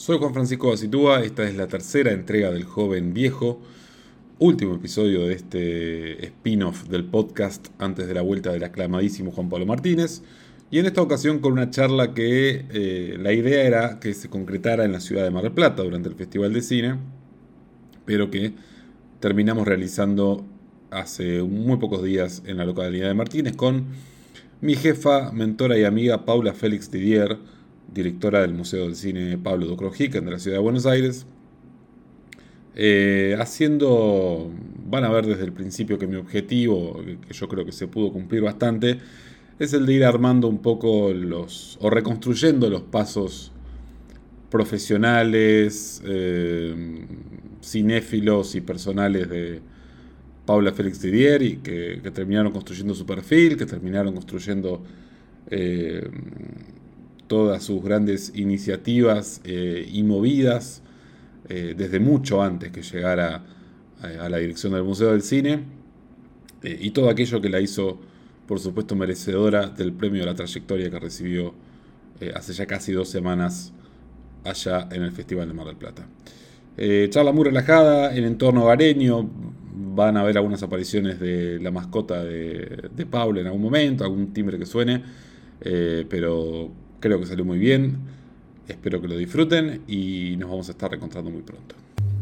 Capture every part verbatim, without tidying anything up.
Soy Juan Francisco Bacitúa, esta es la tercera entrega del Joven Viejo, último episodio de este spin-off del podcast antes de la vuelta del aclamadísimo Juan Pablo Martínez, y en esta ocasión con una charla que eh, la idea era que se concretara en la ciudad de Mar del Plata durante el Festival de Cine, pero que terminamos realizando hace muy pocos días en la localidad de Martínez con mi jefa, mentora y amiga Paula Félix Didier, directora del Museo del Cine Pablo Ducro-Hicken de la Ciudad de Buenos Aires, eh, haciendo, van a ver desde el principio que mi objetivo, que yo creo que se pudo cumplir bastante, es el de ir armando un poco los, o reconstruyendo los pasos profesionales, eh, cinéfilos y personales de Paula Félix Didier, y que, que terminaron construyendo su perfil, que terminaron construyendo eh, todas sus grandes iniciativas eh, y movidas eh, desde mucho antes que llegara a, a la dirección del Museo del Cine, eh, y todo aquello que la hizo, por supuesto, merecedora del premio de la trayectoria que recibió eh, hace ya casi dos semanas allá en el Festival de Mar del Plata. Eh, charla muy relajada, en entorno hogareño. Van a ver algunas apariciones de la mascota de, de Paula en algún momento, algún timbre que suene, eh, pero creo que salió muy bien. Espero que lo disfruten y nos vamos a estar reencontrando muy pronto.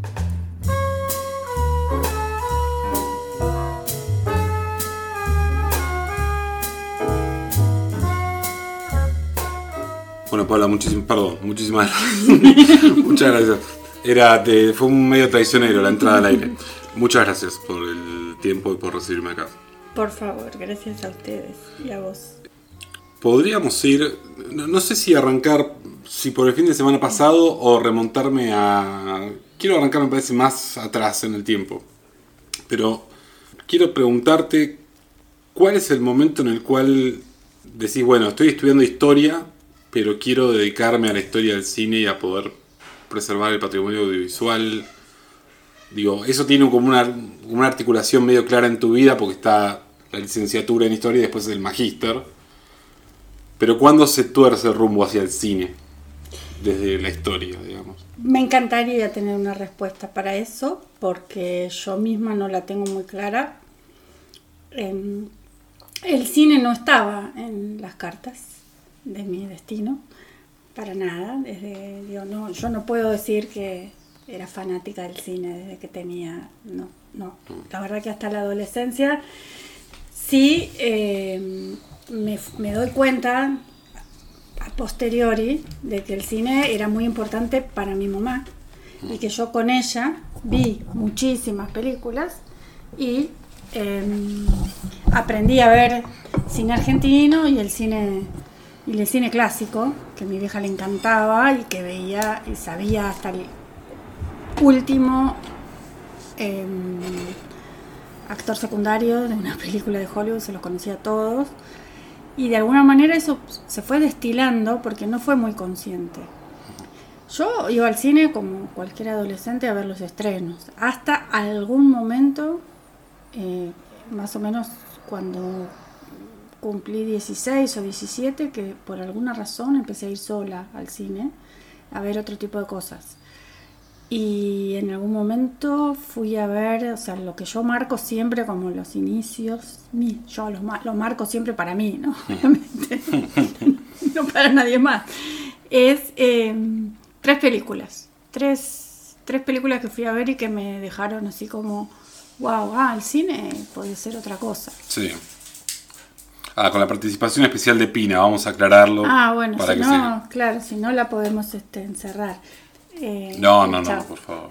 Bueno, Paula, muchísimas, perdón, muchísimas gracias. Muchas gracias. Era, te, fue un medio traicionero la entrada al aire. Muchas gracias por el tiempo y por recibirme acá. Por favor, gracias a ustedes y a vos. Podríamos ir, no, no sé si arrancar, si por el fin de semana pasado o remontarme a... Quiero arrancar, me parece, más atrás en el tiempo. Pero quiero preguntarte, ¿cuál es el momento en el cual decís, bueno, estoy estudiando historia, pero quiero dedicarme a la historia del cine y a poder preservar el patrimonio audiovisual? Digo, eso tiene como una, una articulación medio clara en tu vida, porque está la licenciatura en historia y después el magíster. Pero ¿cuándo se tuerce el rumbo hacia el cine? Desde la historia, digamos. Me encantaría tener una respuesta para eso, porque yo misma no la tengo muy clara. Eh, el cine no estaba en las cartas de mi destino, para nada. Desde, digo, no, yo no puedo decir que era fanática del cine desde que tenía... No, no. La verdad que hasta la adolescencia sí... Eh, Me, me doy cuenta a posteriori de que el cine era muy importante para mi mamá y que yo con ella vi muchísimas películas y eh, aprendí a ver cine argentino y el cine y el cine clásico, que a mi vieja le encantaba y que veía y sabía hasta el último eh, actor secundario de una película de Hollywood, se los conocía a todos. Y de alguna manera eso se fue destilando porque no fue muy consciente. Yo iba al cine como cualquier adolescente a ver los estrenos. Hasta algún momento, eh, más o menos cuando cumplí dieciséis o diecisiete, que por alguna razón empecé a ir sola al cine a ver otro tipo de cosas. Y en algún momento fui a ver, o sea, lo que yo marco siempre como los inicios, mí, yo lo, lo marco siempre para mí, ¿no? Obviamente, no para nadie más. Es eh, tres películas, tres, tres películas que fui a ver y que me dejaron así como, wow, ah, el cine puede ser otra cosa. Sí. Ah, con la participación especial de Pina, vamos a aclararlo. Ah, bueno, para si que no, siga. Claro, si no la podemos este, encerrar. Eh, no, no, no, por favor.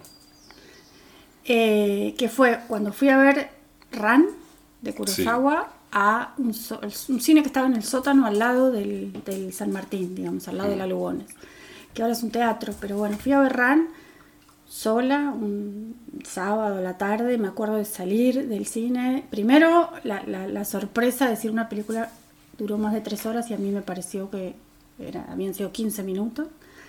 Eh, que fue cuando fui a ver Ran de Kurosawa, sí, a un, so, un cine que estaba en el sótano al lado del, del San Martín, digamos, al lado mm. de la Lugones, que ahora es un teatro, pero bueno, fui a ver Ran sola un sábado a la tarde. Me acuerdo de salir del cine, primero la, la, la sorpresa de decir una película duró más de tres horas y a mí me pareció que era, habían sido quince minutos.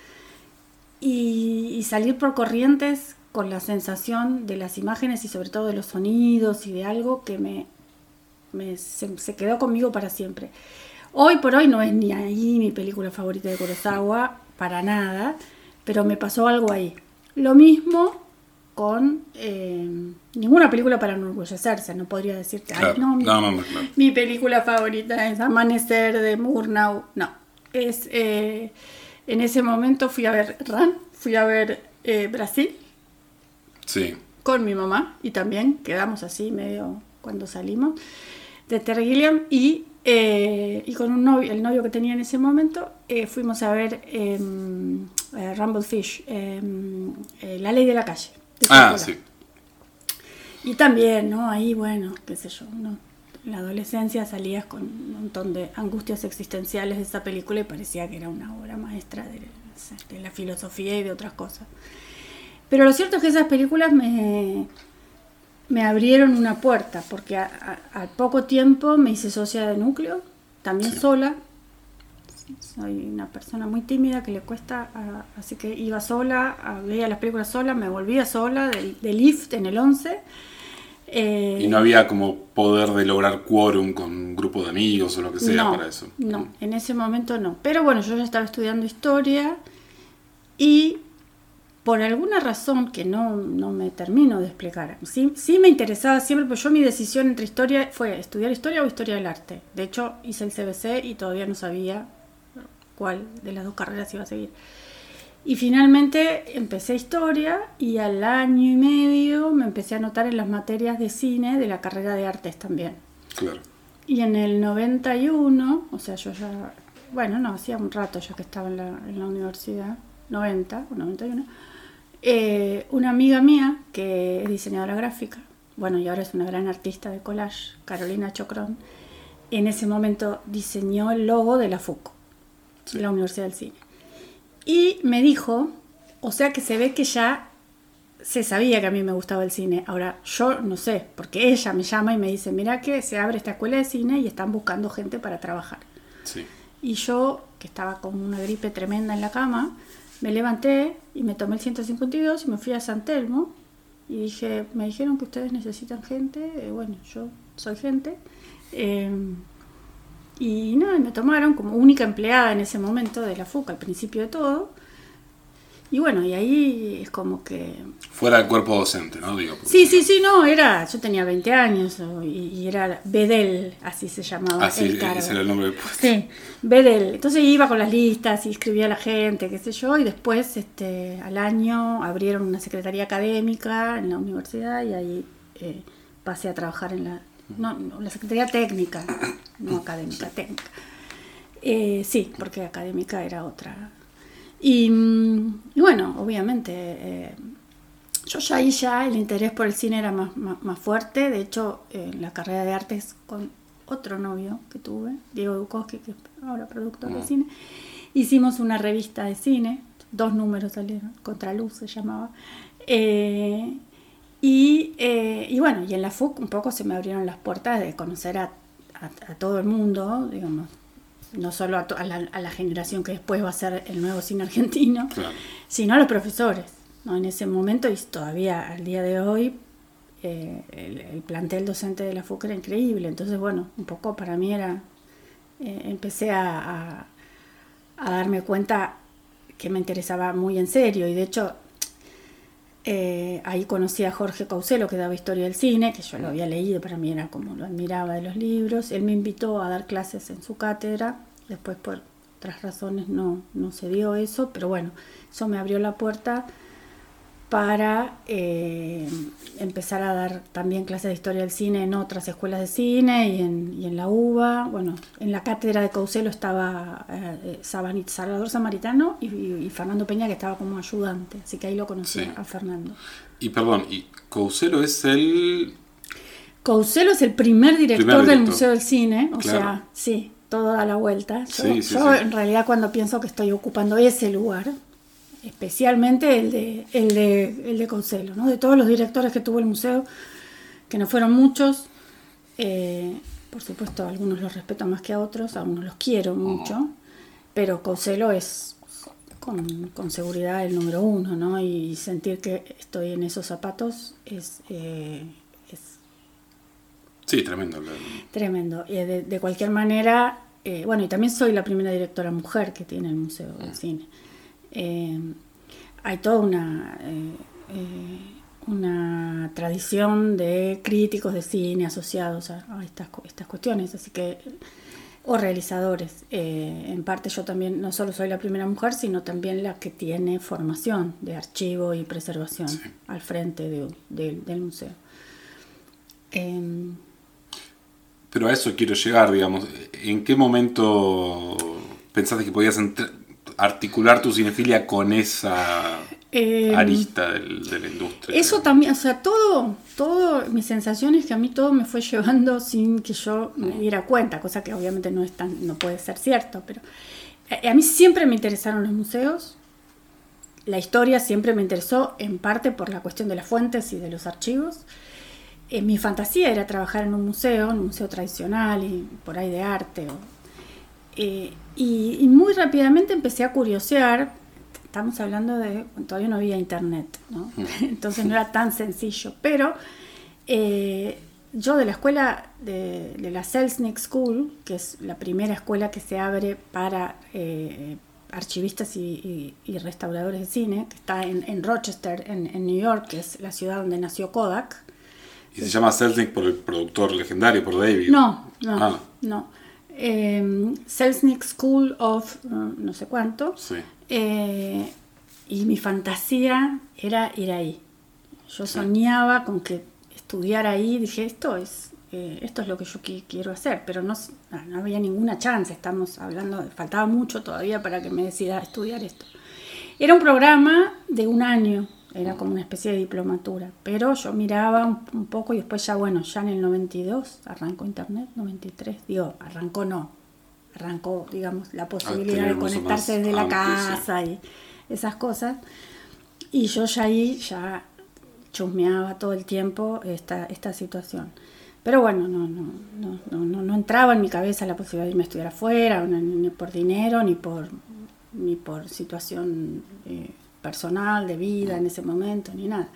Y, y salir por Corrientes con la sensación de las imágenes y sobre todo de los sonidos y de algo que me, me se, se quedó conmigo para siempre. Hoy por hoy no es ni ahí mi película favorita de Kurosawa, para nada, pero me pasó algo ahí. Lo mismo con eh, ninguna película para enorgullecerse, no podría decirte, claro. ay, no, mi, no, no, no, claro. mi película favorita es Amanecer de Murnau, no, es, eh, en ese momento fui a ver Ran, fui a ver eh, Brasil, sí. con mi mamá, y también quedamos así medio cuando salimos, de Terry Gilliam, y, eh, y con un novio, el novio que tenía en ese momento, eh, fuimos a ver eh, eh, Rumble Fish, eh, eh, La Ley de la Calle. Ah, sí. Y también, ¿no? Ahí, bueno, qué sé yo, ¿no? En la adolescencia salías con un montón de angustias existenciales de esa película y parecía que era una obra maestra de, de la filosofía y de otras cosas. Pero lo cierto es que esas películas me, me abrieron una puerta, porque a, a, al poco tiempo me hice socia de Núcleo, también sí. sola. Soy una persona muy tímida que le cuesta, a, así que iba sola, a, veía las películas sola, me volvía sola del, del I F T en el once. Eh, y no había como poder de lograr quórum con un grupo de amigos o lo que sea no, para eso. No, en ese momento no. Pero bueno, yo ya estaba estudiando historia y por alguna razón que no, no me termino de explicar, sí, sí me interesaba siempre, pero yo mi decisión entre historia fue estudiar historia o historia del arte. De hecho, hice el C B C y todavía no sabía cuál de las dos carreras iba a seguir. Y finalmente empecé historia y al año y medio me empecé a anotar en las materias de cine de la carrera de artes también. Claro. Y en el noventa y uno, o sea, yo ya, bueno, no, hacía un rato ya que estaba en la, en la universidad, noventa o noventa y uno, eh, una amiga mía que es diseñadora gráfica, bueno, y ahora es una gran artista de collage, Carolina Chocrón, en ese momento diseñó el logo de la F U C, sí. de la Universidad del Cine. Y me dijo, o sea que se ve que ya se sabía que a mí me gustaba el cine. Ahora, yo no sé, porque ella me llama y me dice, mira que se abre esta escuela de cine y están buscando gente para trabajar. Sí. Y yo, que estaba con una gripe tremenda en la cama, me levanté y me tomé el ciento cincuenta y dos y me fui a San Telmo. Y dije, me dijeron que ustedes necesitan gente. Eh, bueno, yo soy gente. Eh, Y nada, me tomaron como única empleada en ese momento de la F U C al principio de todo. Y bueno, y ahí es como que... Fuera del cuerpo docente, ¿no? Digo, sí, sí, sí, no, era... Yo tenía veinte años y, y era Bedel, así se llamaba. Ah, sí, el cargo. Ese era el nombre del puesto. Sí, Bedel. Entonces iba con las listas y escribía a la gente, qué sé yo, y después este, al año abrieron una secretaría académica en la universidad y ahí eh, pasé a trabajar en la... No, no, la secretaría técnica, no académica, técnica. Eh, sí, porque académica era otra. Y, y bueno, obviamente, eh, yo ya ahí ya el interés por el cine era más, más, más fuerte. De hecho, en eh, la carrera de artes con otro novio que tuve, Diego Dukowski, que es ahora productor mm. de cine, hicimos una revista de cine, dos números salieron, Contraluz se llamaba. Eh, Y, eh, y bueno, y en la F U C un poco se me abrieron las puertas de conocer a, a, a todo el mundo, digamos, no solo a, to, a, la, a la generación que después va a ser el nuevo cine argentino, claro. sino a los profesores, ¿no? En ese momento y todavía al día de hoy eh, el, el plantel docente de la F U C era increíble, entonces bueno, un poco para mí era, eh, empecé a, a, a darme cuenta que me interesaba muy en serio y de hecho... Eh, ahí conocí a Jorge Causelo, que daba historia del cine, que yo lo había leído, para mí era como lo admiraba de los libros. Él me invitó a dar clases en su cátedra, después por otras razones no, no se dio eso, pero bueno, eso me abrió la puerta para eh, empezar a dar también clases de historia del cine en otras escuelas de cine y en, y en la U B A. Bueno, en la cátedra de Causelo estaba eh, Sabanit, Salvador Samaritano y, y, y Fernando Peña, que estaba como ayudante, así que ahí lo conocí sí. a Fernando. Y perdón, ¿y Causelo es el...? Causelo es el primer director, primer director. del Museo del Cine, o claro. sea, sí, todo da la vuelta. Yo, sí, sí, yo sí. en realidad cuando pienso que estoy ocupando ese lugar... especialmente el de el de el de Causelo, ¿no? De todos los directores que tuvo el museo, que no fueron muchos, eh, por supuesto algunos los respeto más que a otros, a unos los quiero mucho, pero Causelo es con, con seguridad el número uno, ¿no? Y sentir que estoy en esos zapatos es, eh, es sí, tremendo. Tremendo. Y de, de cualquier manera, eh, bueno, y también soy la primera directora mujer que tiene el Museo del Cine. Eh, hay toda una, eh, eh, una tradición de críticos de cine asociados a, a estas, estas cuestiones, así que, o realizadores. Eh, en parte yo también no solo soy la primera mujer, sino también la que tiene formación de archivo y preservación sí. al frente de, de, del museo. Eh, Pero a eso quiero llegar, digamos. ¿En qué momento pensaste que podías entrar, articular tu cinefilia con esa eh, arista del, de la industria? Eso también, o sea, todo, todo, mi sensación es que a mí todo me fue llevando sin que yo me diera cuenta, cosa que obviamente no es tan, no puede ser cierto, pero a, a mí siempre me interesaron los museos. La historia siempre me interesó, en parte por la cuestión de las fuentes y de los archivos. Eh, mi fantasía era trabajar en un museo, en un museo tradicional y por ahí de arte. O, eh, y, y muy rápidamente empecé a curiosear. Estamos hablando de todavía no había internet, ¿no? Entonces no era tan sencillo. Pero eh, yo de la escuela de, de la Selznick School, que es la primera escuela que se abre para eh, archivistas y, y, y restauradores de cine, que está en, en Rochester, en, en New York, que es la ciudad donde nació Kodak. ¿Y se llama Selznick por el productor legendario, por David? No, no, ah. no. Eh, Selznick School of uh, no sé cuánto. Sí. Eh, y mi fantasía era ir ahí. Yo sí. soñaba con que estudiar ahí. Dije, esto es eh, esto es lo que yo qu- quiero hacer. Pero no, no había ninguna chance. Estamos hablando, faltaba mucho todavía para que me decida estudiar esto. Era un programa de un año. Era como una especie de diplomatura, pero yo miraba un, un poco y después ya, bueno, ya en el noventa y dos arrancó internet, noventa y tres, digo, arrancó no, arrancó, digamos, la posibilidad de conectarse desde la casa y esas cosas, y yo ya ahí ya chusmeaba todo el tiempo esta, esta situación. Pero bueno, no, no, no, no, no, no entraba en mi cabeza la posibilidad de irme a estudiar afuera, no, ni por dinero, ni por, ni por situación eh, personal, de vida en ese momento, ni nada.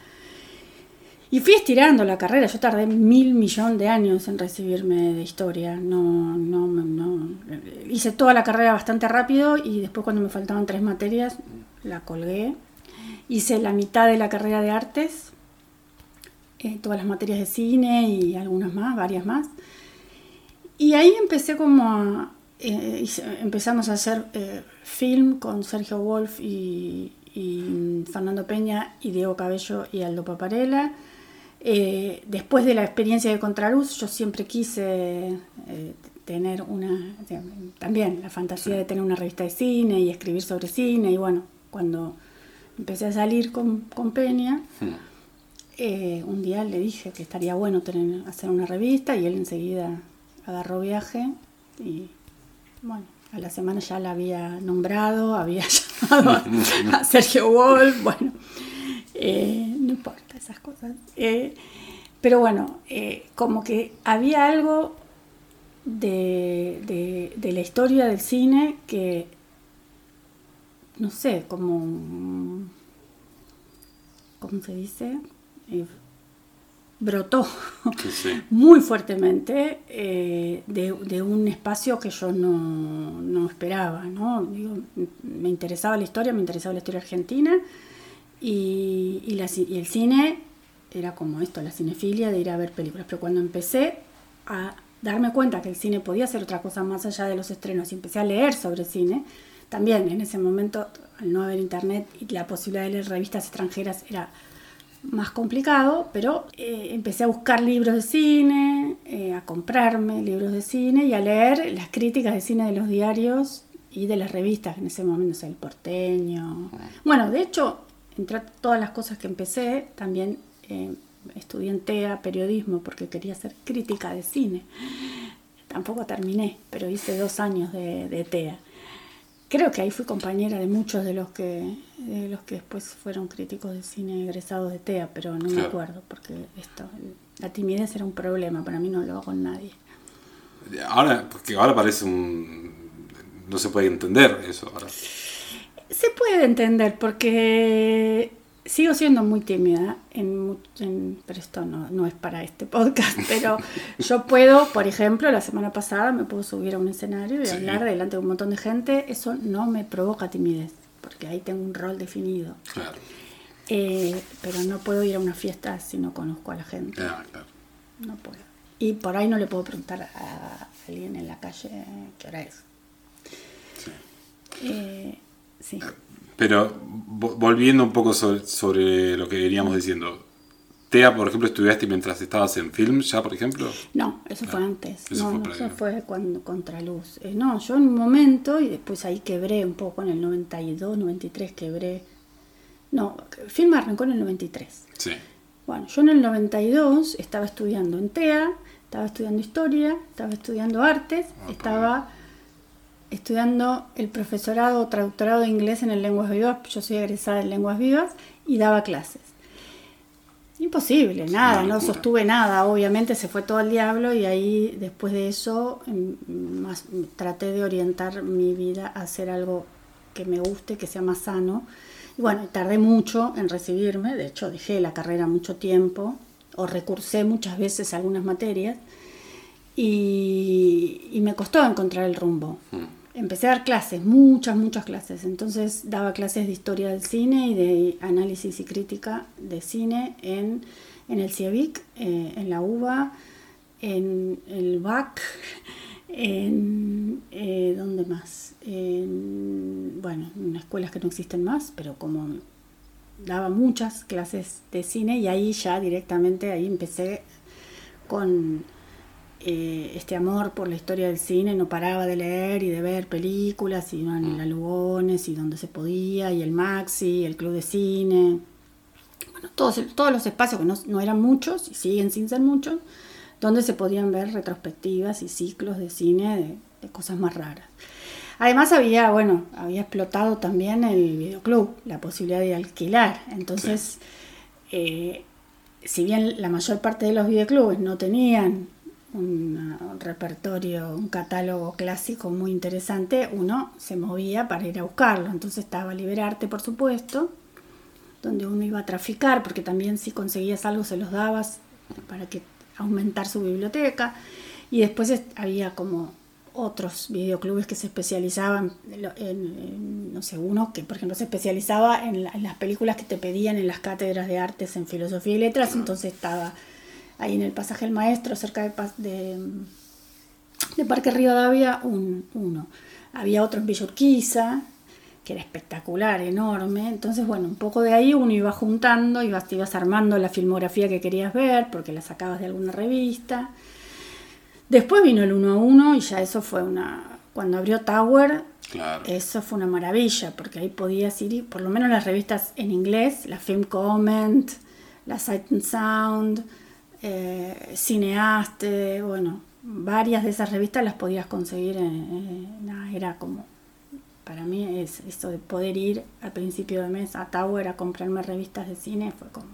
Y fui estirando la carrera. Yo tardé mil millón de años en recibirme de historia. No, no, no. Hice toda la carrera bastante rápido y después cuando me faltaban tres materias, la colgué. Hice la mitad de la carrera de artes, eh, todas las materias de cine y algunas más, varias más. Y ahí empecé como a... Eh, empezamos a hacer eh, film con Sergio Wolf y... y Fernando Peña y Diego Cabello y Aldo Paparella. Eh, después de la experiencia de Contraluz, yo siempre quise eh, tener una, también la fantasía de tener una revista de cine y escribir sobre cine, y bueno, cuando empecé a salir con, con Peña, eh, un día le dije que estaría bueno tener, hacer una revista, y él enseguida agarró viaje, y bueno, a la semana ya la había nombrado, había llamado a, a Sergio Wolf, bueno, eh, no importa esas cosas. Eh, pero bueno, eh, como que había algo de, de, de la historia del cine que, no sé, como, ¿cómo se dice? Eh, brotó sí, sí. muy fuertemente eh, de, de un espacio que yo no, no esperaba, ¿no? Digo, me interesaba la historia, me interesaba la historia argentina, y, y, la, y el cine era como esto, la cinefilia de ir a ver películas. Pero cuando empecé a darme cuenta que el cine podía ser otra cosa más allá de los estrenos, y empecé a leer sobre cine, también en ese momento, al no haber internet y la posibilidad de leer revistas extranjeras era más complicado, pero eh, empecé a buscar libros de cine, eh, a comprarme libros de cine y a leer las críticas de cine de los diarios y de las revistas, en ese momento, no sé, El Porteño. Bueno, de hecho, entre todas las cosas que empecé, también eh, estudié en T E A periodismo porque quería hacer crítica de cine. Tampoco terminé, pero hice dos años de, de T E A. Creo que ahí fui compañera de muchos de los que de los que después fueron críticos de cine egresados de T E A, pero no claro. me acuerdo, porque esto, la timidez era un problema, para mí no lo hago con nadie. Ahora, porque ahora parece un... no se puede entender eso ahora. Se puede entender, porque sigo siendo muy tímida, en, en, pero esto no, no es para este podcast, pero yo puedo, por ejemplo, la semana pasada me puedo subir a un escenario y sí. hablar delante de un montón de gente. Eso no me provoca timidez, porque ahí tengo un rol definido. Claro. Eh, pero no puedo ir a una fiesta si no conozco a la gente. Ah, claro. No puedo. Y por ahí no le puedo preguntar a alguien en la calle qué hora es. Sí. Eh, sí. Pero volviendo un poco sobre, sobre lo que veníamos diciendo, TEA, por ejemplo, ¿estudiaste mientras estabas en film ya, por ejemplo? No, eso Ah, fue antes. eso no, fue no, por ahí, eso ¿no? fue cuando Contraluz. Eh, no, yo en un momento, y después ahí quebré un poco en el noventa y dos, noventa y tres quebré. No, film arrancó en el noventa y tres. Sí. Bueno, yo en el noventa y dos estaba estudiando en TEA, estaba estudiando historia, estaba estudiando artes, Ah, estaba estudiando el profesorado o traductorado de inglés en el Lenguas Vivas. Yo soy egresada en Lenguas Vivas y daba clases. Imposible, nada, Una no locura. sostuve nada, obviamente se fue todo al diablo y ahí después de eso mm, más, traté de orientar mi vida a hacer algo que me guste, que sea más sano. Y bueno, tardé mucho en recibirme, de hecho dejé la carrera mucho tiempo o recursé muchas veces algunas materias y, y me costó encontrar el rumbo. Mm. Empecé a dar clases, muchas, muchas clases. Entonces daba clases de historia del cine y de análisis y crítica de cine en, en el CIEVIC, eh, en la UBA, en el B A C, en... Eh, ¿dónde más? En, bueno, en escuelas que no existen más, pero como daba muchas clases de cine y ahí ya directamente, ahí empecé con... Eh, este amor por la historia del cine, no paraba de leer y de ver películas, y iban en la Lugones y donde se podía, y el Maxi, el Club de Cine, bueno, todos, todos los espacios, que no, no eran muchos y siguen sin ser muchos, donde se podían ver retrospectivas y ciclos de cine de, de cosas más raras. Además había, bueno, había explotado también el videoclub, la posibilidad de alquilar, entonces sí. eh, si bien la mayor parte de los videoclubes no tenían Un, un repertorio, un catálogo clásico muy interesante, uno se movía para ir a buscarlo. Entonces estaba Liberarte, por supuesto, donde uno iba a traficar, porque también si conseguías algo se los dabas para que aumentar su biblioteca. Y después había como otros videoclubes que se especializaban en, en, en no sé, uno que por ejemplo se especializaba en, la, en las películas que te pedían en las cátedras de artes en filosofía y letras. Entonces estaba ahí en el Pasaje del Maestro, cerca de, de, de Parque Rivadavia, un, uno. Había otro en Villa Urquiza, que era espectacular, enorme. Entonces, bueno, un poco de ahí uno iba juntando, ibas, ibas armando la filmografía que querías ver, porque la sacabas de alguna revista. Después vino el uno a uno y ya eso fue una... Cuando abrió Tower, claro. Eso fue una maravilla, porque ahí podías ir, por lo menos las revistas en inglés, la Film Comment, la Sight and Sound... Eh, Cineaste, bueno, varias de esas revistas las podías conseguir, en, en, nada, era como, para mí es esto de poder ir al principio de mes a Tower a comprarme revistas de cine, fue como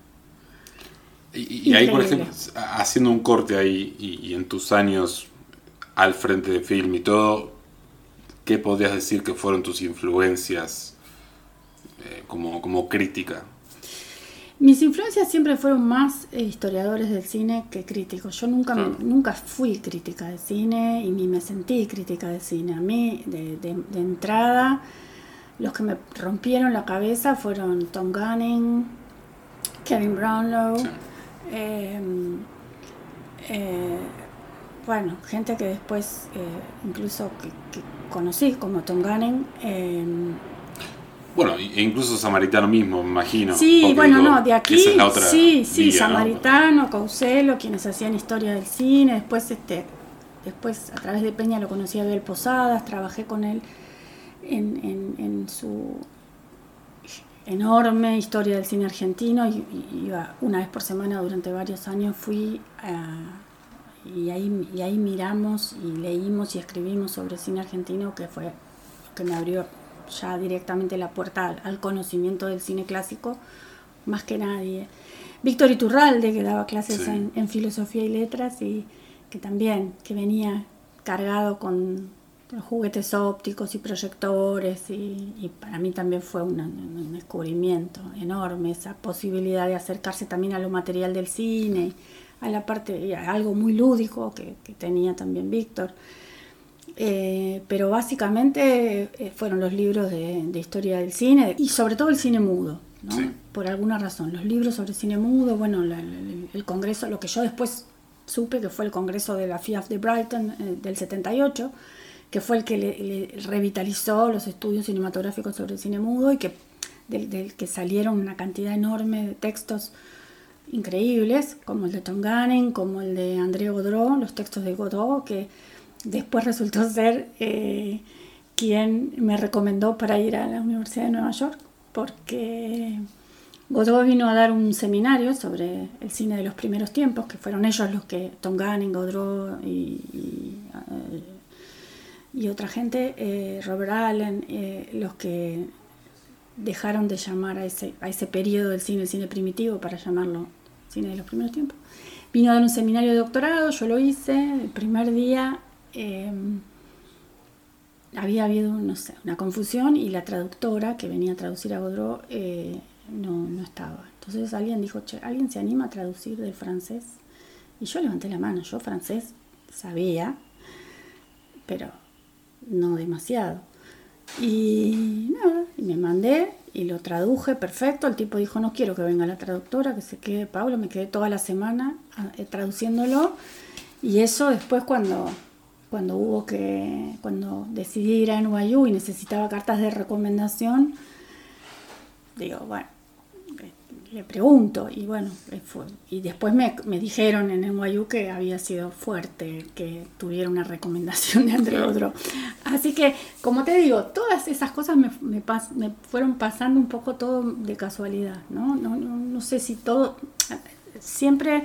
y, y ahí, por ejemplo, haciendo un corte ahí y, y en tus años al frente de film y todo, ¿qué podrías decir que fueron tus influencias eh, como, como crítica? Mis influencias siempre fueron más eh, historiadores del cine que críticos. Yo nunca, me, nunca fui crítica de cine y ni me sentí crítica de cine. A mí, de, de, de entrada, los que me rompieron la cabeza fueron Tom Gunning, Kevin Brownlow, sí. eh, eh, bueno, gente que después eh, incluso que, que conocí como Tom Gunning. Eh, Bueno, e incluso Samaritano mismo, me imagino. Sí, bueno, digo, no, de aquí, es la otra sí, sí, vía, Samaritano, ¿no? Causelo, quienes hacían historia del cine, después este, después a través de Peña lo conocí a Abel Posadas, trabajé con él en, en, en su enorme historia del cine argentino, y, y iba una vez por semana durante varios años, fui a, y, ahí, y ahí miramos y leímos y escribimos sobre cine argentino, que fue lo que me abrió ya directamente la puerta al, al conocimiento del cine clásico, más que nadie. Víctor Iturralde, que daba clases sí. en, en filosofía y letras, y que también, que venía cargado con juguetes ópticos y proyectores, y, y para mí también fue una, un descubrimiento enorme, esa posibilidad de acercarse también a lo material del cine, a la parte, a algo muy lúdico que, que tenía también Víctor. Eh, pero básicamente eh, fueron los libros de, de historia del cine y sobre todo el cine mudo, ¿no? Sí. Por alguna razón. Los libros sobre cine mudo, bueno, la, la, el congreso, lo que yo después supe que fue el congreso de la F I A F de Brighton eh, del setenta y ocho, que fue el que le, le revitalizó los estudios cinematográficos sobre el cine mudo y que del, del que salieron una cantidad enorme de textos increíbles, como el de Tom Gunning, como el de André Gaudreau, los textos de Gaudreau, que después resultó ser eh, quien me recomendó para ir a la Universidad de Nueva York, porque Gaudreau vino a dar un seminario sobre el cine de los primeros tiempos, que fueron ellos los que, Tom Gunning, Gaudreau y, y, eh, y otra gente, eh, Robert Allen, eh, los que dejaron de llamar a ese, a ese periodo del cine, el cine primitivo, para llamarlo cine de los primeros tiempos. Vino a dar un seminario de doctorado, yo lo hice, el primer día eh, había habido, no sé, una confusión y la traductora que venía a traducir a Gaudreau eh, no, no estaba. Entonces alguien dijo, che, ¿alguien se anima a traducir del francés? Y yo levanté la mano, yo francés sabía, pero no demasiado. Y nada, y me mandé y lo traduje perfecto. El tipo dijo, no quiero que venga la traductora, que se quede Pablo. Me quedé toda la semana eh, traduciéndolo. Y eso después cuando, cuando hubo que, cuando decidí ir a N Y U y necesitaba cartas de recomendación, digo, bueno, le pregunto, y bueno, fue. Y después me, me dijeron en N Y U que había sido fuerte que tuviera una recomendación de André Gaudreau. Así que, como te digo, todas esas cosas me, me, pas, me fueron pasando un poco todo de casualidad, ¿no? No, no, no sé si todo, siempre,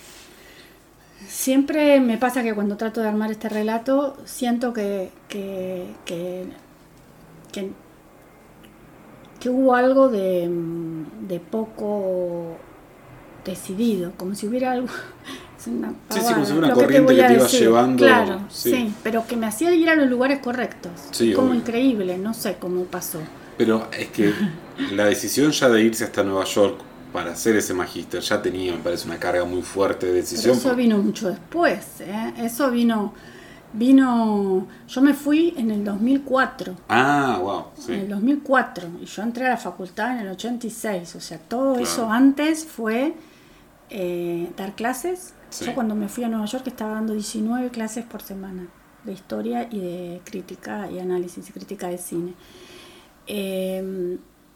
siempre me pasa que cuando trato de armar este relato, siento que, que, que, que que hubo algo de, de poco decidido, como si hubiera algo... Es una sí, sí, como si fuera una lo corriente que te, que te iba decir. llevando... Claro, sí. sí, pero que me hacía ir a los lugares correctos. Sí, como obvio. Increíble, no sé cómo pasó. Pero es que la decisión ya de irse hasta Nueva York para hacer ese magíster ya tenía, me parece, una carga muy fuerte de decisión. Pero eso vino mucho después, ¿eh? Eso vino... Vino, yo me fui en el dos mil cuatro. Ah, wow, sí. En el dos mil cuatro. Y yo entré a la facultad en el ochenta y seis. O sea, todo Claro. eso antes fue eh, dar clases. Sí. Yo cuando me fui a Nueva York estaba dando diecinueve clases por semana de historia y de crítica y análisis y crítica de cine. Eh,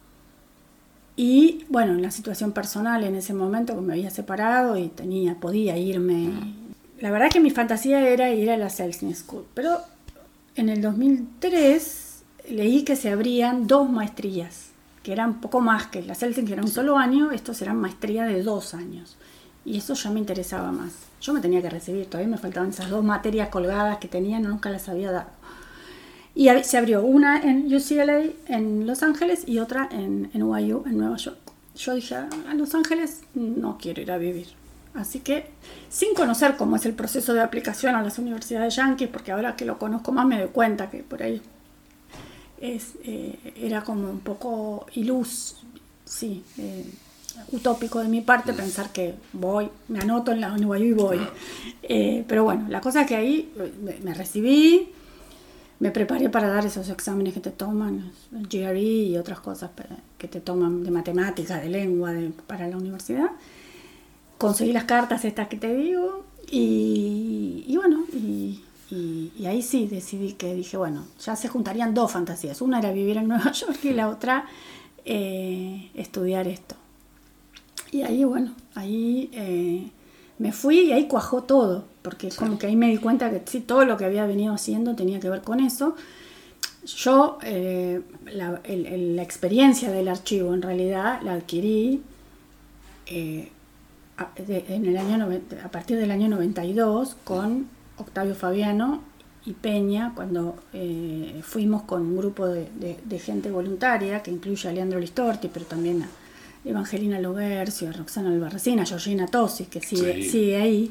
y bueno, en la situación personal en ese momento, que me había separado y tenía, podía irme. Mm. La verdad es que mi fantasía era ir a la Selznick School, pero en el dos mil tres leí que se abrían dos maestrías, que eran poco más que la Selznick, que era un solo año, estos eran maestrías de dos años. Y eso ya me interesaba más. Yo me tenía que recibir, todavía me faltaban esas dos materias colgadas que tenía, nunca las había dado. Y se abrió una en U C L A en Los Ángeles y otra en N Y U en Nueva York. Yo dije, a Los Ángeles no quiero ir a vivir. Así que, sin conocer cómo es el proceso de aplicación a las universidades yanquis, porque ahora que lo conozco más me doy cuenta que por ahí es, eh, era como un poco ilus, sí, eh, utópico de mi parte pensar que voy, me anoto en la N Y U y voy. Eh, pero bueno, la cosa es que ahí me, me recibí, me preparé para dar esos exámenes que te toman, el G R E y otras cosas que te toman de matemáticas, de lengua, de, para la universidad. Conseguí las cartas estas que te digo y, y bueno, y, y, y ahí sí decidí que dije, bueno, ya se juntarían dos fantasías. Una era vivir en Nueva York y la otra eh, estudiar esto. Y ahí, bueno, ahí eh, me fui y ahí cuajó todo, porque sí. Como que ahí me di cuenta que sí, todo lo que había venido haciendo tenía que ver con eso. Yo, eh, la, el, el, la experiencia del archivo en realidad la adquirí eh, a, de, en el año noventa, a partir del año noventa y dos con Octavio Fabiano y Peña, cuando eh, fuimos con un grupo de, de, de gente voluntaria, que incluye a Leandro Listorti, pero también a Evangelina Logercio, a Roxana Albarracín, a Georgina Tosi, que sigue, sí. sigue ahí,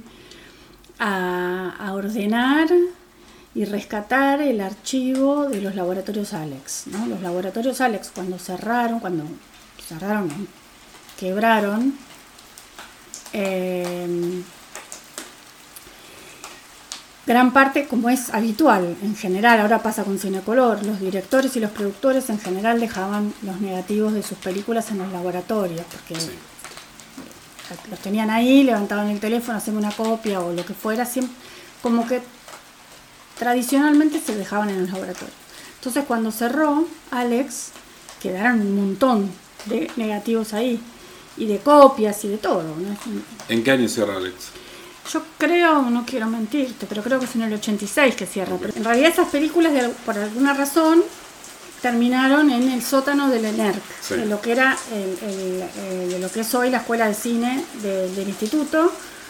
a, a ordenar y rescatar el archivo de los laboratorios Alex, ¿no? Los laboratorios Alex, cuando cerraron, cuando cerraron, ¿no? quebraron, eh, gran parte, como es habitual en general, ahora pasa con Cinecolor, los directores y los productores en general dejaban los negativos de sus películas en los laboratorios, porque sí. los tenían ahí, levantaban el teléfono, hacían una copia o lo que fuera, siempre, como que tradicionalmente se dejaban en los laboratorios. Entonces cuando cerró Alex, quedaron un montón de negativos ahí, y de copias y de todo, ¿no? ¿En qué año cierra Alex? Yo creo, no quiero mentirte, pero creo que es en el ochenta y seis que cierra. Okay. Pero en realidad esas películas, de, por alguna razón, terminaron en el sótano del E N E R C, sí. de lo que era el, el, el, de lo que es hoy la escuela de cine de, del instituto.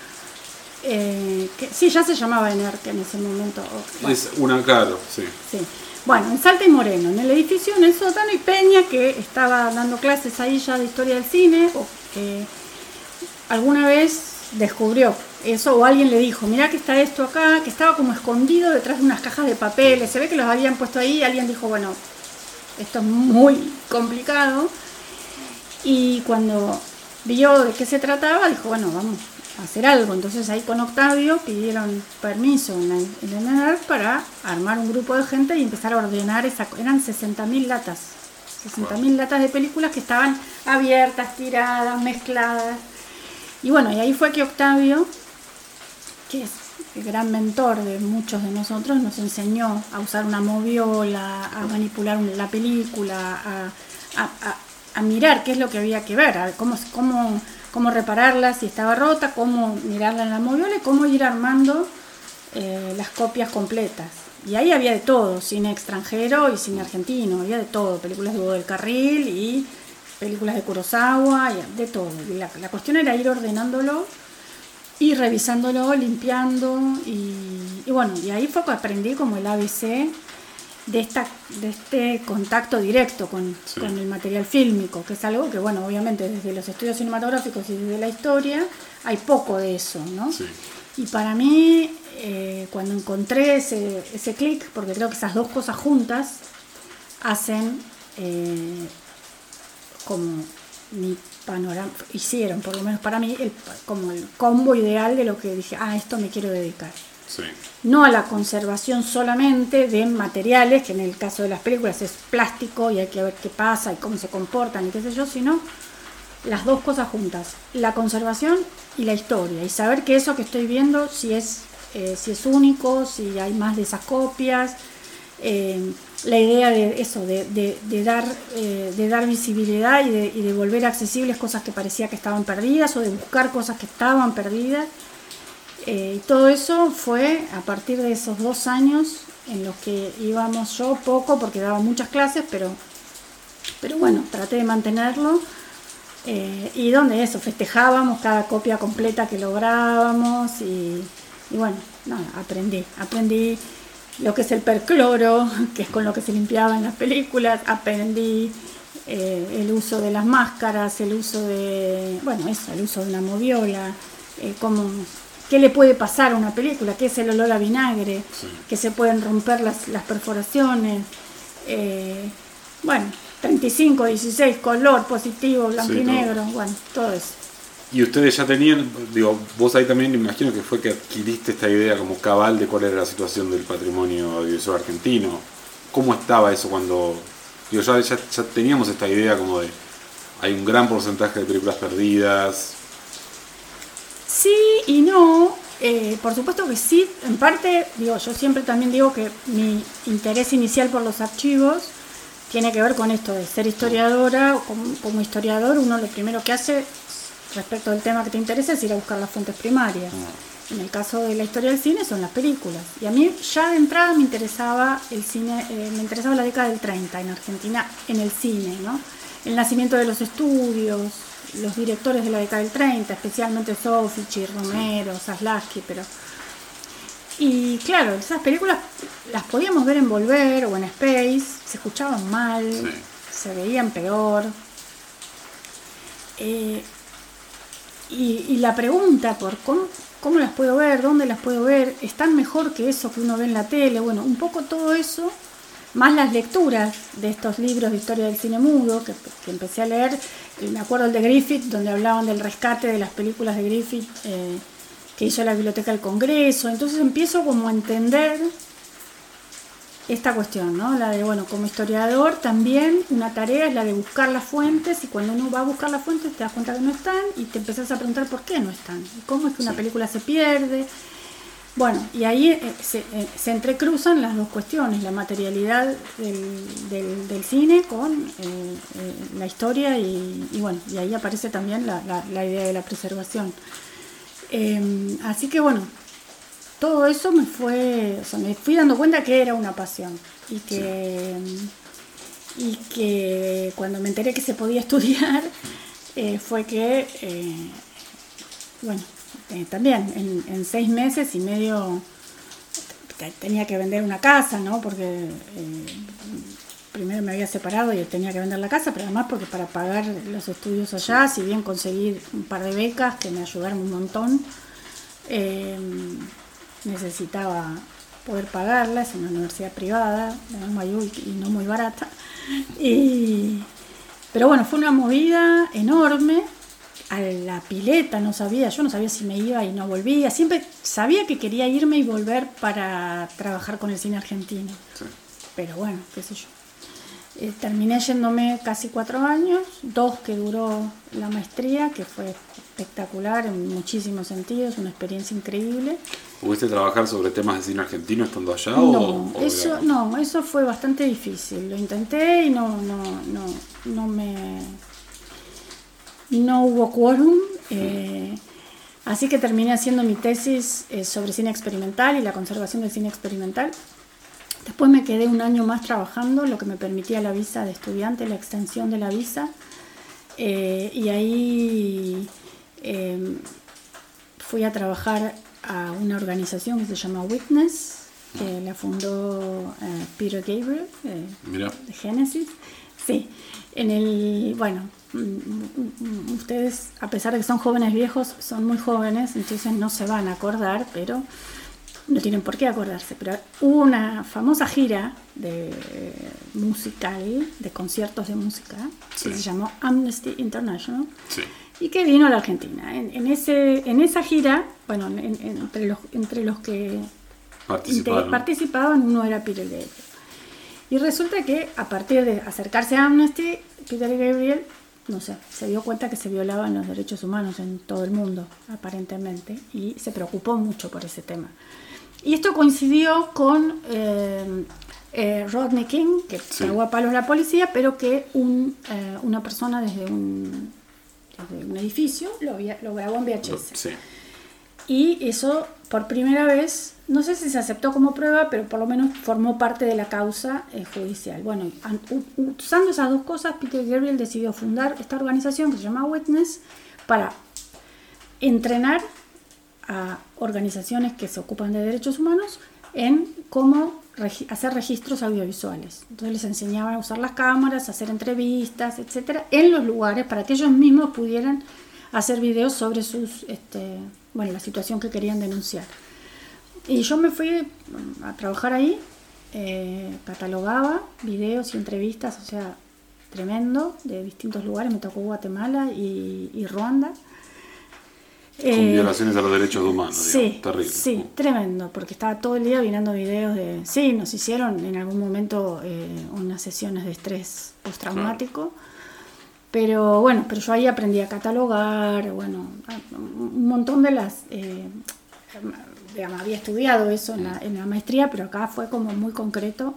Eh, que sí, ya se llamaba E N E R C en ese momento. Bueno. Es una, claro, sí. Sí. Bueno, en Salta y Moreno, en el edificio, en el sótano, y Peña, que estaba dando clases ahí ya de historia del cine, o que alguna vez descubrió eso, o alguien le dijo, mirá que está esto acá, que estaba como escondido detrás de unas cajas de papeles, se ve que los habían puesto ahí, y alguien dijo, bueno, esto es muy complicado, y cuando vio de qué se trataba, dijo, bueno, vamos a hacer algo. Entonces ahí con Octavio pidieron permiso en el E N E R C para armar un grupo de gente y empezar a ordenar, esa, eran sesenta mil latas, sesenta mil latas de películas que estaban abiertas, tiradas, mezcladas. Y bueno, y ahí fue que Octavio, que es el gran mentor de muchos de nosotros, nos enseñó a usar una moviola, a manipular la película, a, a, a, a mirar qué es lo que había que ver, a cómo, cómo, cómo repararla si estaba rota, cómo mirarla en la moviola y cómo ir armando eh, las copias completas. Y ahí había de todo, cine extranjero y cine argentino, había de todo, películas de Hugo del Carril y películas de Kurosawa, y de todo. Y la, la cuestión era ir ordenándolo y revisándolo, limpiando, y, y bueno, y ahí fue que aprendí como el A B C de esta de este contacto directo con, sí. con el material fílmico, que es algo que, bueno, obviamente desde los estudios cinematográficos y desde la historia hay poco de eso, ¿no? Sí. Y para mí, eh, cuando encontré ese, ese clic, porque creo que esas dos cosas juntas hacen eh, como mi panorama, hicieron por lo menos para mí el, como el combo ideal de lo que dije, ah, esto me quiero dedicar. Sí. No a la conservación solamente de materiales, que en el caso de las películas es plástico y hay que ver qué pasa y cómo se comportan y qué sé yo, sino las dos cosas juntas, la conservación y la historia, y saber que eso que estoy viendo si es, eh, si es único, si hay más de esas copias. Eh, la idea de eso, de, de, de, dar, eh, de dar visibilidad y de, y de volver accesibles cosas que parecía que estaban perdidas, o de buscar cosas que estaban perdidas. Eh, y todo eso fue a partir de esos dos años en los que íbamos, yo poco porque daba muchas clases, pero, pero bueno, traté de mantenerlo. Eh, y donde eso, festejábamos cada copia completa que lográbamos, y, y bueno, nada, aprendí, aprendí lo que es el percloro, que es con lo que se limpiaba en las películas, aprendí eh, el uso de las máscaras, el uso de, bueno, eso, el uso de una moviola, eh, cómo, qué le puede pasar a una película, qué es el olor a vinagre, sí. que se pueden romper las, las perforaciones, eh, bueno, treinta y cinco, dieciséis, color, positivo, blanco sí, y negro, todo. Bueno, todo eso. Y ustedes ya tenían, digo, vos ahí también me imagino que fue que adquiriste esta idea como cabal de cuál era la situación del patrimonio audiovisual argentino. ¿Cómo estaba eso cuando, digo, ya, ya, ya teníamos esta idea como de, hay un gran porcentaje de películas perdidas? Sí y no, eh, por supuesto que sí, en parte, digo, yo siempre también digo que mi interés inicial por los archivos tiene que ver con esto de ser historiadora. Como, como historiador, uno lo primero que hace respecto del tema que te interesa es ir a buscar las fuentes primarias. En el caso de la historia del cine son las películas. Y a mí ya de entrada me interesaba el cine, eh, me interesaba la década del treinta en Argentina en el cine, ¿no? El nacimiento de los estudios, los directores de la década del treinta, especialmente Soffici, Romero, Zaslavsky, pero... Y claro, esas películas las podíamos ver en Volver o en Space, se escuchaban mal, sí. se veían peor. Eh, y, y la pregunta por cómo, cómo las puedo ver, dónde las puedo ver, ¿están mejor que eso que uno ve en la tele? Bueno, un poco todo eso, más las lecturas de estos libros de historia del cine mudo que, que empecé a leer. Me acuerdo el de Griffith, donde hablaban del rescate de las películas de Griffith, eh, que hizo la Biblioteca del Congreso. Entonces empiezo como a entender esta cuestión, ¿no? La de, bueno, como historiador también una tarea es la de buscar las fuentes, y cuando uno va a buscar las fuentes te das cuenta que no están y te empezás a preguntar por qué no están, y cómo es que una Sí. película se pierde. Bueno, y ahí eh, se, eh, se entrecruzan las dos cuestiones, la materialidad del, del, del cine con eh, eh, la historia y, y bueno, y ahí aparece también la, la, la idea de la preservación. Eh, así que bueno, todo eso me fue, o sea, me fui dando cuenta que era una pasión y que, sí. y que cuando me enteré que se podía estudiar eh, fue que, eh, bueno, eh, también en, en seis meses y medio tenía que vender una casa, ¿no? Porque eh, primero me había separado y tenía que vender la casa, pero además porque para pagar los estudios allá, si bien conseguí un par de becas que me ayudaron un montón, eh, necesitaba poder pagarla. Es una universidad privada de Mayú y no muy barata, y, pero bueno, fue una movida enorme. A la pileta no sabía, yo no sabía si me iba y no volvía, siempre sabía que quería irme y volver para trabajar con el cine argentino, sí. Pero bueno, qué sé yo. Eh, terminé yéndome casi cuatro años, dos que duró la maestría, que fue espectacular en muchísimos sentidos, una experiencia increíble. ¿Pudiste trabajar sobre temas de cine argentino estando allá? No, o, o eso, no, eso fue bastante difícil. Lo intenté y no, no, no, no me, no hubo quórum. Eh, así que terminé haciendo mi tesis eh, sobre cine experimental y la conservación del cine experimental. Después me quedé un año más trabajando, lo que me permitía la visa de estudiante, la extensión de la visa. Eh, y ahí eh, fui a trabajar a una organización que se llama Witness, que la fundó eh, Peter Gabriel, eh, de Genesis. Sí, en el, bueno, ustedes, a pesar de que son jóvenes viejos, son muy jóvenes, entonces no se van a acordar, pero no tienen por qué acordarse, pero hubo una famosa gira de eh, musical, de conciertos de música, sí. que se llamó Amnesty International, sí. y que vino a la Argentina. En, en, ese, en esa gira, bueno, en, en, entre, los, entre los que participaron. participaban, uno era Peter Gabriel. Y resulta que a partir de acercarse a Amnesty, Peter Gabriel, no sé, se dio cuenta que se violaban los derechos humanos en todo el mundo, aparentemente, y se preocupó mucho por ese tema. Y esto coincidió con eh, eh, Rodney King, que sí. cagó a palos la policía, pero que un, eh, una persona desde un, desde un edificio lo, había, lo grabó en V H S. Sí. Y eso, por primera vez, no sé si se aceptó como prueba, pero por lo menos formó parte de la causa eh, judicial. Bueno, usando esas dos cosas, Peter Gabriel decidió fundar esta organización que se llama Witness para entrenar a organizaciones que se ocupan de derechos humanos en cómo regi- hacer registros audiovisuales. Entonces les enseñaban a usar las cámaras, a hacer entrevistas, etcétera, en los lugares para que ellos mismos pudieran hacer videos sobre sus, este, bueno, la situación que querían denunciar. Y yo me fui a trabajar ahí, eh, catalogaba videos y entrevistas, o sea, tremendo, de distintos lugares. Me tocó Guatemala y, y Ruanda. Con eh, violaciones a los derechos humanos, sí, digamos, terrible. Sí, tremendo, porque estaba todo el día viendo videos de... Sí, nos hicieron en algún momento eh, unas sesiones de estrés postraumático, claro. pero bueno, pero yo ahí aprendí a catalogar, bueno, un montón de las... Eh, digamos, había estudiado eso en la, en la maestría, pero acá fue como muy concreto.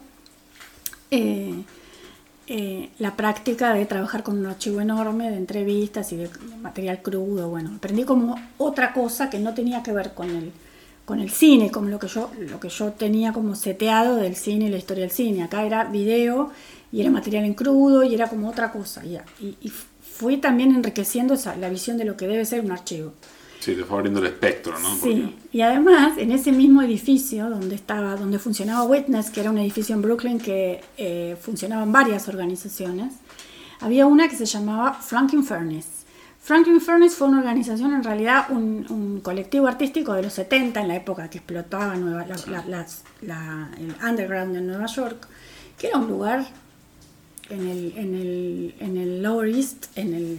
Eh, Eh, la práctica de trabajar con un archivo enorme de entrevistas y de, de material crudo. Bueno, aprendí como otra cosa que no tenía que ver con el, con el cine, como lo que yo, lo que yo tenía como seteado del cine y la historia del cine. Acá era video y era material en crudo y era como otra cosa. Y, y, y fui también enriqueciendo esa, la visión de lo que debe ser un archivo. Sí, te fue abriendo el espectro, ¿no? Sí, porque... y además en ese mismo edificio donde estaba, donde funcionaba Witness, que era un edificio en Brooklyn que eh, funcionaban varias organizaciones, había una que se llamaba Franklin Furnace. Franklin Furnace fue una organización, en realidad un, un colectivo artístico de los setenta, en la época que explotaba Nueva, la, la, la, la, el underground en Nueva York, que era un lugar en el, en el, en el Lower East, en el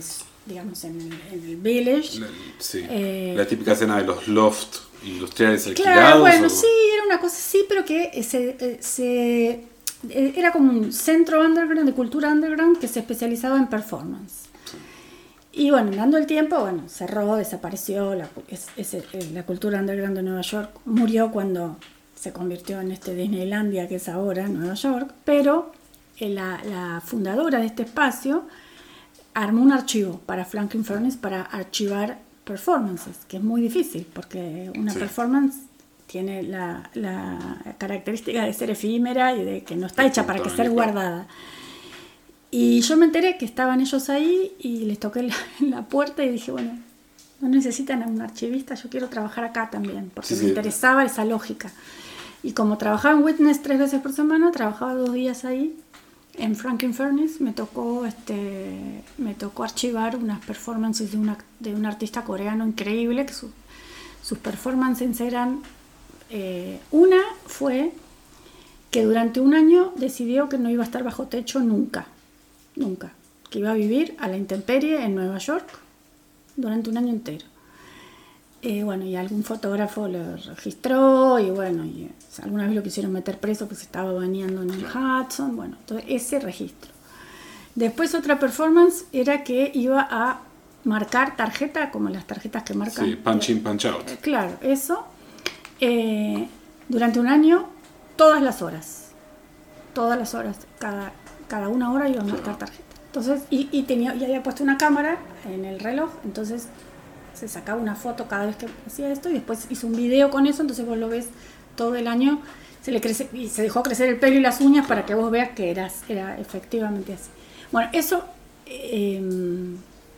digamos, en, en el Village. La, sí, eh, la típica escena de los loft industriales alquilados. Claro, bueno, o... sí, era una cosa así, pero que se, se, era como un centro underground, de cultura underground, que se especializaba en performance. Y bueno, dando el tiempo, bueno, cerró, desapareció, la, es, es, la cultura underground de Nueva York murió cuando se convirtió en este Disneylandia que es ahora Nueva York, pero eh, la, la fundadora de este espacio armó un archivo para Franklin Furnace para archivar performances, que es muy difícil, porque una sí. performance tiene la, la característica de ser efímera y de que no está hecha para que ser guardada. Y yo me enteré que estaban ellos ahí y les toqué la, la puerta y dije, bueno, no necesitan a un archivista, yo quiero trabajar acá también, porque sí, me sí. interesaba esa lógica. Y como trabajaba en Witness tres veces por semana, trabajaba dos días ahí en Franklin Furnace, me tocó, este, me tocó archivar unas performances de, una, de un artista coreano increíble, que su, sus performances eran, eh, una fue que durante un año decidió que no iba a estar bajo techo nunca. Nunca, que iba a vivir a la intemperie en Nueva York durante un año entero. Eh, bueno, y algún fotógrafo lo registró y bueno, y, o sea, alguna vez lo quisieron meter preso porque se estaba bañando en el Hudson, bueno, entonces ese registro. Después otra performance era que iba a marcar tarjeta, como las tarjetas que marcan. Sí, punch in, punch out. Eh, claro, eso, eh, durante un año, todas las horas, todas las horas, cada... cada una hora iba a marcar tarjeta. Entonces, y, y tenía, y había puesto una cámara en el reloj, entonces se sacaba una foto cada vez que hacía esto y después hizo un video con eso, entonces vos lo ves todo el año, se le crece, y se dejó crecer el pelo y las uñas para que vos veas que era, era efectivamente así. Bueno, eso eh,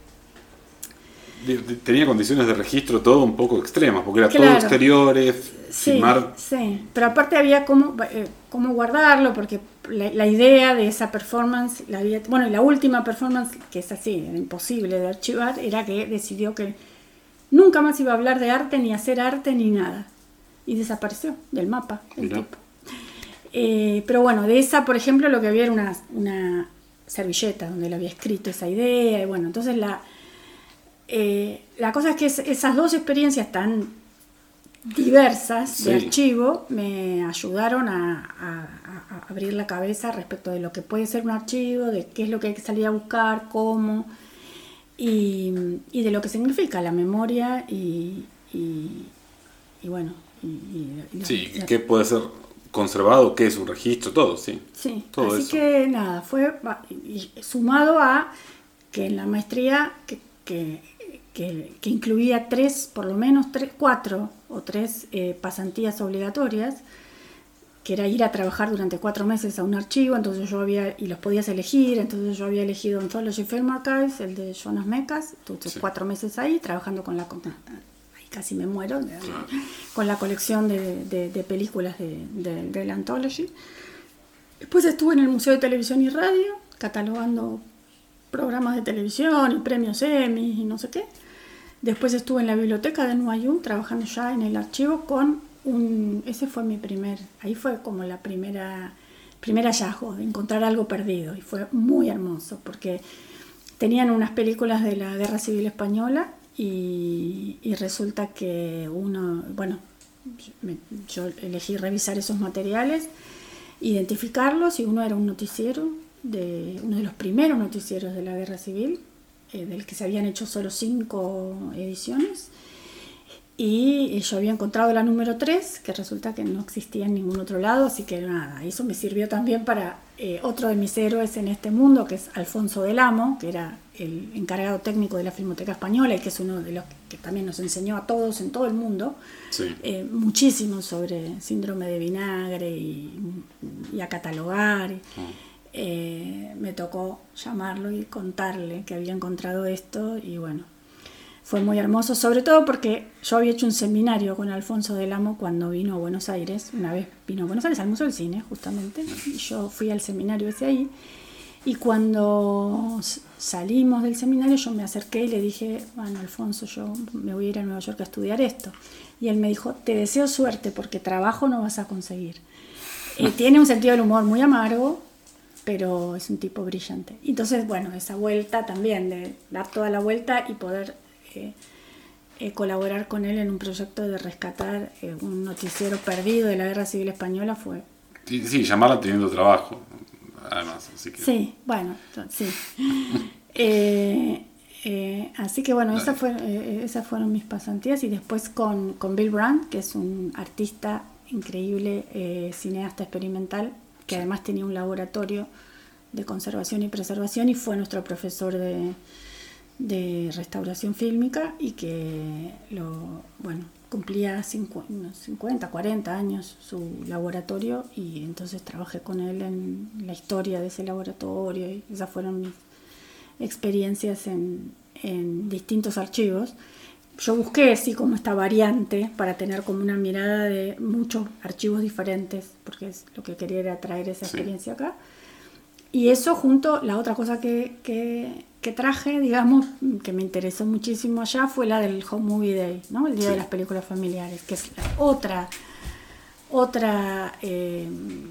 tenía condiciones de registro todo un poco extremas, porque era claro, todo exteriores, sí, filmar. Sí, pero aparte había cómo, eh, cómo guardarlo, porque la, la idea de esa performance, la había, bueno, y la última performance, que es así, era imposible de archivar, era que decidió que nunca más iba a hablar de arte, ni hacer arte, ni nada. Y desapareció del mapa el Mira. tipo. Eh, pero bueno, de esa, por ejemplo, lo que había era una, una servilleta donde le había escrito esa idea, y bueno, entonces la... Eh, la cosa es que es, esas dos experiencias tan diversas sí. de archivo me ayudaron a, a, a abrir la cabeza respecto de lo que puede ser un archivo, de qué es lo que hay que salir a buscar, cómo, y, y de lo que significa la memoria y, y, y bueno. Y, y, y sí, la, qué puede ser conservado, qué es un registro, todo, sí. Sí, todo así eso. que nada, fue y sumado a que en la maestría que, que Que, que incluía tres, por lo menos tres, cuatro o tres eh, pasantías obligatorias, que era ir a trabajar durante cuatro meses a un archivo, entonces yo había, y los podías elegir, entonces yo había elegido Anthology Film Archives, el de Jonas Mekas, entonces sí. cuatro meses ahí, trabajando con la, ahí casi me muero, claro. con la colección de, de, de películas de, de, de la Anthology. Después estuve en el Museo de Televisión y Radio, catalogando programas de televisión y premios Emmy y no sé qué. Después estuve en la biblioteca de N Y U trabajando ya en el archivo con un... Ese fue mi primer... Ahí fue como la primera... primer hallazgo de encontrar algo perdido y fue muy hermoso porque tenían unas películas de la Guerra Civil Española y, y resulta que uno... Bueno, me, yo elegí revisar esos materiales, identificarlos y uno era un noticiero de uno de los primeros noticieros de la Guerra Civil, eh, del que se habían hecho solo cinco ediciones, y yo había encontrado la número tres, que resulta que no existía en ningún otro lado, así que nada, eso me sirvió también para eh, otro de mis héroes en este mundo, que es Alfonso del Amo, que era el encargado técnico de la Filmoteca Española y que es uno de los que también nos enseñó a todos en todo el mundo sí. eh, muchísimo sobre síndrome de vinagre y, y a catalogar. Y, oh. Eh, me tocó llamarlo y contarle que había encontrado esto y bueno, fue muy hermoso, sobre todo porque yo había hecho un seminario con Alfonso del Amo cuando vino a Buenos Aires, una vez vino a Buenos Aires al Museo del Cine justamente, y yo fui al seminario ese ahí y cuando salimos del seminario yo me acerqué y le dije, bueno Alfonso, yo me voy a ir a Nueva York a estudiar esto, y él me dijo, te deseo suerte porque trabajo no vas a conseguir. Eh, tiene un sentido del humor muy amargo, pero es un tipo brillante. Entonces, bueno, esa vuelta también, de dar toda la vuelta y poder eh, eh, colaborar con él en un proyecto de rescatar eh, un noticiero perdido de la Guerra Civil Española fue... Sí, sí, llamarla teniendo trabajo, además, así que... Sí, bueno, sí. eh, eh, así que bueno, esas, fue, eh, esas fueron mis pasantías, y después con, con Bill Brandt, que es un artista increíble, eh, cineasta experimental, que además tenía un laboratorio de conservación y preservación y fue nuestro profesor de, de restauración fílmica, y que lo, bueno, cumplía cincuenta, cuarenta años su laboratorio, y entonces trabajé con él en la historia de ese laboratorio, y esas fueron mis experiencias en, en distintos archivos. Yo busqué así como esta variante para tener como una mirada de muchos archivos diferentes, porque es lo que quería era traer esa experiencia sí. acá. Y eso junto, la otra cosa que, que, que traje, digamos, que me interesó muchísimo allá, fue la del Home Movie Day, ¿no? El Día sí. de las Películas Familiares, que es la otra, otra, eh,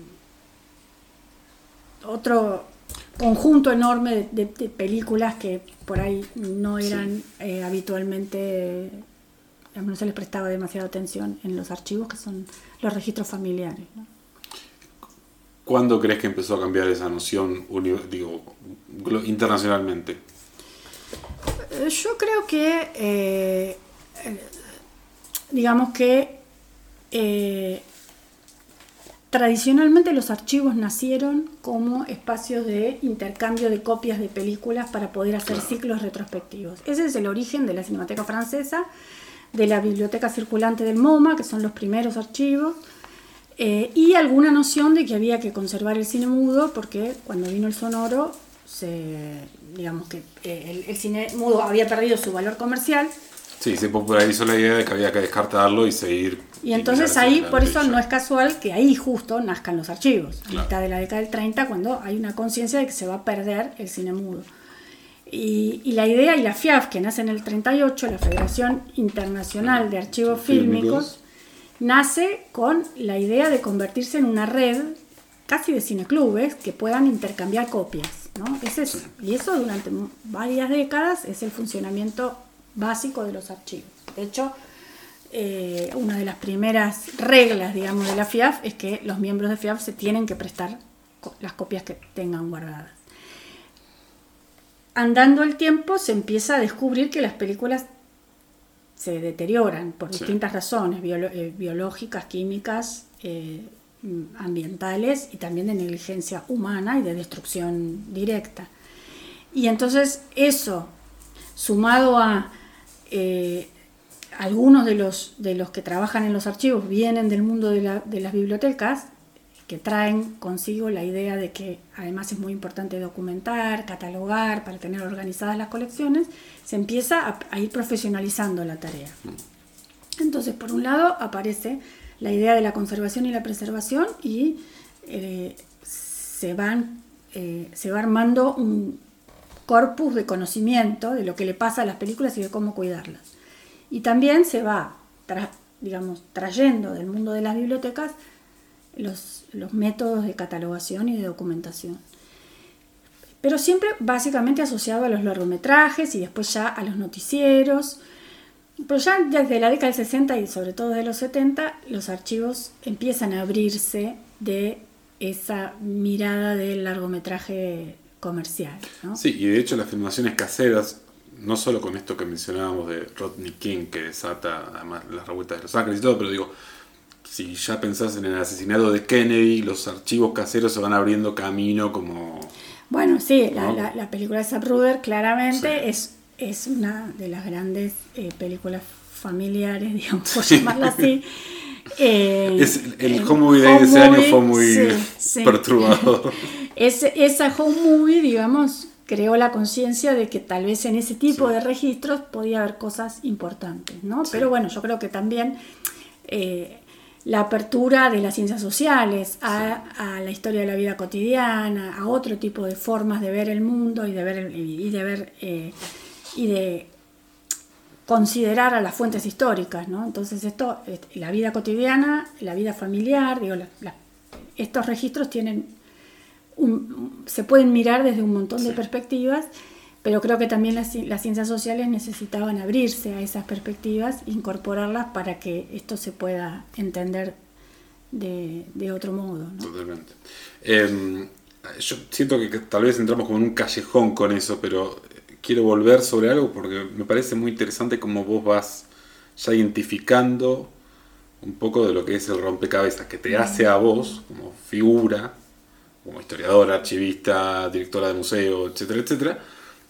otro conjunto enorme de, de, de películas que por ahí no eran sí. eh, habitualmente, eh, no se les prestaba demasiada atención en los archivos, que son los registros familiares, ¿no? ¿Cuándo crees que empezó a cambiar esa noción, digo, internacionalmente? Yo creo que, eh, digamos que eh, tradicionalmente los archivos nacieron como espacios de intercambio de copias de películas para poder hacer claro. ciclos retrospectivos. Ese es el origen de la Cinemateca Francesa, de la Biblioteca Circulante del MoMA, que son los primeros archivos, eh, y alguna noción de que había que conservar el cine mudo, porque cuando vino el sonoro, se, digamos que eh, el, el cine mudo había perdido su valor comercial. Sí, se popularizó la idea de que había que descartarlo y seguir... Y entonces ahí, por eso no es casual que ahí justo nazcan los archivos, a claro. mitad de la década del treinta, cuando hay una conciencia de que se va a perder el cine mudo. Y, y la idea, y la F I A F, que nace en el treinta y ocho, la Federación Internacional de Archivos Fílmicos, nace con la idea de convertirse en una red casi de cineclubes que puedan intercambiar copias, ¿no? Ese es, y eso durante varias décadas es el funcionamiento básico de los archivos. De hecho, eh, una de las primeras reglas, digamos, de la F I A F es que los miembros de F I A F se tienen que prestar co- las copias que tengan guardadas. Andando el tiempo se empieza a descubrir que las películas se deterioran por sí. distintas razones, biolo- eh, biológicas, químicas, eh, ambientales y también de negligencia humana y de destrucción directa. Y entonces eso, sumado a eh, algunos de los, de los que trabajan en los archivos vienen del mundo de, la, de las bibliotecas, que traen consigo la idea de que además es muy importante documentar, catalogar, para tener organizadas las colecciones, se empieza a, a ir profesionalizando la tarea. Entonces, por un lado, aparece la idea de la conservación y la preservación y eh, se, van, eh, se va armando un corpus de conocimiento de lo que le pasa a las películas y de cómo cuidarlas. Y también se va, tra- digamos, trayendo del mundo de las bibliotecas los, los métodos de catalogación y de documentación. Pero siempre básicamente asociado a los largometrajes y después ya a los noticieros. Pero ya desde la década del sesenta y sobre todo de los setenta, los archivos empiezan a abrirse de esa mirada del largometraje comercial, ¿no? Sí, y de hecho las filmaciones caseras, no solo con esto que mencionábamos de Rodney King, que desata además las revueltas de Los Ángeles y todo, pero digo, si ya pensás en el asesinato de Kennedy, los archivos caseros se van abriendo camino como... Bueno, sí, ¿no? la, la, la película de Zapruder claramente sí. es, es una de las grandes eh, películas familiares, digamos, por llamarla así. Eh, es, el, el Home Movie Day de ese año fue muy sí, sí. perturbador. Ese, esa Home Movie, digamos, creó la conciencia de que tal vez en ese tipo sí. de registros podía haber cosas importantes, ¿no? Sí. Pero bueno, yo creo que también eh, la apertura de las ciencias sociales a, sí. a la historia de la vida cotidiana, a otro tipo de formas de ver el mundo y de ver y de ver eh, y de considerar a las fuentes históricas, ¿no? Entonces esto, la vida cotidiana, la vida familiar, digo, la, la, estos registros tienen un, se pueden mirar desde un montón de Sí. perspectivas, pero creo que también las, las ciencias sociales necesitaban abrirse a esas perspectivas, incorporarlas para que esto se pueda entender de, de otro modo, ¿no? Totalmente. Eh, yo siento que tal vez entramos como en un callejón con eso, pero quiero volver sobre algo porque me parece muy interesante cómo vos vas ya identificando un poco de lo que es el rompecabezas que te hace a vos como figura, como historiadora, archivista, directora de museo, etcétera, etcétera.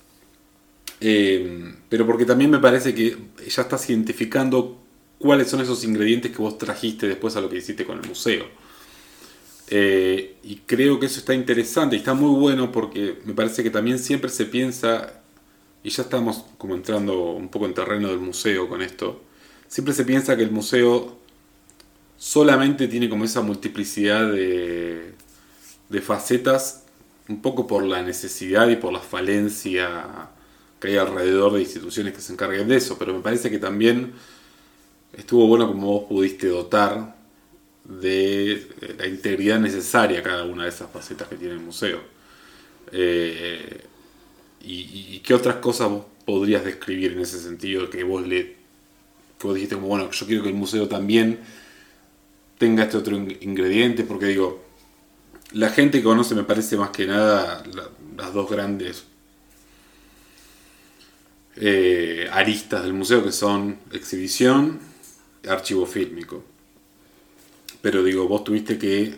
Eh, pero porque también me parece que ya estás identificando cuáles son esos ingredientes que vos trajiste después a lo que hiciste con el museo. Eh, y creo que eso está interesante y está muy bueno porque me parece que también siempre se piensa, y ya estamos como entrando un poco en terreno del museo con esto, siempre se piensa que el museo solamente tiene como esa multiplicidad de, de facetas, un poco por la necesidad y por la falencia que hay alrededor de instituciones que se encarguen de eso, pero me parece que también estuvo bueno como vos pudiste dotar de la integridad necesaria a cada una de esas facetas que tiene el museo. Eh, y, y qué otras cosas vos podrías describir en ese sentido que vos le que vos dijiste como bueno, yo quiero que el museo también tenga este otro ingrediente, porque digo, la gente que conoce me parece más que nada la, las dos grandes eh, aristas del museo, que son exhibición, archivo fílmico. Pero digo, vos tuviste que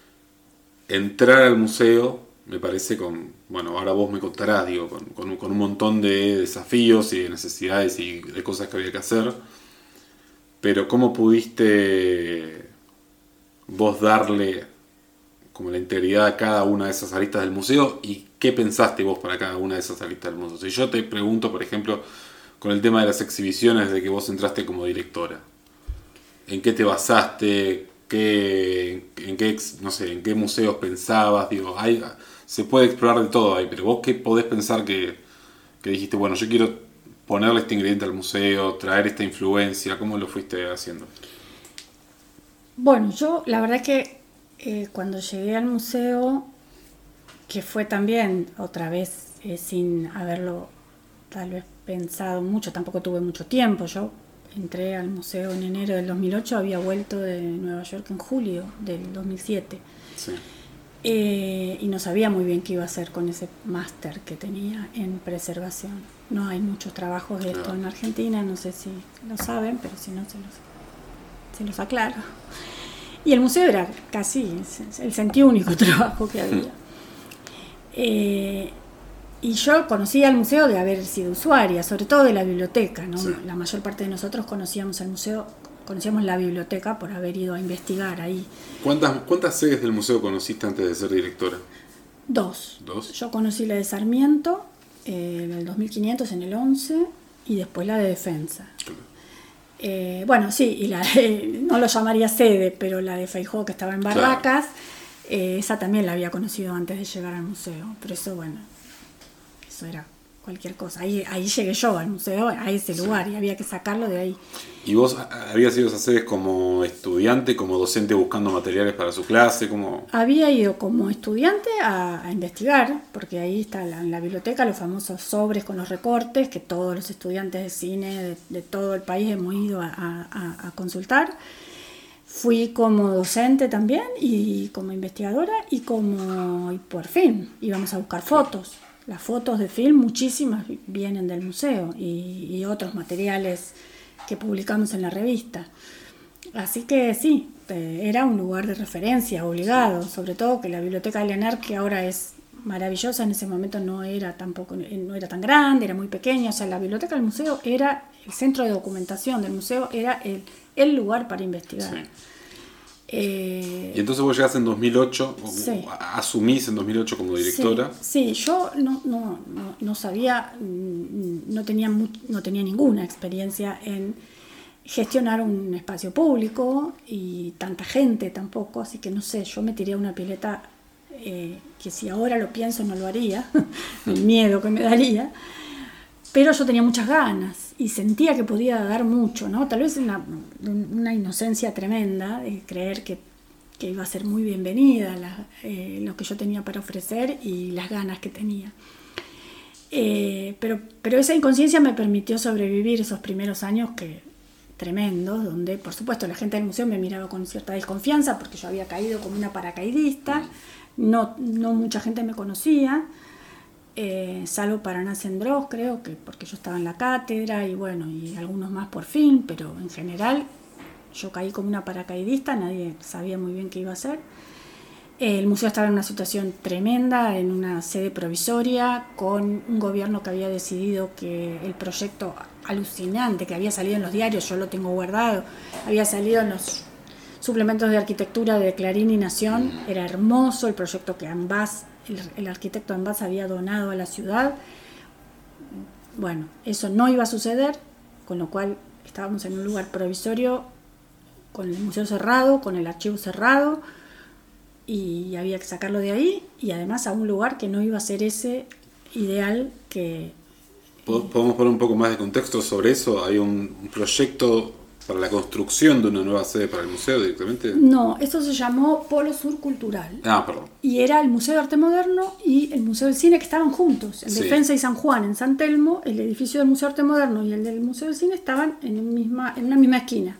entrar al museo, me parece, con, bueno, ahora vos me contarás, digo, con, con, con un montón de desafíos y de necesidades y de cosas que había que hacer. Pero ¿cómo pudiste vos darle como la integridad a cada una de esas aristas del museo y qué pensaste vos para cada una de esas aristas del museo? Si yo te pregunto, por ejemplo, con el tema de las exhibiciones desde que vos entraste como directora, ¿en qué te basaste? ¿Qué, en qué, no sé, en qué museos pensabas? Digo, hay, se puede explorar de todo ahí, pero vos qué podés pensar que, que dijiste, bueno, yo quiero ponerle este ingrediente al museo, traer esta influencia? ¿Cómo lo fuiste haciendo? Bueno, yo la verdad que eh, cuando llegué al museo, que fue también otra vez eh, sin haberlo tal vez pensado mucho, tampoco tuve mucho tiempo, yo entré al museo en enero del dos mil ocho, había vuelto de Nueva York en julio del dos mil siete. Sí. Eh, y no sabía muy bien qué iba a hacer con ese máster que tenía en preservación. No hay muchos trabajos de esto Claro. en Argentina, no sé si lo saben, pero si no se los, se los aclaro. Y el museo era casi el sentiúnico trabajo que había. Eh, y yo conocía el museo de haber sido usuaria, sobre todo de la biblioteca, ¿no? Sí. La mayor parte de nosotros conocíamos el museo, conocíamos la biblioteca por haber ido a investigar ahí. ¿Cuántas, ¿Cuántas sedes del museo conociste antes de ser directora? Dos. ¿Dos? Yo conocí la de Sarmiento eh, en el dos mil quinientos, en el once, y después la de Defensa. Claro. Eh, bueno, sí, y la de, no lo llamaría sede, pero la de Feijó, que estaba en Barracas, claro. eh, esa también la había conocido antes de llegar al museo. Pero eso, bueno, eso era cualquier cosa. Ahí, ahí llegué yo al museo, a ese lugar, sí. Y había que sacarlo de ahí. ¿Y vos habías ido a esas sedes como estudiante, como docente buscando materiales para su clase? Como... Había ido como estudiante a, a investigar, porque ahí está la, en la biblioteca los famosos sobres con los recortes, que todos los estudiantes de cine de, de todo el país hemos ido a, a, a consultar. Fui como docente también, y como investigadora, y como y por film íbamos a buscar fotos. Las fotos de film, muchísimas vienen del museo, y, y otros materiales que publicamos en la revista. Así que sí, era un lugar de referencia obligado, sobre todo que la biblioteca de Leonard, que ahora es maravillosa, en ese momento no era tampoco no era tan grande, era muy pequeña. O sea, la biblioteca del museo era el centro de documentación del museo, era el, el lugar para investigar. Sí. Eh, y entonces vos llegaste en dos mil ocho, sí. Asumís en dos mil ocho como directora. Sí, sí, yo no, no, no, no sabía, no tenía, no tenía ninguna experiencia en gestionar un espacio público y tanta gente tampoco, así que no sé, yo me tiré a una pileta eh, que si ahora lo pienso no lo haría, el miedo que me daría, pero yo tenía muchas ganas y sentía que podía dar mucho, ¿no? Tal vez una, una inocencia tremenda de creer que que iba a ser muy bienvenida la, eh, lo que yo tenía para ofrecer y las ganas que tenía. Eh, pero, pero esa inconsciencia me permitió sobrevivir esos primeros años que tremendos, donde por supuesto la gente del museo me miraba con cierta desconfianza porque yo había caído como una paracaidista, no, no mucha gente me conocía, eh, salvo Paraná Sendros, creo que porque yo estaba en la cátedra y bueno, y algunos más por fin, pero en general yo caí como una paracaidista, nadie sabía muy bien qué iba a hacer. El museo estaba en una situación tremenda, en una sede provisoria, con un gobierno que había decidido que el proyecto alucinante que había salido en los diarios, yo lo tengo guardado, había salido en los suplementos de arquitectura de Clarín y Nación, era hermoso el proyecto que Ambás, el, el arquitecto Ambás había donado a la ciudad. Bueno, eso no iba a suceder, con lo cual estábamos en un lugar provisorio, con el museo cerrado, con el archivo cerrado, y había que sacarlo de ahí, y además a un lugar que no iba a ser ese ideal que... ¿Podemos poner un poco más de contexto sobre eso? ¿Hay un, un proyecto para la construcción de una nueva sede para el museo directamente? No, esto se llamó Polo Sur Cultural. Ah, perdón. Y era el Museo de Arte Moderno y el Museo del Cine que estaban juntos. En sí. Defensa y San Juan, en San Telmo, el edificio del Museo de Arte Moderno y el del Museo del Cine estaban en, misma, en una misma esquina.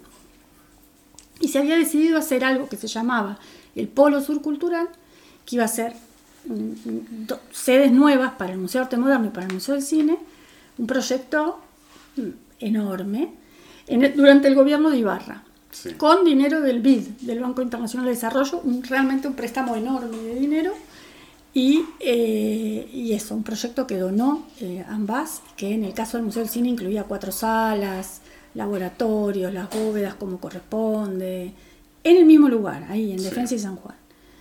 Y se había decidido hacer algo que se llamaba el Polo Sur Cultural, que iba a ser mm, do, sedes nuevas para el Museo de Arte Moderno y para el Museo del Cine, un proyecto mm, enorme, en el, durante el gobierno de Ibarra, sí. Con dinero del B I D, del Banco Internacional de Desarrollo, un, realmente un préstamo enorme de dinero, y, eh, y eso, un proyecto que donó eh, Ambás, que en el caso del Museo del Cine incluía cuatro salas, laboratorios, las bóvedas como corresponde, en el mismo lugar, ahí en Defensa sí. y San Juan.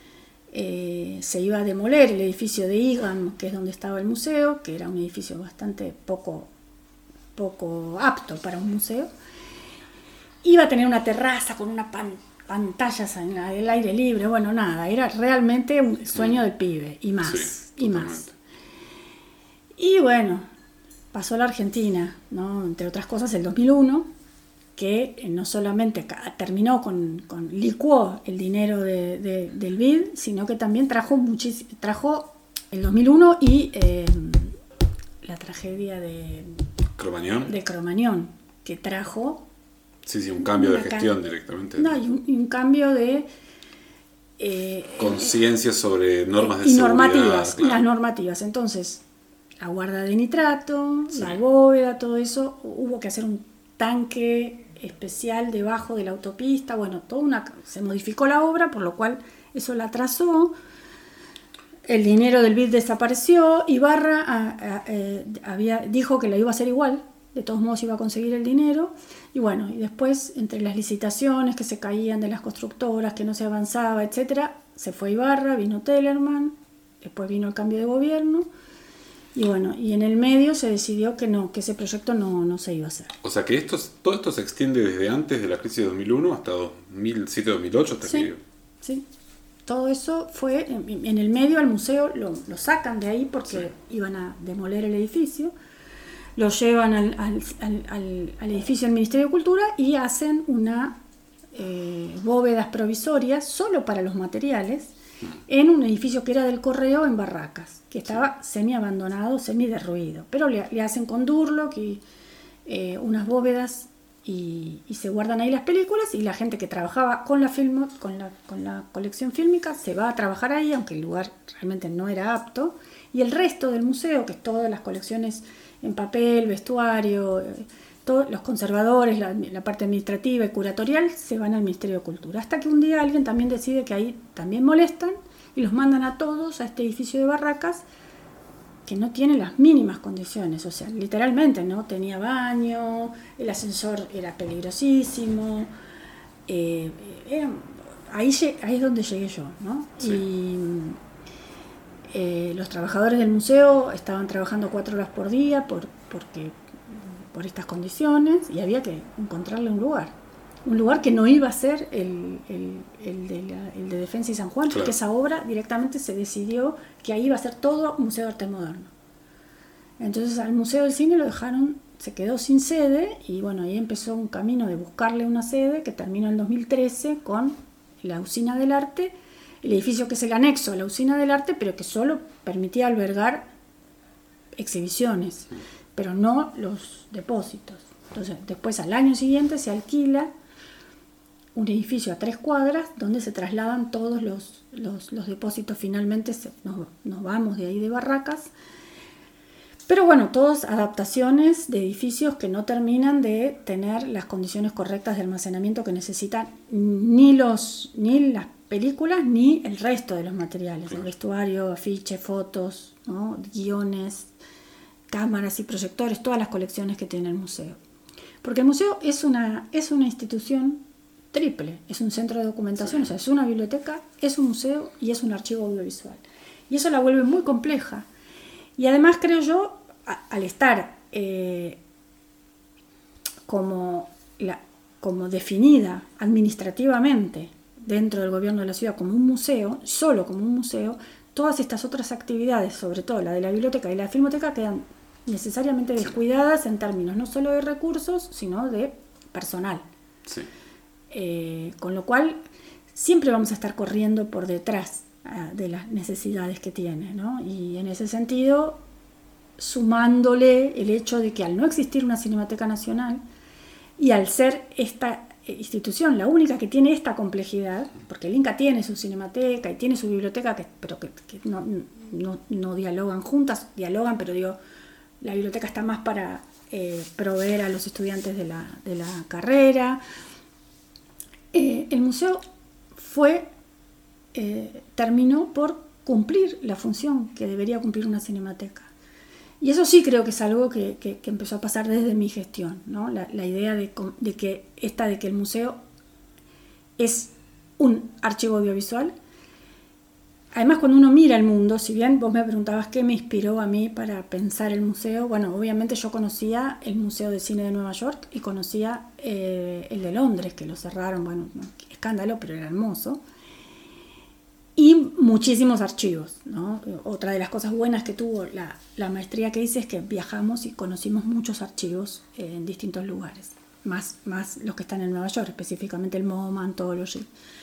Eh, se iba a demoler el edificio de I G A M, que es donde estaba el museo, que era un edificio bastante poco, poco apto para un museo. Iba a tener una terraza con una pan, pantallas en el aire libre, bueno, nada, era realmente un sueño del pibe, y más, sí, y más. Y bueno, pasó la Argentina, ¿no? Entre otras cosas el dos mil uno, que no solamente terminó con, con licuó el dinero de, de, del B I D, sino que también trajo muchísimo, trajo el dos mil uno y eh, la tragedia de Cromañón, de Cromañón, que trajo sí, sí, un cambio de gestión directamente. No, y un, y un cambio de eh, conciencia sobre normas de y seguridad. Normativas, claro. Las normativas. Entonces, la guarda de nitrato, sí. La bóveda, todo eso, hubo que hacer un tanque especial debajo de la autopista, bueno, toda una, se modificó la obra, por lo cual eso la atrasó, el dinero del B I D desapareció, Ibarra a, a, eh, había, dijo que la iba a hacer igual, de todos modos iba a conseguir el dinero, y bueno, y después entre las licitaciones que se caían de las constructoras, que no se avanzaba, etcétera, se fue Ibarra, vino Tellerman, después vino el cambio de gobierno, y bueno, y en el medio se decidió que no, que ese proyecto no, no se iba a hacer. O sea que esto, todo esto se extiende desde antes de la crisis de dos mil uno hasta dos mil siete dos mil ocho, hasta sí, que... sí. Todo eso fue, en, en el medio al museo lo, lo sacan de ahí porque sí. Iban a demoler el edificio, lo llevan al, al, al, al, al edificio del Ministerio de Cultura y hacen una eh, bóvedas provisorias solo para los materiales, en un edificio que era del correo en Barracas, que estaba semi abandonado, semi derruido, pero le, le hacen con Durlock y eh, unas bóvedas y, y se guardan ahí las películas, y la gente que trabajaba con la film, con la, con la colección fílmica se va a trabajar ahí, aunque el lugar realmente no era apto, y el resto del museo, que es todas las colecciones en papel, vestuario, eh, todos los conservadores, la, la parte administrativa y curatorial, se van al Ministerio de Cultura. Hasta que un día alguien también decide que ahí también molestan y los mandan a todos a este edificio de Barracas que no tiene las mínimas condiciones. O sea, literalmente no tenía baño, el ascensor era peligrosísimo. Eh, era, ahí, ahí es donde llegué yo, ¿no? Sí. Y eh, los trabajadores del museo estaban trabajando cuatro horas por día por, porque... por estas condiciones, y había que encontrarle un lugar. Un lugar que no iba a ser el, el, el, de, la, el de Defensa y San Juan, porque claro. Esa obra directamente se decidió que ahí iba a ser todo Museo de Arte Moderno. Entonces al Museo del Cine lo dejaron, se quedó sin sede, y bueno, ahí empezó un camino de buscarle una sede que terminó en dos mil trece con la usina del arte, el edificio que es el anexo a la usina del arte, pero que solo permitía albergar exhibiciones, pero no los depósitos. Entonces, después al año siguiente se alquila un edificio a tres cuadras donde se trasladan todos los, los, los depósitos. Finalmente se, nos, nos vamos de ahí de Barracas. Pero bueno, todas adaptaciones de edificios que no terminan de tener las condiciones correctas de almacenamiento que necesitan ni, los, ni las películas ni el resto de los materiales, el vestuario, afiches, fotos, ¿no? Guiones, cámaras y proyectores, todas las colecciones que tiene el museo. Porque el museo es una, es una institución triple, es un centro de documentación, sí. O sea, es una biblioteca, es un museo y es un archivo audiovisual. Y eso la vuelve muy compleja. Y además creo yo, a, al estar eh, como, la, como definida administrativamente dentro del gobierno de la ciudad como un museo, solo como un museo, todas estas otras actividades, sobre todo la de la biblioteca y la filmoteca, quedan necesariamente descuidadas en términos no solo de recursos, sino de personal. Sí. Eh, con lo cual, siempre vamos a estar corriendo por detrás uh, de las necesidades que tiene, ¿no? Y en ese sentido, sumándole el hecho de que al no existir una Cinemateca Nacional y al ser esta institución la única que tiene esta complejidad, porque el Inca tiene su cinemateca y tiene su biblioteca, que, pero que, que no, no, no dialogan juntas, dialogan, pero digo, la biblioteca está más para eh, proveer a los estudiantes de la, de la carrera. Eh, el museo fue, eh, terminó por cumplir la función que debería cumplir una cinemateca. Y eso sí creo que es algo que, que, que empezó a pasar desde mi gestión, ¿no? La, la idea de, de que esta de que el museo es un archivo audiovisual. Además, cuando uno mira el mundo, si bien vos me preguntabas qué me inspiró a mí para pensar el museo, bueno, obviamente yo conocía el Museo de Cine de Nueva York y conocía eh, el de Londres, que lo cerraron, bueno, escándalo, pero era hermoso. Y muchísimos archivos, ¿no? Otra de las cosas buenas que tuvo la, la maestría que hice es que viajamos y conocimos muchos archivos eh, en distintos lugares, más, más los que están en Nueva York, específicamente el MoMA, Anthology.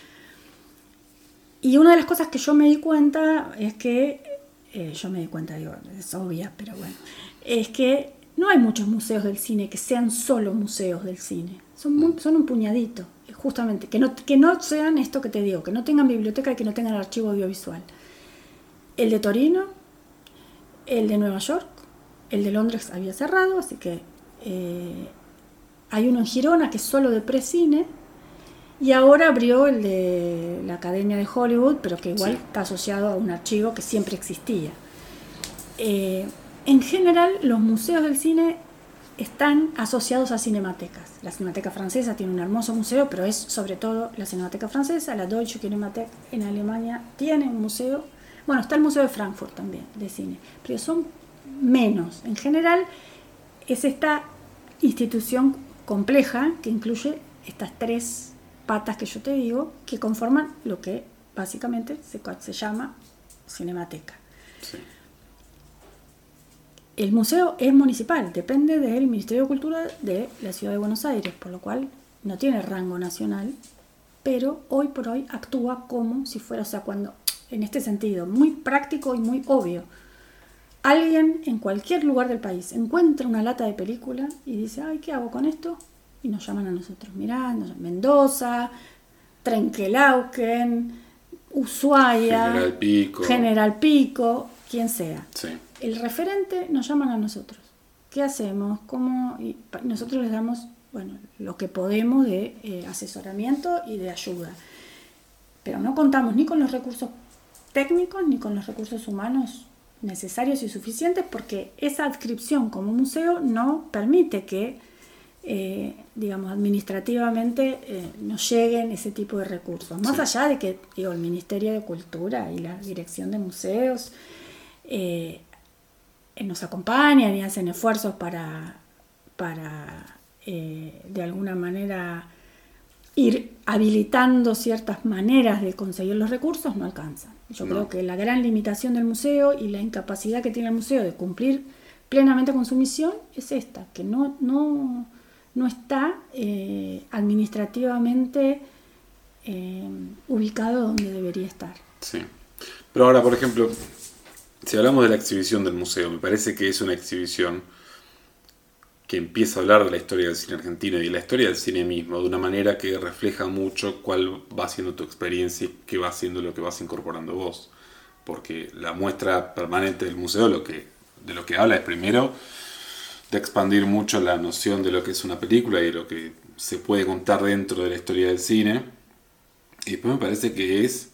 Y una de las cosas que yo me di cuenta es que, eh, yo me di cuenta, digo, es obvia, pero bueno, es que no hay muchos museos del cine que sean solo museos del cine, son, muy, son un puñadito. Justamente, que no, que no sean esto que te digo, que no tengan biblioteca y que no tengan archivo audiovisual. El de Torino, el de Nueva York, el de Londres había cerrado, así que eh, hay uno en Girona que es solo de precine, y ahora abrió el de la Academia de Hollywood, pero que igual sí. Está asociado a un archivo que siempre existía. Eh, en general, los museos del cine están asociados a cinematecas. La Cinemateca Francesa tiene un hermoso museo, pero es sobre todo la Cinemateca Francesa. La Deutsche Kinemathek en Alemania tiene un museo. Bueno, está el Museo de Frankfurt también, de cine, pero son menos. En general, es esta institución compleja que incluye estas tres patas que yo te digo, que conforman lo que básicamente se, se llama cinemateca. Sí. El museo es municipal, depende del Ministerio de Cultura de la Ciudad de Buenos Aires, por lo cual no tiene rango nacional, pero hoy por hoy actúa como si fuera, o sea, cuando, en este sentido, muy práctico y muy obvio, alguien en cualquier lugar del país encuentra una lata de película y dice, ay, ¿qué hago con esto? Y nos llaman a nosotros, mirá, Mendoza, Trenquelauquen, Ushuaia, General Pico, General Pico, quien sea. Sí. El referente nos llaman a nosotros. ¿Qué hacemos? ¿Cómo? Y nosotros les damos, bueno, lo que podemos de eh, asesoramiento y de ayuda. Pero no contamos ni con los recursos técnicos ni con los recursos humanos necesarios y suficientes, porque esa adscripción como museo no permite que, eh, digamos, administrativamente eh, nos lleguen ese tipo de recursos. Más sí. allá de que, digo, el Ministerio de Cultura y la Dirección de Museos eh, nos acompañan y hacen esfuerzos para, para eh, de alguna manera ir habilitando ciertas maneras de conseguir los recursos, no alcanzan. Yo no. creo que la gran limitación del museo y la incapacidad que tiene el museo de cumplir plenamente con su misión es esta, que no, no, no está eh, administrativamente eh, ubicado donde debería estar. Sí. Pero ahora, por ejemplo, si hablamos de la exhibición del museo, me parece que es una exhibición que empieza a hablar de la historia del cine argentino y de la historia del cine mismo, de una manera que refleja mucho cuál va siendo tu experiencia y qué va siendo lo que vas incorporando vos. Porque la muestra permanente del museo lo que, de lo que habla es primero de expandir mucho la noción de lo que es una película y de lo que se puede contar dentro de la historia del cine. Y después me parece que es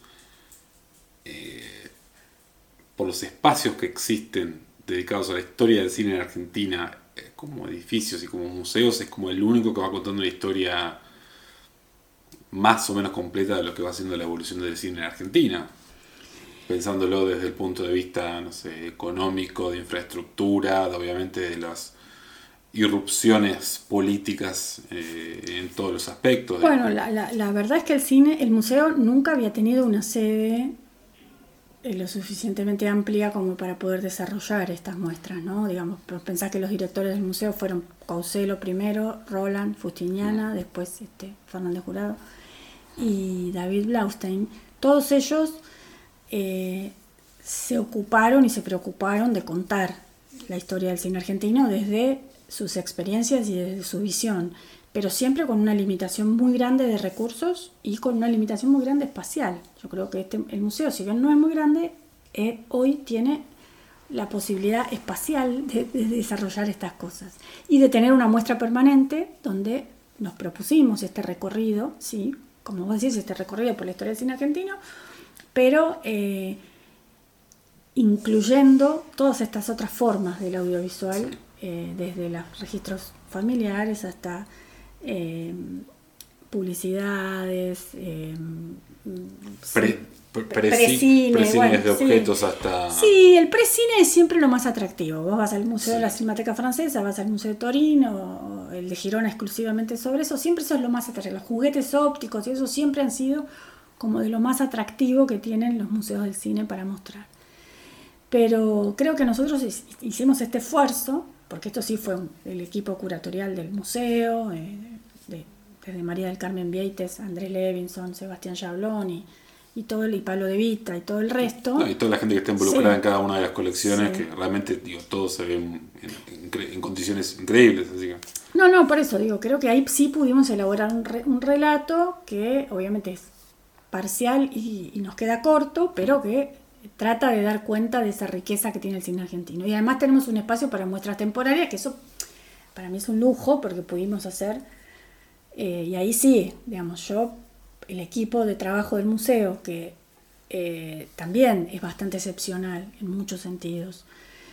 eh, por los espacios que existen dedicados a la historia del cine en Argentina, eh, como edificios y como museos, es como el único que va contando una historia más o menos completa de lo que va siendo la evolución del cine en Argentina. Pensándolo desde el punto de vista, no sé, económico, de infraestructura, de, obviamente de las irrupciones políticas eh, en todos los aspectos. Bueno, la, la, la verdad es que el cine, el museo nunca había tenido una sede eh, lo suficientemente amplia como para poder desarrollar estas muestras, ¿no? Digamos, pensás que los directores del museo fueron Causelo primero, Roland, Fustiniana, mm. después este, Fernández Jurado y David Blaustein. Todos ellos eh, se ocuparon y se preocuparon de contar la historia del cine argentino desde sus experiencias y desde su visión, pero siempre con una limitación muy grande de recursos y con una limitación muy grande espacial. Yo creo que este, el museo, si bien no es muy grande, eh, hoy tiene la posibilidad espacial de, de desarrollar estas cosas y de tener una muestra permanente donde nos propusimos este recorrido, sí, como vos decís, este recorrido por la historia del cine argentino, pero eh, incluyendo todas estas otras formas del audiovisual, eh, desde los registros familiares hasta eh, publicidades, eh, Pre, pre, pre, precine, precines bueno, de objetos sí. hasta... Sí, el precine es siempre lo más atractivo. Vos vas al Museo sí. de la Cinemateca Francesa, vas al Museo de Torino, el de Girona exclusivamente sobre eso, siempre eso es lo más atractivo. Los juguetes ópticos y eso siempre han sido como de lo más atractivo que tienen los museos del cine para mostrar. Pero creo que nosotros hicimos este esfuerzo, porque esto sí fue un, el equipo curatorial del museo, eh, de, desde María del Carmen Vieites, Andrés Levinson, Sebastián Jablón y, y todo el y Pablo De Vita y todo el resto. No, y toda la gente que está involucrada sí. en cada una de las colecciones, sí. que realmente digo, todo se ve en, en, en condiciones increíbles. Así que... No, no, por eso digo, creo que ahí sí pudimos elaborar un, re, un relato que obviamente es parcial y, y nos queda corto, pero que trata de dar cuenta de esa riqueza que tiene el cine argentino. Y además tenemos un espacio para muestras temporarias, que eso para mí es un lujo, porque pudimos hacer, eh, y ahí sí, digamos, yo, el equipo de trabajo del museo, que eh, también es bastante excepcional en muchos sentidos,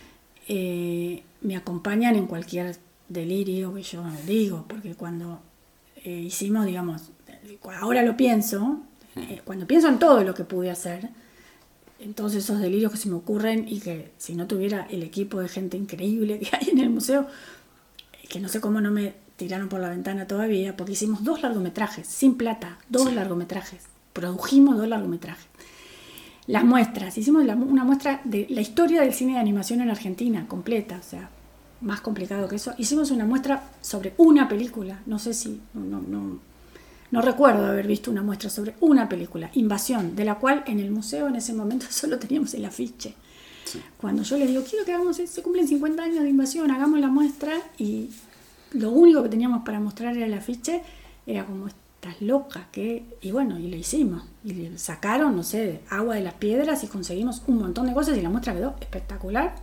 eh, me acompañan en cualquier delirio que yo digo, porque cuando eh, hicimos, digamos, ahora lo pienso, eh, cuando pienso en todo lo que pude hacer, en todos esos delirios que se me ocurren y que si no tuviera el equipo de gente increíble que hay en el museo, que no sé cómo no me tiraron por la ventana todavía, porque hicimos dos largometrajes, sin plata, dos sí. largometrajes, produjimos dos largometrajes. Las muestras, hicimos la, una muestra de la historia del cine de animación en Argentina, completa, o sea, más complicado que eso. Hicimos una muestra sobre una película, no sé si, no, no, no recuerdo haber visto una muestra sobre una película, Invasión, de la cual en el museo en ese momento solo teníamos el afiche. Sí. Cuando yo les digo, quiero que hagamos, se cumplen cincuenta años de Invasión, hagamos la muestra, y lo único que teníamos para mostrar era el afiche, era como, estás loca, que y bueno, y lo hicimos, y le sacaron, no sé, agua de las piedras y conseguimos un montón de cosas y la muestra quedó espectacular.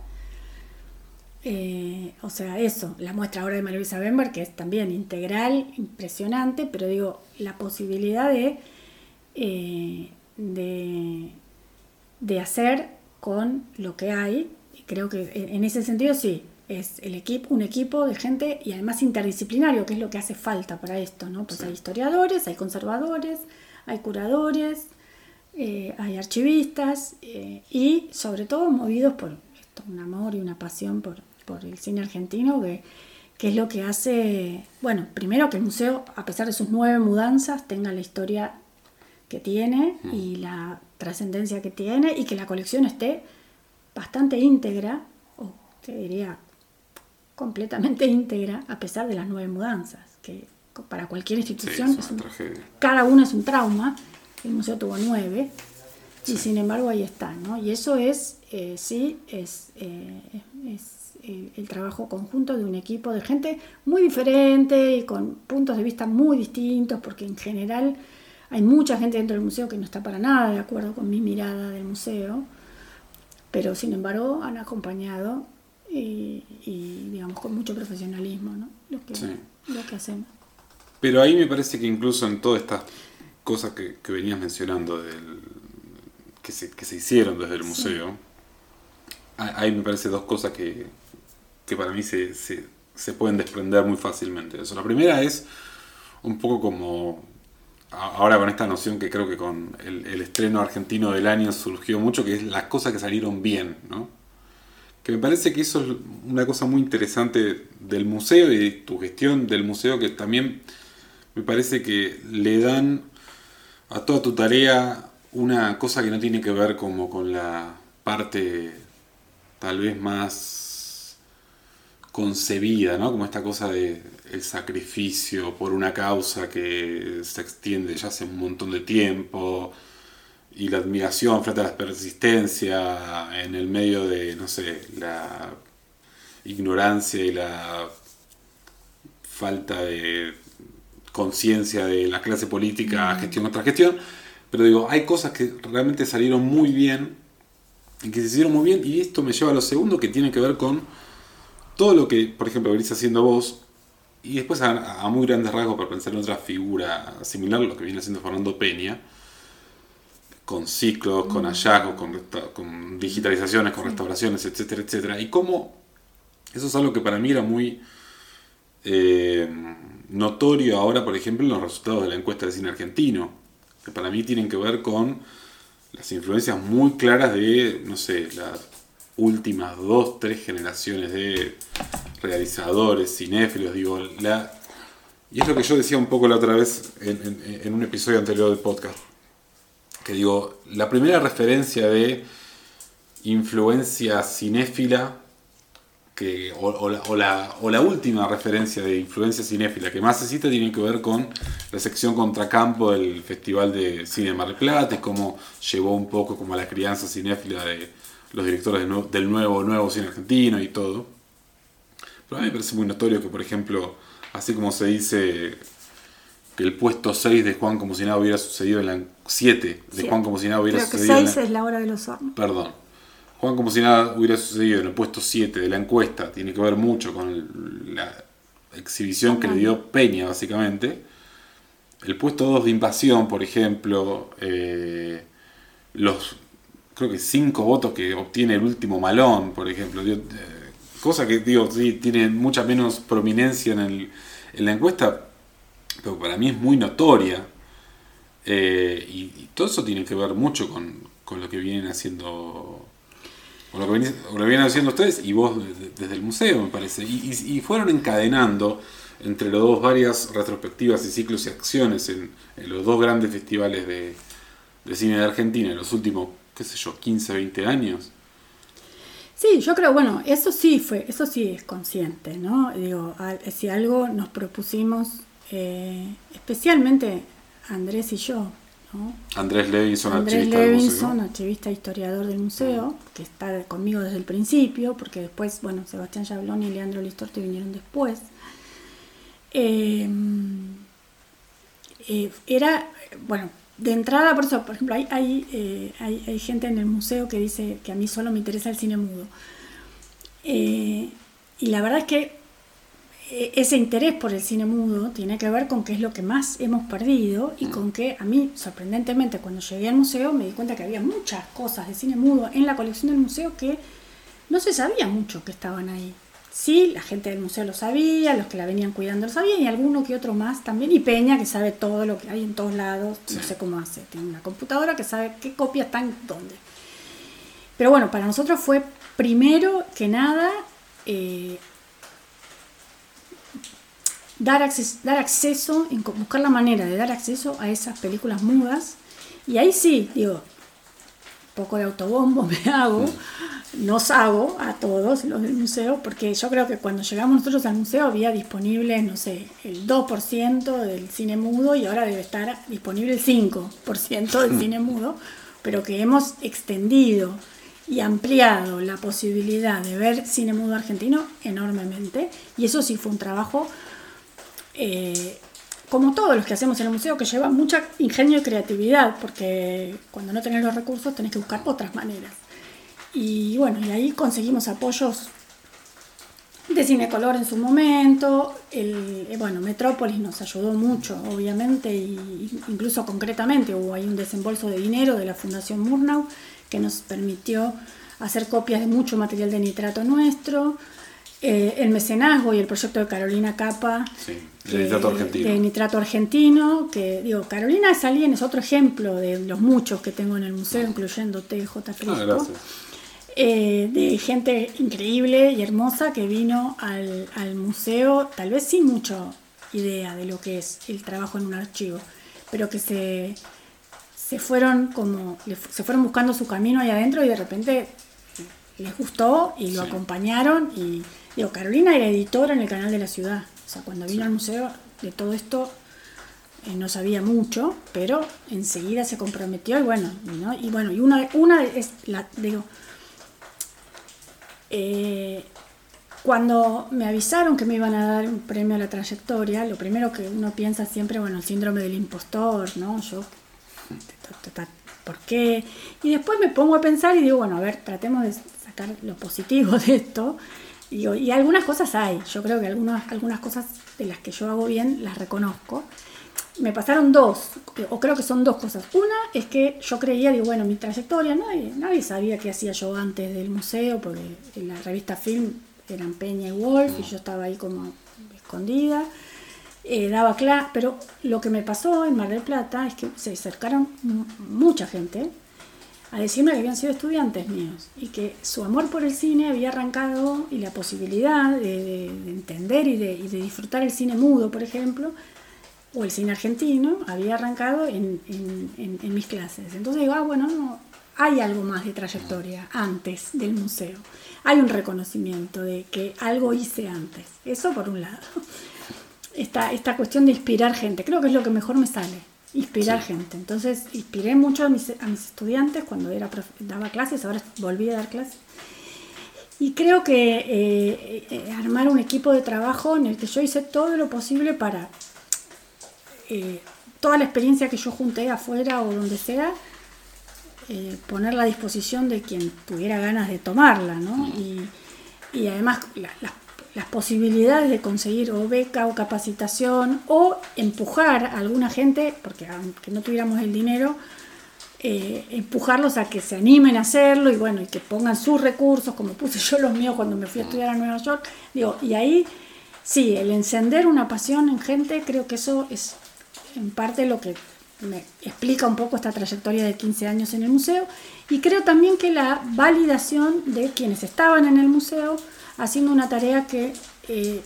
Eh, o sea, eso, la muestra ahora de María Luisa Bember, que es también integral, impresionante, pero digo, la posibilidad de, eh, de, de hacer con lo que hay, y creo que en ese sentido sí, es el equipo, un equipo de gente y además interdisciplinario, que es lo que hace falta para esto, ¿no? Pues sí. Hay historiadores, hay conservadores, hay curadores, eh, hay archivistas eh, y sobre todo movidos por esto, un amor y una pasión por por el cine argentino, que, que es lo que hace, bueno, primero que el museo, a pesar de sus nueve mudanzas, tenga la historia que tiene y la trascendencia que tiene, y que la colección esté bastante íntegra, o te diría completamente íntegra, a pesar de las nueve mudanzas, que para cualquier institución, sí, es una es un, tragedia. Cada uno es un trauma. El museo tuvo nueve, sí. y sin embargo ahí está, ¿no? Y eso es, eh, sí, es, eh, es el, el trabajo conjunto de un equipo de gente muy diferente y con puntos de vista muy distintos, porque en general hay mucha gente dentro del museo que no está para nada de acuerdo con mi mirada del museo, pero sin embargo han acompañado y, y digamos con mucho profesionalismo, ¿no? Lo que, sí. lo que hacemos. Pero ahí me parece que incluso en todas estas cosas que, que venías mencionando del, que, se, que se hicieron desde el Sí. museo, hay me parece dos cosas que, que para mí se, se, se pueden desprender muy fácilmente de eso. La primera es un poco como ahora con esta noción que creo que con el, el estreno argentino del año surgió mucho, que es las cosas que salieron bien, ¿no? Que me parece que eso es una cosa muy interesante del museo y de tu gestión del museo, que también me parece que le dan a toda tu tarea una cosa que no tiene que ver como con la parte tal vez más concebida, ¿no? Como esta cosa de el sacrificio por una causa que se extiende ya hace un montón de tiempo, y la admiración frente a la persistencia en el medio de, no sé, la ignorancia y la falta de conciencia de la clase política, mm. gestión contra gestión. Pero digo, hay cosas que realmente salieron muy bien y que se hicieron muy bien, y esto me lleva a lo segundo, que tiene que ver con todo lo que, por ejemplo, venís haciendo vos, y después a, a muy grandes rasgos, para pensar en otra figura similar, lo que viene haciendo Fernando Peña, con ciclos, con hallazgos, con, resta- con digitalizaciones, con restauraciones, etcétera, etcétera. Y cómo eso es algo que para mí era muy eh, notorio ahora, por ejemplo, en los resultados de la encuesta de cine argentino, que para mí tienen que ver con las influencias muy claras de, no sé, las últimas dos, tres generaciones de realizadores, cinéfilos, digo, la... y es lo que yo decía un poco la otra vez en, en, en un episodio anterior del podcast, que digo, la primera referencia de influencia cinéfila, que, o, o, la, o, la, o la última referencia de influencia cinéfila que más se cita, tiene que ver con la sección Contracampo del Festival de Cine de Mar del Plata, y cómo llevó un poco como a la crianza cinéfila de los directores de nu- del nuevo, nuevo cine argentino y todo. Pero a mí me parece muy notorio que, por ejemplo, así como se dice que el puesto seis de Juan como si nada hubiera sucedido en la siete de Sí. Juan como si nada hubiera Creo que sucedido seis en la, es la hora de los hornos. Perdón. Juan como si nada hubiera sucedido en el puesto siete de la encuesta, tiene que ver mucho con el, la exhibición que le dio Peña, básicamente. El puesto dos de Invasión, por ejemplo, eh, los creo que cinco votos que obtiene el último Malón, por ejemplo, eh, cosa que digo, sí, tiene mucha menos prominencia en, el, en la encuesta, pero para mí es muy notoria, eh, y, y todo eso tiene que ver mucho con, con lo que vienen haciendo, con lo que, venís, con lo que vienen haciendo ustedes y vos desde, desde el museo, me parece, y, y, y fueron encadenando entre los dos varias retrospectivas y ciclos y acciones en, en los dos grandes festivales de, de cine de Argentina en los últimos, qué sé yo, quince, veinte años. Sí, yo creo, bueno, eso sí fue, eso sí es consciente, ¿no? Digo, si algo nos propusimos, eh, especialmente Andrés y yo, ¿no? Andrés Levinson, Andrés archivista del Levinson, museo. archivista historiador del museo, que está conmigo desde el principio, porque después, bueno, Sebastián Jabloni y Leandro Listorti vinieron después. Eh, eh, era, bueno, de entrada, por eso, por ejemplo, hay, hay, eh, hay, hay gente en el museo que dice que a mí solo me interesa el cine mudo. Eh, y la verdad es que ese interés por el cine mudo tiene que ver con qué es lo que más hemos perdido, y con que a mí, sorprendentemente, cuando llegué al museo me di cuenta que había muchas cosas de cine mudo en la colección del museo que no se sabía mucho que estaban ahí. Sí, la gente del museo lo sabía, los que la venían cuidando lo sabían, y alguno que otro más también. Y Peña, que sabe todo lo que hay en todos lados, sí. No sé cómo hace. Tiene una computadora que sabe qué copia está en dónde. Pero bueno, para nosotros fue primero que nada eh, dar, acces- dar acceso, buscar la manera de dar acceso a esas películas mudas. Y ahí sí, digo, poco de autobombo me hago, nos hago a todos los del museo, porque yo creo que cuando llegamos nosotros al museo había disponible, no sé, el dos por ciento del cine mudo y ahora debe estar disponible el cinco por ciento del cine mudo, pero que hemos extendido y ampliado la posibilidad de ver cine mudo argentino enormemente, y eso sí fue un trabajo, eh, como todos los que hacemos en el museo, que lleva mucha ingenio y creatividad, porque cuando no tenés los recursos tenés que buscar otras maneras. Y bueno, y ahí conseguimos apoyos de Cinecolor en su momento, el, bueno, Metrópolis nos ayudó mucho, obviamente, y incluso concretamente hubo ahí un desembolso de dinero de la Fundación Murnau que nos permitió hacer copias de mucho material de nitrato nuestro, eh, el mecenazgo y el proyecto de Carolina Capa, sí, de nitrato argentino. De nitrato argentino, que digo, Carolina Salien es otro ejemplo de los muchos que tengo en el museo, incluyendo T J Fresco. Ah, gracias. Eh, de gente increíble y hermosa que vino al, al museo, tal vez sin mucha idea de lo que es el trabajo en un archivo, pero que se, se fueron como se fueron buscando su camino ahí adentro y de repente les gustó y lo sí. acompañaron. Y digo, Carolina era editora en el Canal de la Ciudad, o sea, cuando vino sí. al museo de todo esto eh, no sabía mucho, pero enseguida se comprometió y bueno, ¿no? y bueno, y una, una es la, digo, Eh, cuando me avisaron que me iban a dar un premio a la trayectoria, lo primero que uno piensa siempre, bueno, el síndrome del impostor, ¿no? Yo, ¿por qué? Y después me pongo a pensar y digo, bueno, a ver, tratemos de sacar lo positivo de esto. Y, digo, y algunas cosas hay, yo creo que algunas, algunas cosas de las que yo hago bien las reconozco. Me pasaron dos, o creo que son dos cosas. Una es que yo creía, digo, bueno, mi trayectoria, nadie, nadie sabía qué hacía yo antes del museo, porque en la revista Film eran Peña y Wolf, y yo estaba ahí como escondida, eh, daba clase, pero lo que me pasó en Mar del Plata es que se acercaron m- mucha gente a decirme que habían sido estudiantes míos, y que su amor por el cine había arrancado, y la posibilidad de, de, de entender y de, y de disfrutar el cine mudo, por ejemplo, o el cine argentino, había arrancado en, en, en, en mis clases. Entonces digo, ah, bueno, no, hay algo más de trayectoria antes del museo. Hay un reconocimiento de que algo hice antes. Eso por un lado. Esta, esta cuestión de inspirar gente, creo que es lo que mejor me sale, inspirar sí. gente. Entonces inspiré mucho a mis, a mis estudiantes cuando era profe, daba clases, ahora volví a dar clases. Y creo que eh, eh, armar un equipo de trabajo en el que yo hice todo lo posible para... Eh, toda la experiencia que yo junté afuera o donde sea, eh, ponerla a disposición de quien tuviera ganas de tomarla, ¿no? Y, y además la, la, las posibilidades de conseguir o beca o capacitación o empujar a alguna gente, porque aunque no tuviéramos el dinero, eh, empujarlos a que se animen a hacerlo y bueno, y que pongan sus recursos, como puse yo los míos cuando me fui a estudiar a Nueva York. Digo, y ahí sí, el encender una pasión en gente, creo que eso es en parte lo que me explica un poco esta trayectoria de quince años en el museo, y creo también que la validación de quienes estaban en el museo haciendo una tarea que eh,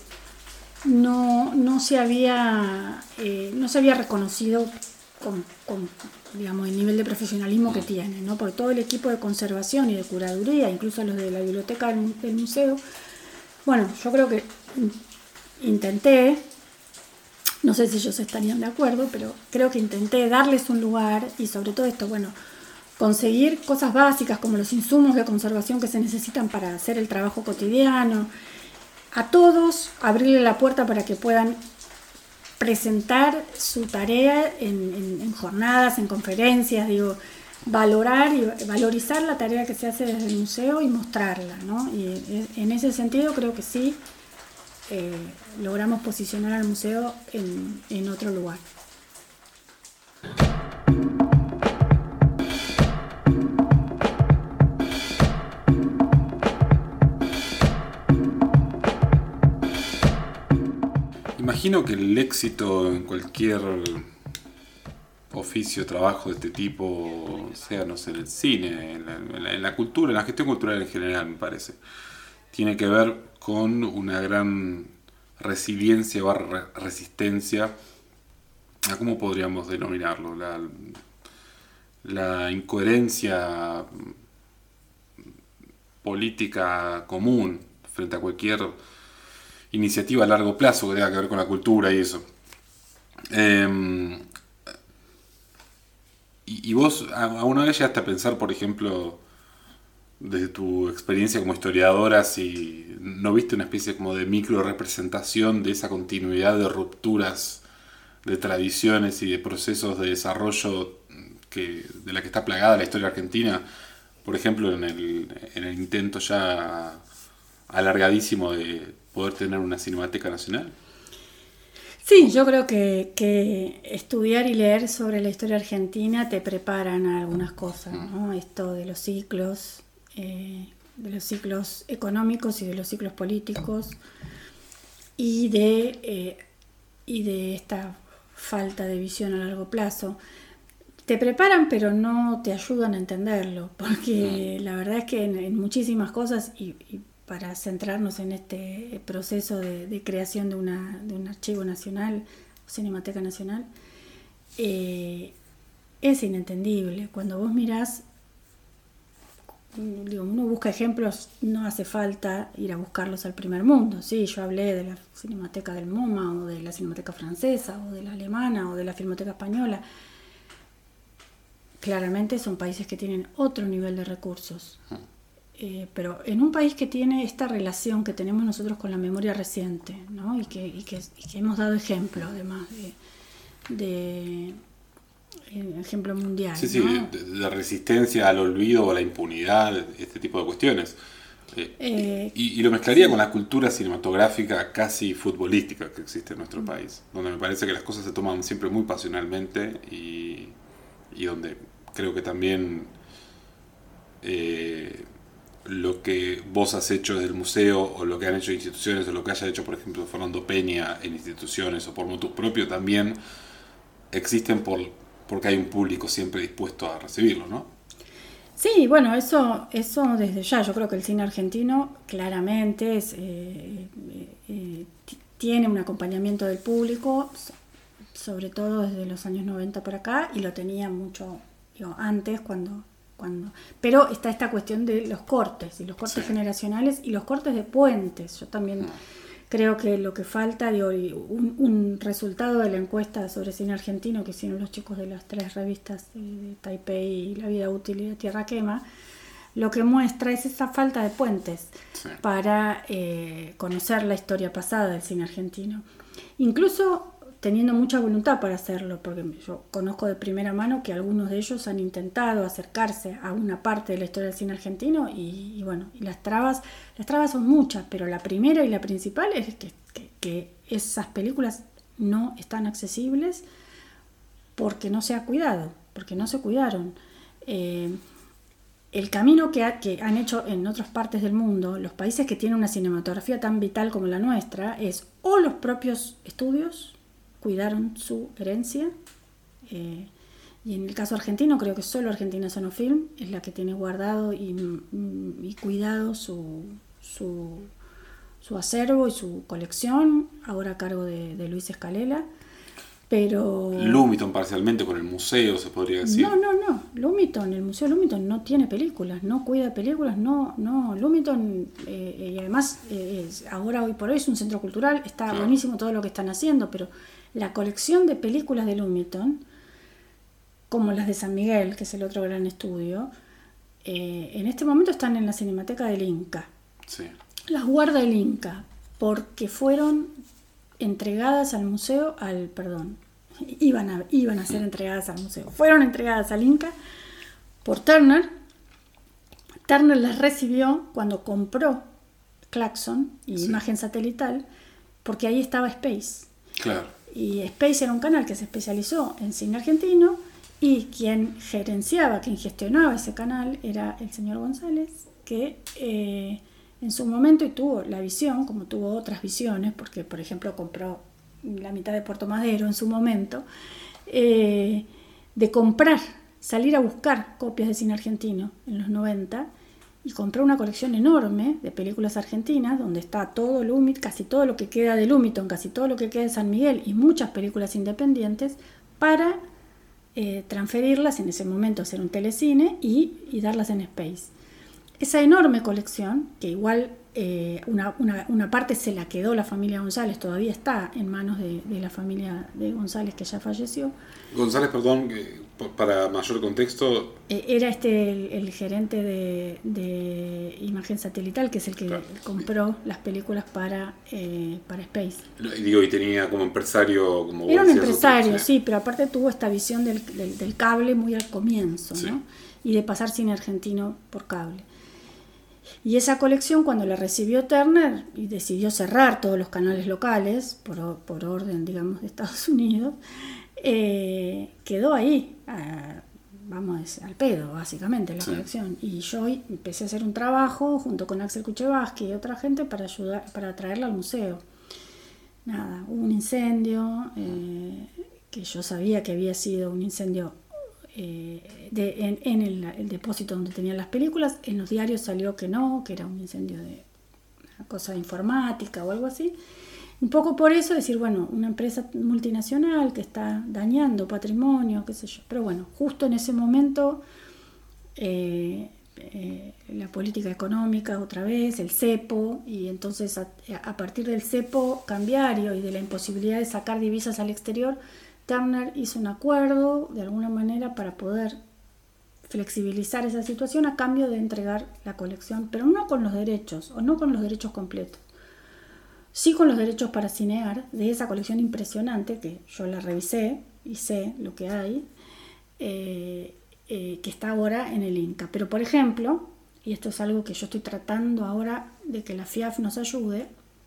no, no se había eh, no se había reconocido con, con digamos el nivel de profesionalismo que tiene, ¿no? Por todo el equipo de conservación y de curaduría, incluso los de la biblioteca del, del museo. Bueno, yo creo que intenté, no sé si ellos estarían de acuerdo, pero creo que intenté darles un lugar y sobre todo esto, bueno, conseguir cosas básicas como los insumos de conservación que se necesitan para hacer el trabajo cotidiano. A todos abrirle la puerta para que puedan presentar su tarea en, en, en jornadas, en conferencias, digo, valorar y valorizar la tarea que se hace desde el museo y mostrarla, ¿no? Y en ese sentido creo que sí. Eh, logramos posicionar al museo en, en otro lugar. Imagino que el éxito en cualquier oficio, trabajo de este tipo, sea, no sé, en el cine, en la, en la, en la cultura, en la gestión cultural en general, me parece, tiene que ver con una gran resiliencia o resistencia a, ¿cómo podríamos denominarlo? La, la incoherencia política común frente a cualquier iniciativa a largo plazo que tenga que ver con la cultura y eso. Eh, y, y vos alguna vez llegaste a pensar, por ejemplo, desde tu experiencia como historiadora, si no viste una especie como de micro representación de esa continuidad de rupturas, de tradiciones y de procesos de desarrollo que, de la que está plagada la historia argentina, por ejemplo en el, en el intento ya alargadísimo de poder tener una Cinemateca Nacional? Sí, yo creo que, que estudiar y leer sobre la historia argentina te preparan a algunas cosas, ¿no? Esto de los ciclos, eh, de los ciclos económicos y de los ciclos políticos y de, eh, y de esta falta de visión a largo plazo. Te preparan, pero no te ayudan a entenderlo, porque la verdad es que en, en muchísimas cosas, y, y para centrarnos en este proceso de, de creación de, una, de un archivo nacional, Cinemateca Nacional, eh, es inentendible. Cuando vos mirás, digo, uno busca ejemplos, no hace falta ir a buscarlos al primer mundo. Sí, yo hablé de la Cinemateca del MoMA, o de la Cinemateca Francesa, o de la Alemana, o de la Filmoteca Española. Claramente son países que tienen otro nivel de recursos. Eh, pero en un país que tiene esta relación que tenemos nosotros con la memoria reciente, ¿no? y, que, y, que, y que hemos dado ejemplo, además, de, de eh, ejemplo mundial. Sí, ¿no? sí, de, de resistencia al olvido o a la impunidad, este tipo de cuestiones. Eh, Eh, y, y lo mezclaría sí. con la cultura cinematográfica casi futbolística que existe en nuestro país, donde me parece que las cosas se toman siempre muy pasionalmente y, y donde creo que también eh, lo que vos has hecho desde el museo, o lo que han hecho instituciones, o lo que haya hecho, por ejemplo, Fernando Peña en instituciones o por motus propio, también existen por, porque hay un público siempre dispuesto a recibirlo, ¿no? Sí, bueno, eso, eso desde ya. Yo creo que el cine argentino claramente es, eh, eh, eh, tiene un acompañamiento del público, sobre todo desde los años noventa para acá, y lo tenía mucho, digo, antes cuando... Cuando, pero está esta cuestión de los cortes, y los cortes sí. generacionales y los cortes de puentes. Yo también no. creo que lo que falta, digo, un, un resultado de la encuesta sobre cine argentino que hicieron los chicos de las tres revistas de, de Taipei, La Vida Útil y La Tierra Quema, lo que muestra es esa falta de puentes sí. para eh, conocer la historia pasada del cine argentino. Incluso teniendo mucha voluntad para hacerlo, porque yo conozco de primera mano que algunos de ellos han intentado acercarse a una parte de la historia del cine argentino y, y bueno, y las trabas, las trabas son muchas, pero la primera y la principal es que, que, que esas películas no están accesibles porque no se ha cuidado, porque no se cuidaron. Eh, el camino que, ha, que han hecho en otras partes del mundo, los países que tienen una cinematografía tan vital como la nuestra, es o los propios estudios cuidaron su herencia, eh, y en el caso argentino creo que solo Argentina Sonofilm es la que tiene guardado y, y cuidado su, su, su acervo y su colección, ahora a cargo de, de Luis Escalela. Pero Lumiton parcialmente con el museo, se podría decir. No, no, no. Lumiton, el Museo Lumiton no tiene películas, no cuida películas, no, no. Lumiton, eh, y además, eh, es, ahora hoy por hoy es un centro cultural, está claro. buenísimo todo lo que están haciendo, pero la colección de películas de Lumiton, como las de San Miguel, que es el otro gran estudio, eh, en este momento están en la Cinemateca del Inca. Sí. Las guarda el Inca, porque fueron entregadas al museo, al, perdón, iban a, iban a ser entregadas al museo. Fueron entregadas al Inca por Turner. Turner las recibió cuando compró Claxon y sí. Imagen Satelital, porque ahí estaba Space. Claro. Y Space era un canal que se especializó en cine argentino, y quien gerenciaba, quien gestionaba ese canal era el señor González, que eh, en su momento y tuvo la visión, como tuvo otras visiones, porque por ejemplo compró la mitad de Puerto Madero en su momento, eh, de comprar, salir a buscar copias de cine argentino en los noventa, y compró una colección enorme de películas argentinas, donde está todo Lumiton, casi todo lo que queda de Lumiton, casi todo lo que queda de San Miguel, y muchas películas independientes, para eh, transferirlas en ese momento, hacer un telecine y, y darlas en Space. Esa enorme colección, que igual eh, una, una, una parte se la quedó la familia González, todavía está en manos de, de la familia de González, que ya falleció. González, perdón, eh, para mayor contexto... Eh, era este el, el gerente de, de Imagen Satelital, que es el que claro, compró sí. las películas para, eh, para Space. Y digo, y tenía como empresario... Como era un empresario, otro, sí, pero aparte tuvo esta visión del, del, del cable muy al comienzo, sí. ¿no? Y de pasar cine argentino por cable. Y esa colección, cuando la recibió Turner y decidió cerrar todos los canales locales, por, por orden, digamos, de Estados Unidos, eh, quedó ahí, eh, vamos, al pedo, básicamente, la sí. colección. Y yo empecé a hacer un trabajo junto con Axel Kuchevaski y otra gente para ayudar, para traerla al museo. Nada, hubo un incendio, eh, que yo sabía que había sido un incendio Eh, de, en, en el, el depósito donde tenían las películas. En los diarios salió que no, que era un incendio de una cosa de informática o algo así. Un poco por eso decir, bueno, una empresa multinacional que está dañando patrimonio, qué sé yo. Pero bueno, justo en ese momento eh, eh, la política económica otra vez, el cepo, y entonces a, a partir del cepo cambiario y de la imposibilidad de sacar divisas al exterior, Turner hizo un acuerdo de alguna manera para poder flexibilizar esa situación a cambio de entregar la colección, pero no con los derechos, o no con los derechos completos, sí con los derechos para cinear de esa colección impresionante que yo la revisé y sé lo que hay, eh, eh, que está ahora en el Inca. Pero por ejemplo, y esto es algo que yo estoy tratando ahora de que la FIAF nos ayude,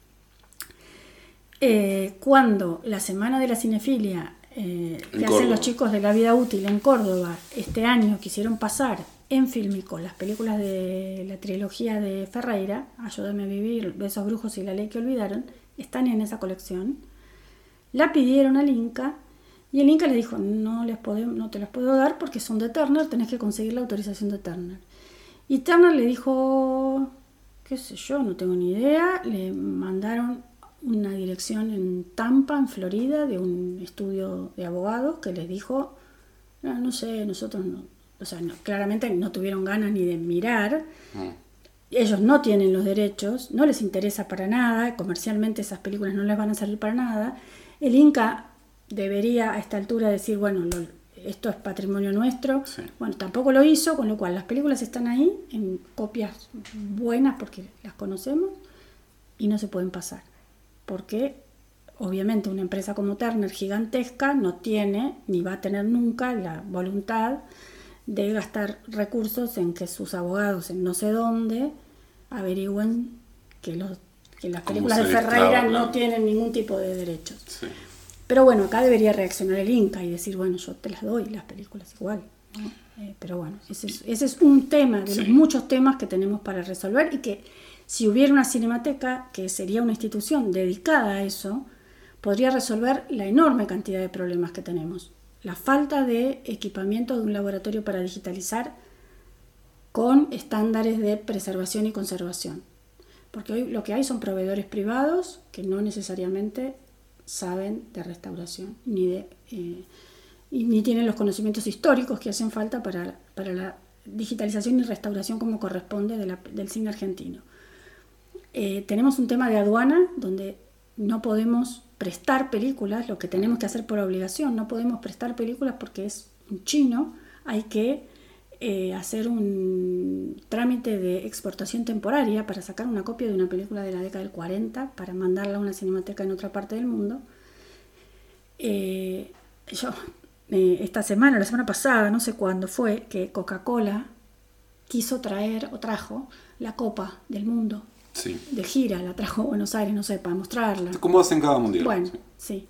eh, cuando la Semana de la Cinefilia Eh, que hacen los chicos de La Vida Útil en Córdoba este año, quisieron pasar en Fílmico las películas de la trilogía de Ferreira, Ayúdame a Vivir, Besos Brujos y La Ley que Olvidaron, están en esa colección. La pidieron al Inca y el Inca les dijo, no, les podemos, no te las puedo dar porque son de Turner, tenés que conseguir la autorización de Turner. Y Turner le dijo, qué sé yo, no tengo ni idea. Le mandaron una dirección en Tampa, en Florida, de un estudio de abogados que les dijo, no, no sé, nosotros no, o sea, no, claramente no tuvieron ganas ni de mirar, mm. ellos no tienen los derechos, no les interesa para nada, comercialmente esas películas no les van a salir para nada. El Inca debería a esta altura decir, bueno, lo, esto es patrimonio nuestro, sí. Bueno, tampoco lo hizo, con lo cual las películas están ahí en copias buenas porque las conocemos y no se pueden pasar. Porque obviamente una empresa como Turner, gigantesca, no tiene ni va a tener nunca la voluntad de gastar recursos en que sus abogados en no sé dónde averigüen que, los, que las películas de Ferreira no, no tienen ningún tipo de derechos. Sí. Pero bueno, acá debería reaccionar el Inca y decir, bueno, yo te las doy, las películas igual, ¿no? Eh, pero bueno, ese es, ese es un tema de sí. los muchos temas que tenemos para resolver y que si hubiera una cinemateca, que sería una institución dedicada a eso, podría resolver la enorme cantidad de problemas que tenemos. La falta de equipamiento de un laboratorio para digitalizar con estándares de preservación y conservación. Porque hoy lo que hay son proveedores privados que no necesariamente saben de restauración, ni, de, eh, y, ni tienen los conocimientos históricos que hacen falta para, para la digitalización y restauración como corresponde de la, del cine argentino. Eh, tenemos un tema de aduana donde no podemos prestar películas, lo que tenemos que hacer por obligación, no podemos prestar películas porque es un chino, hay que eh, hacer un trámite de exportación temporaria para sacar una copia de una película de la década del cuarenta para mandarla a una cinemateca en otra parte del mundo. Eh, yo, eh, esta semana, la semana pasada, no sé cuándo fue, que Coca-Cola quiso traer o trajo la Copa del Mundo. Sí. De gira, la trajo a Buenos Aires, no sé, para mostrarla. ¿Cómo hacen cada mundial? Bueno, sí. sí.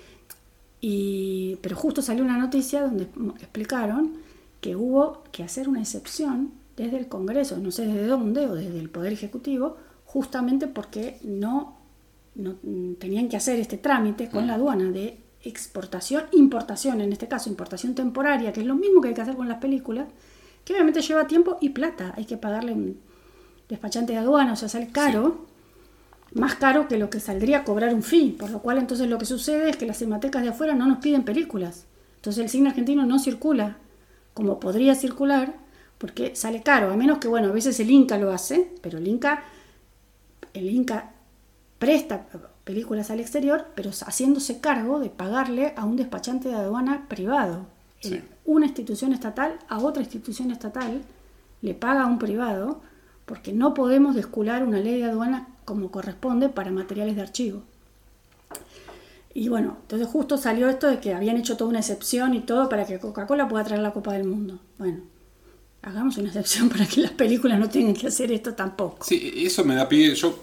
Y, pero justo salió una noticia donde explicaron que hubo que hacer una excepción desde el Congreso, no sé desde dónde, o desde el Poder Ejecutivo, justamente porque no, no tenían que hacer este trámite con mm. la aduana de exportación, importación, en este caso importación temporaria, que es lo mismo que hay que hacer con las películas, que obviamente lleva tiempo y plata, hay que pagarle un despachante de aduana, o sea, sale caro, sí. más caro que lo que saldría a cobrar un fee, por lo cual entonces lo que sucede es que las cinematecas de afuera no nos piden películas. Entonces el cine argentino no circula como podría circular porque sale caro, a menos que, bueno, a veces el Inca lo hace, pero el Inca, el Inca presta películas al exterior, pero haciéndose cargo de pagarle a un despachante de aduana privado. Sí. Una institución estatal a otra institución estatal le paga a un privado porque no podemos descular una ley de aduana como corresponde para materiales de archivo. Y bueno, entonces justo salió esto de que habían hecho toda una excepción y todo para que Coca-Cola pueda traer la Copa del Mundo. Bueno, hagamos una excepción para que las películas no tengan que hacer esto tampoco. Sí, eso me da pie. Yo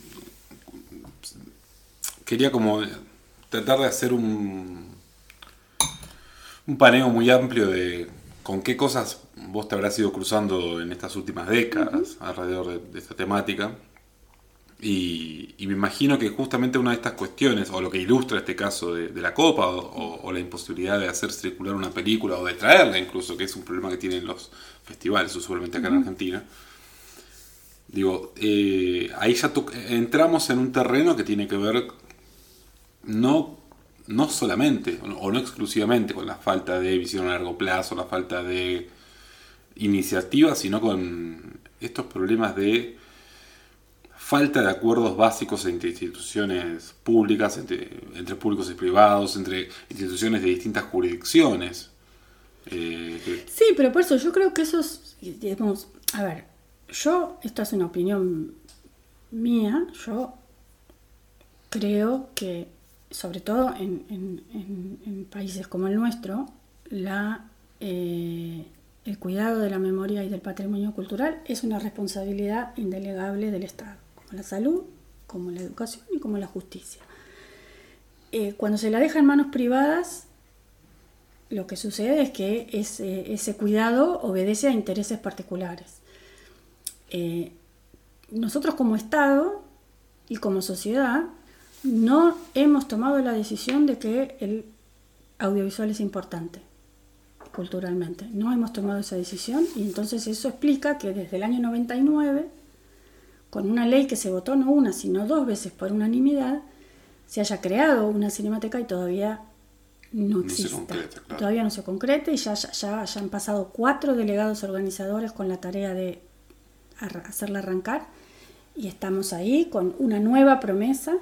quería como tratar de hacer un, un paneo muy amplio de con qué cosas vos te habrás ido cruzando en estas últimas décadas uh-huh. alrededor de, de esta temática. Y, y me imagino que justamente una de estas cuestiones, o lo que ilustra este caso de, de la Copa, o, o la imposibilidad de hacer circular una película, o de traerla incluso, que es un problema que tienen los festivales, usualmente acá uh-huh. en Argentina. Digo, eh, ahí ya to- entramos en un terreno que tiene que ver no, no solamente, o no exclusivamente, con la falta de visión a largo plazo, la falta de iniciativa, sino con estos problemas de falta de acuerdos básicos entre instituciones públicas, entre, entre públicos y privados, entre instituciones de distintas jurisdicciones. Eh, que... Sí, pero por eso yo creo que eso es, digamos, a ver, yo, esto es una opinión mía, yo creo que, sobre todo en, en, en, en países como el nuestro, la, eh, el cuidado de la memoria y del patrimonio cultural es una responsabilidad indelegable del Estado. La salud, como la educación y como la justicia. Eh, cuando se la deja en manos privadas, lo que sucede es que ese, ese cuidado obedece a intereses particulares. Eh, nosotros como Estado y como sociedad no hemos tomado la decisión de que el audiovisual es importante culturalmente. No hemos tomado esa decisión y entonces eso explica que desde el año noventa y nueve, con una ley que se votó no una, sino dos veces por unanimidad, se haya creado una cinemateca y todavía no existe. No concreta, claro. Todavía no se concreta y ya, ya, ya, ya han pasado cuatro delegados organizadores con la tarea de hacerla arrancar y estamos ahí con una nueva promesa.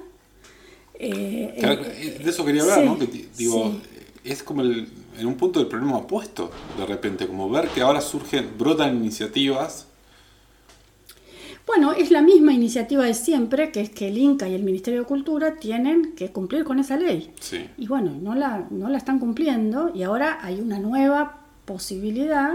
Eh, claro, eh, de eso quería hablar, sí, ¿no? Que, digo, sí. Es como el, en un punto del problema opuesto, de repente, como ver que ahora surgen, brotan iniciativas. Bueno, es la misma iniciativa de siempre, que es que el Inca y el Ministerio de Cultura tienen que cumplir con esa ley. Sí. Y bueno, no la, no la están cumpliendo y ahora hay una nueva posibilidad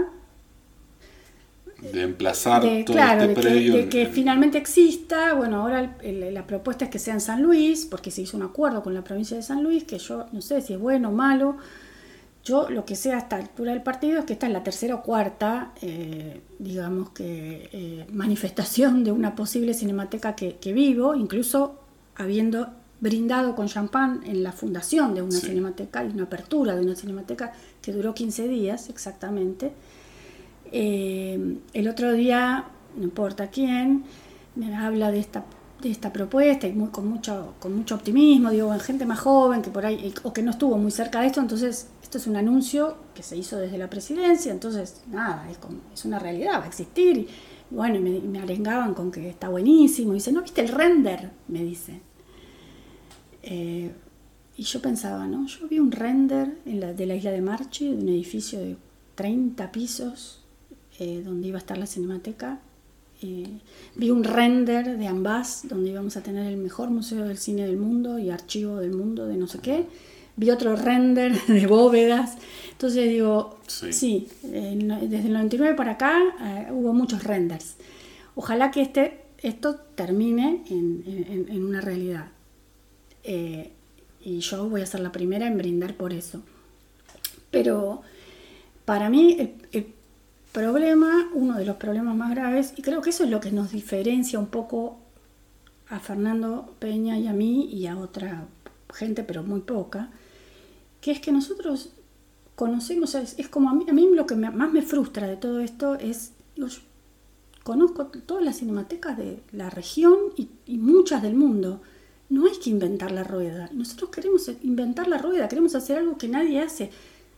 de emplazar de, todo claro, este de predio. Que, de que en... finalmente exista. Bueno, ahora el, el, la propuesta es que sea en San Luis, porque se hizo un acuerdo con la provincia de San Luis, que yo no sé si es bueno o malo. Yo lo que sé a esta altura del partido es que esta es la tercera o cuarta, eh, digamos que, eh, manifestación de una posible cinemateca que, que vivo, incluso habiendo brindado con champán en la fundación de una sí. cinemateca y una apertura de una cinemateca que duró quince días exactamente. Eh, el otro día, no importa quién, me habla de esta de esta propuesta y muy, con mucho con mucho optimismo, digo, en gente más joven que por ahí o que no estuvo muy cerca de esto, entonces esto es un anuncio que se hizo desde la presidencia, entonces nada, es, como, es una realidad, va a existir y bueno, me, me arengaban con que está buenísimo, y dice, ¿no viste el render? Me dice. Eh, y yo pensaba, ¿no? Yo vi un render en la, de la isla de Marchi, de un edificio de treinta pisos, eh, donde iba a estar la cinemateca. Eh, vi un render de Ambás, donde íbamos a tener el mejor museo del cine del mundo y archivo del mundo de no sé qué. Vi otro render de bóvedas. Entonces digo, sí, sí eh, desde el noventa y nueve para acá eh, hubo muchos renders. Ojalá que este, esto termine en, en, en una realidad. Eh, y yo voy a ser la primera en brindar por eso. Pero para mí el, el problema, uno de los problemas más graves, y creo que eso es lo que nos diferencia un poco a Fernando Peña y a mí y a otra gente, pero muy poca, que es que nosotros conocemos, es, es como a mí, a mí lo que me, más me frustra de todo esto es, yo conozco todas las cinematecas de la región y, y muchas del mundo. No hay que inventar la rueda. Nosotros queremos inventar la rueda, queremos hacer algo que nadie hace.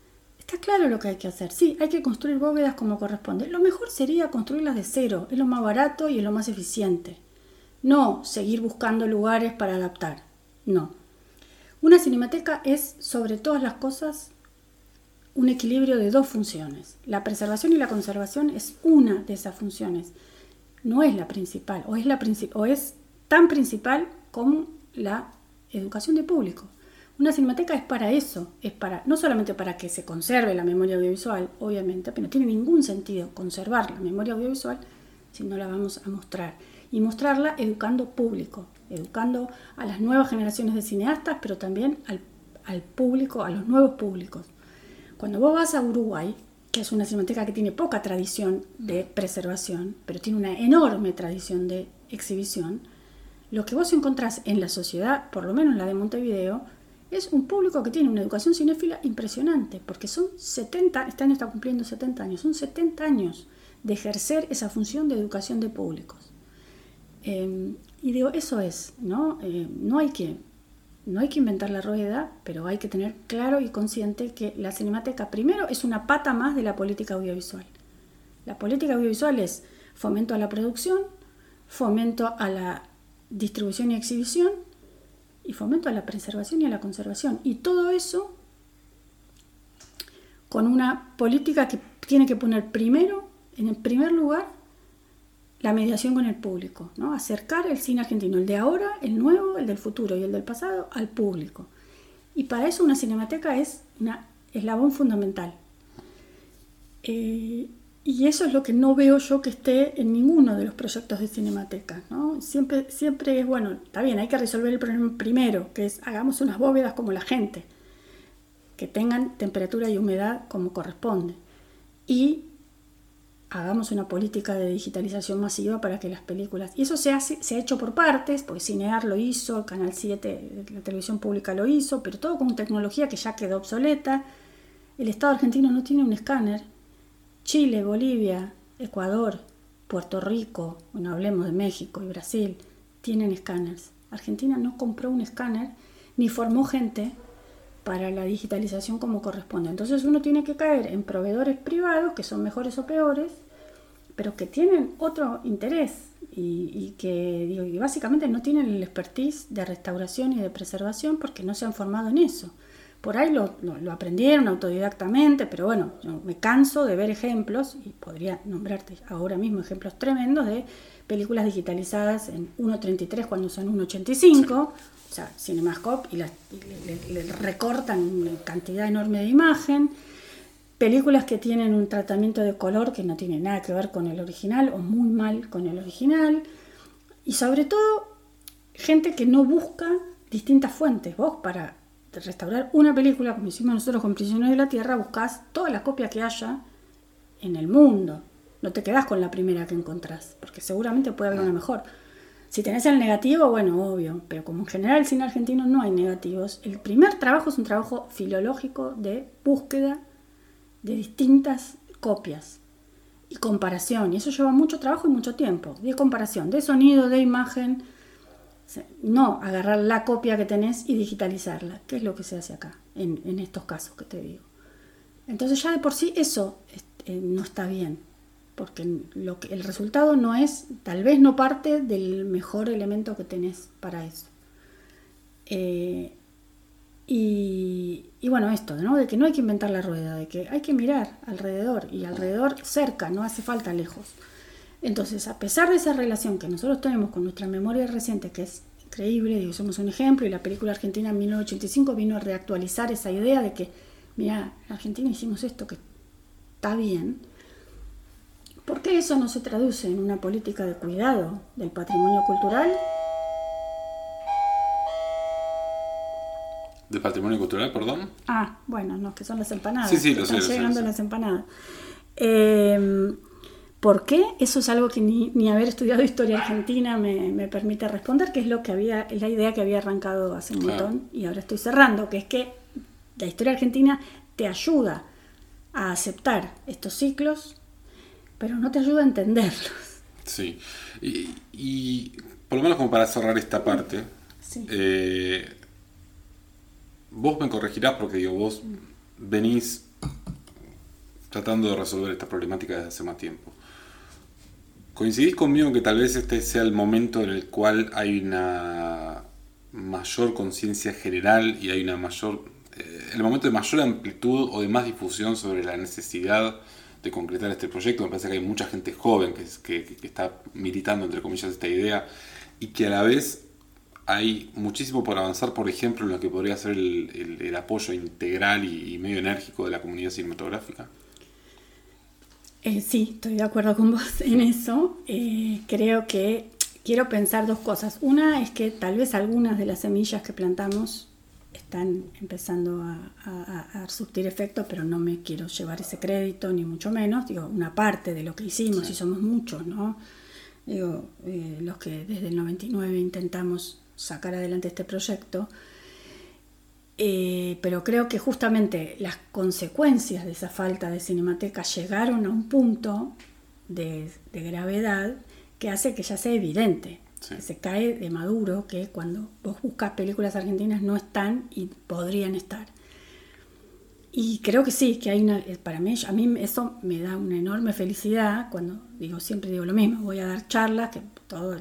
Está claro lo que hay que hacer. Sí, hay que construir bóvedas como corresponde. Lo mejor sería construirlas de cero. Es lo más barato y es lo más eficiente. No seguir buscando lugares para adaptar. No. Una cinemateca es, sobre todas las cosas, un equilibrio de dos funciones. La preservación y la conservación es una de esas funciones. No es la principal, o es, la princip- o es tan principal como la educación de público. Una cinemateca es para eso, es para no solamente para que se conserve la memoria audiovisual, obviamente, pero no tiene ningún sentido conservar la memoria audiovisual si no la vamos a mostrar. Y mostrarla educando público, educando a las nuevas generaciones de cineastas, pero también al, al público, a los nuevos públicos. Cuando vos vas a Uruguay, que es una cinemateca que tiene poca tradición de preservación, pero tiene una enorme tradición de exhibición, lo que vos encontrás en la sociedad, por lo menos la de Montevideo, es un público que tiene una educación cinéfila impresionante, porque son setenta, este año está cumpliendo setenta años, son setenta años de ejercer esa función de educación de públicos. Eh, y digo, eso es, ¿no? Eh, no hay que, no hay que inventar la rueda, pero hay que tener claro y consciente que la cinemateca, primero, es una pata más de la política audiovisual. La política audiovisual es fomento a la producción, fomento a la distribución y exhibición, y fomento a la preservación y a la conservación. Y todo eso con una política que tiene que poner primero, en el primer lugar, la mediación con el público, ¿no? Acercar el cine argentino, el de ahora, el nuevo, el del futuro y el del pasado, al público. Y para eso una cinemateca es un eslabón fundamental. Eh, y eso es lo que no veo yo que esté en ninguno de los proyectos de cinemateca, ¿no? Siempre, siempre es, bueno, está bien, hay que resolver el problema primero, que es hagamos unas bóvedas como la gente, que tengan temperatura y humedad como corresponde. Y hagamos una política de digitalización masiva para que las películas... Y eso se, hace, se ha hecho por partes, porque Cinear lo hizo, Canal siete, la televisión pública lo hizo, pero todo con tecnología que ya quedó obsoleta. El Estado argentino no tiene un escáner. Chile, Bolivia, Ecuador, Puerto Rico, bueno, hablemos de México y Brasil, tienen escáneres. Argentina no compró un escáner ni formó gente para la digitalización como corresponde. Entonces uno tiene que caer en proveedores privados que son mejores o peores, pero que tienen otro interés y, y que digo, y básicamente no tienen el expertise de restauración y de preservación porque no se han formado en eso. Por ahí lo, lo, lo aprendieron autodidactamente, pero bueno, yo me canso de ver ejemplos, y podría nombrarte ahora mismo ejemplos tremendos de películas digitalizadas en uno treinta y tres cuando son uno ochenta y cinco, sí. O sea, Cinemascope, y, la, y le, le recortan una cantidad enorme de imagen, películas que tienen un tratamiento de color que no tiene nada que ver con el original o muy mal con el original, y sobre todo gente que no busca distintas fuentes. Vos para restaurar una película, como hicimos nosotros con Prisioneros de la Tierra, buscás toda la copia que haya en el mundo. No te quedás con la primera que encontrás, porque seguramente puede haber una mejor. Si tenés el negativo, bueno, obvio, pero como en general el cine argentino no hay negativos, el primer trabajo es un trabajo filológico de búsqueda de distintas copias y comparación, y eso lleva mucho trabajo y mucho tiempo, de comparación, de sonido, de imagen. No agarrar la copia que tenés y digitalizarla, que es lo que se hace acá, en, en estos casos que te digo. Entonces ya de por sí eso eh, no está bien, porque lo que, el resultado no es, tal vez no parte del mejor elemento que tenés para eso. Eh, y, y bueno, esto, ¿no? De que no hay que inventar la rueda, de que hay que mirar alrededor, y alrededor cerca, no hace falta lejos. Entonces, a pesar de esa relación que nosotros tenemos con nuestra memoria reciente, que es increíble, digo, somos un ejemplo, y la película argentina en mil novecientos ochenta y cinco vino a reactualizar esa idea de que, mira, en Argentina hicimos esto que está bien. ¿Por qué eso no se traduce en una política de cuidado del patrimonio cultural? ¿De patrimonio cultural, perdón? Ah, bueno, no, que son las empanadas. Sí, sí, lo sé. Están lo llegando sé, lo las sé. empanadas. Eh... ¿Por qué? Eso es algo que ni, ni haber estudiado historia argentina me, me permite responder, que es lo que había, es la idea que había arrancado hace un Claro. montón y ahora estoy cerrando, que es que la historia argentina te ayuda a aceptar estos ciclos, pero no te ayuda a entenderlos. Sí. Y, y por lo menos como para cerrar esta parte, Sí. eh, vos me corregirás porque digo, vos venís tratando de resolver esta problemática desde hace más tiempo. ¿Coincidís conmigo que tal vez este sea el momento en el cual hay una mayor conciencia general y hay una mayor, eh, el momento de mayor amplitud o de más difusión sobre la necesidad de concretar este proyecto? Me parece que hay mucha gente joven que, que, que está militando, entre comillas, esta idea, y que a la vez hay muchísimo por avanzar, por ejemplo, en lo que podría ser el, el, el apoyo integral y, y medio enérgico de la comunidad cinematográfica. Eh, sí, estoy de acuerdo con vos en eso. Eh, creo que quiero pensar dos cosas. Una es que tal vez algunas de las semillas que plantamos están empezando a, a, a surtir efecto, pero no me quiero llevar ese crédito, ni mucho menos. Digo, una parte de lo que hicimos, sí. Y somos muchos, ¿no? Digo, eh, los que desde el noventa y nueve intentamos sacar adelante este proyecto. Eh, pero creo que justamente las consecuencias de esa falta de cinemateca llegaron a un punto de, de gravedad que hace que ya sea evidente, sí. Que se cae de maduro, que cuando vos buscas películas argentinas no están y podrían estar. Y creo que sí, que hay una, para mí, a mí eso me da una enorme felicidad cuando digo, siempre digo lo mismo, voy a dar charlas, que todo,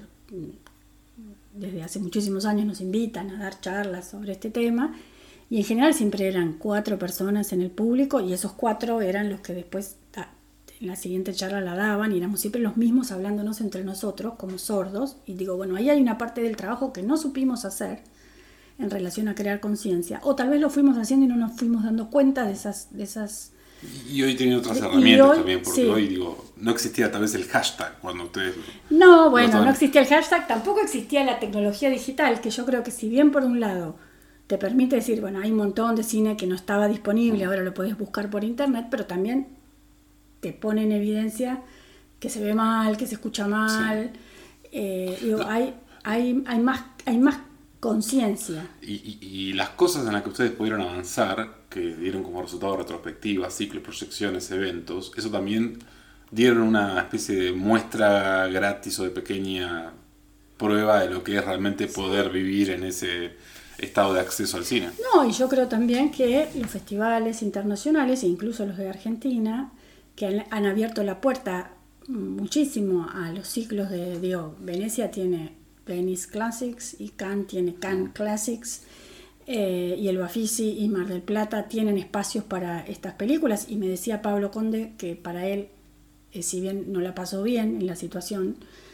desde hace muchísimos años nos invitan a dar charlas sobre este tema. Y en general siempre eran cuatro personas en el público y esos cuatro eran los que después en la siguiente charla la daban y éramos siempre los mismos hablándonos entre nosotros como sordos. Y digo, bueno, ahí hay una parte del trabajo que no supimos hacer en relación a crear conciencia. O tal vez lo fuimos haciendo y no nos fuimos dando cuenta de esas... De esas y hoy tienen otras herramientas hoy, también, porque sí. Hoy digo, no existía tal vez el hashtag cuando ustedes... No, bueno, no existía el hashtag, tampoco existía la tecnología digital, que yo creo que si bien por un lado te permite decir, bueno, hay un montón de cine que no estaba disponible, ahora lo podés buscar por internet, pero también te pone en evidencia que se ve mal, que se escucha mal. Sí. Eh, digo, hay, hay, hay más, hay más conciencia. Y, y, y las cosas en las que ustedes pudieron avanzar, que dieron como resultado retrospectivas, ciclos, proyecciones, eventos, eso también dieron una especie de muestra gratis o de pequeña prueba de lo que es realmente poder vivir en ese estado de acceso al cine. No, y yo creo también que los festivales internacionales, e incluso los de Argentina, que han, han abierto la puerta muchísimo a los ciclos de, digo, Venecia tiene Venice Classics y Cannes tiene Cannes Classics, eh, y el Bafisi y Mar del Plata tienen espacios para estas películas, y me decía Pablo Conde que para él, eh, si bien no la pasó bien en la situación,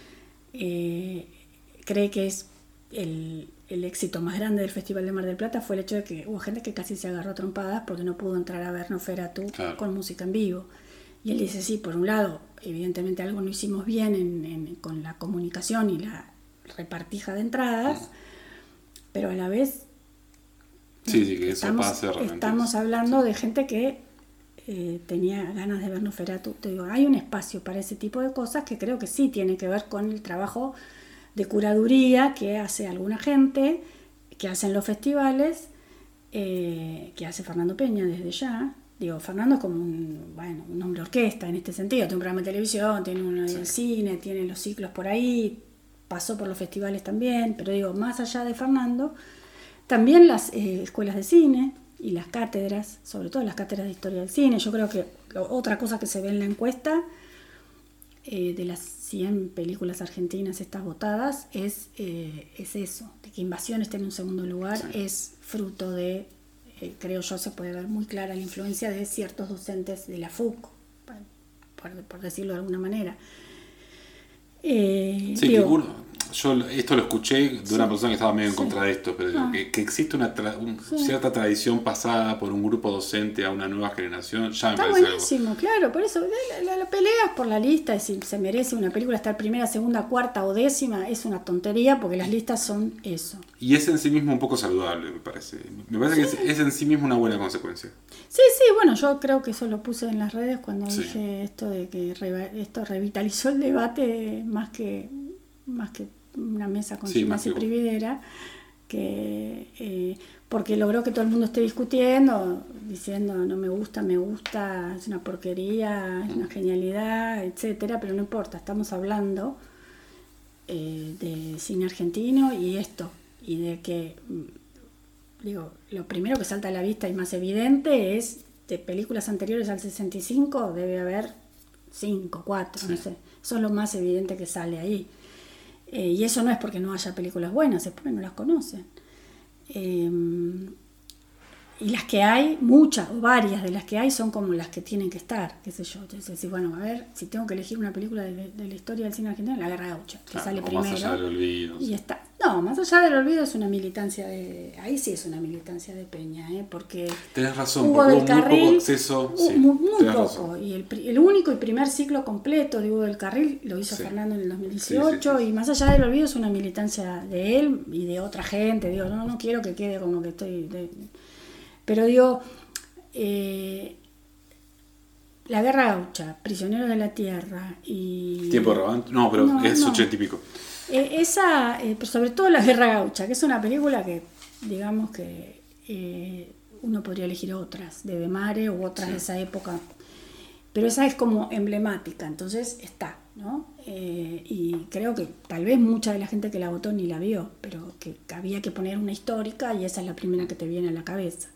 eh, cree que es el el éxito más grande del Festival de Mar del Plata fue el hecho de que hubo gente que casi se agarró a trompadas porque no pudo entrar a ver Nosferatu, claro, con música en vivo. Y él dice, sí, por un lado, evidentemente algo no hicimos bien en, en, con la comunicación y la repartija de entradas, mm. pero a la vez sí, sí, que estamos, eso pasa estamos hablando de gente que eh, tenía ganas de ver Nosferatu. Te digo, hay un espacio para ese tipo de cosas que creo que sí tiene que ver con el trabajo de curaduría que hace alguna gente, que hacen los festivales, eh, que hace Fernando Peña desde ya. Digo, Fernando es como un, bueno, un hombre orquesta en este sentido, tiene un programa de televisión, tiene uno de sí. cine, tiene los ciclos por ahí, pasó por los festivales también, pero digo, más allá de Fernando, también las eh, escuelas de cine y las cátedras, sobre todo las cátedras de historia del cine. Yo creo que otra cosa que se ve en la encuesta, Eh, de las cien películas argentinas estas votadas, es, eh, es eso, de que Invasión esté en un segundo lugar, sí. Es fruto de, eh, creo yo, se puede ver muy clara la influencia de ciertos docentes de la F U C, por, por decirlo de alguna manera. Eh, sí, digo, seguro. Yo esto lo escuché de una sí, persona que estaba medio en sí. contra de esto, pero ah. que, que existe una tra- un, sí. cierta tradición pasada por un grupo docente a una nueva generación, ya me Está parece buenísimo, algo. Claro, por eso la, la, la peleas por la lista, si se merece una película estar primera, segunda, cuarta o décima, es una tontería porque las listas son eso. Y es en sí mismo un poco saludable, me parece. Me parece sí. que es, es en sí mismo una buena consecuencia. Sí, sí, bueno, yo creo que eso lo puse en las redes cuando sí. dije esto de que re, esto revitalizó el debate más que más que una mesa con Gimnasia sí, y Prividera, que eh, porque logró que todo el mundo esté discutiendo, diciendo no me gusta, me gusta, es una porquería, es una genialidad, etcétera, pero no importa, estamos hablando eh, de cine argentino y esto, y de que, digo, lo primero que salta a la vista y más evidente es de películas anteriores al sesenta y cinco debe haber cinco, cuatro, sí. no sé. Eso es lo más evidente que sale ahí. Eh, y eso no es porque no haya películas buenas, es porque no las conocen. Eh, y las que hay, muchas o varias de las que hay son como las que tienen que estar, qué sé yo. Entonces, si, bueno, a ver, si tengo que elegir una película de, de la historia del cine argentino, La Guerra Gaucha, que claro, sale o primero. Más allá del olvido. Y está. No, Más allá del olvido es una militancia de... Ahí sí es una militancia de Peña, ¿eh? Porque tenés razón, Hugo porque del hubo Carril, muy poco acceso. Uh, Sí, muy muy poco. Razón. Y el, el único y primer ciclo completo de Hugo del Carril lo hizo sí. Fernando en el dos mil dieciocho. Sí, sí, sí. Y Más allá del olvido es una militancia de él y de otra gente. Digo, no, no quiero que quede como que estoy... De... Pero digo... Eh, La Guerra Gaucha, Prisioneros de la Tierra y... Tiempo de Revancha. No, pero no, es ochenta no. y pico. Eh, esa, eh, pero sobre todo La Guerra Gaucha, que es una película que, digamos que eh, uno podría elegir otras, de Bemare u otras sí. de esa época, pero esa es como emblemática, entonces está, ¿no? Eh, y creo que tal vez mucha de la gente que la votó ni la vio, pero que había que poner una histórica y esa es la primera que te viene a la cabeza.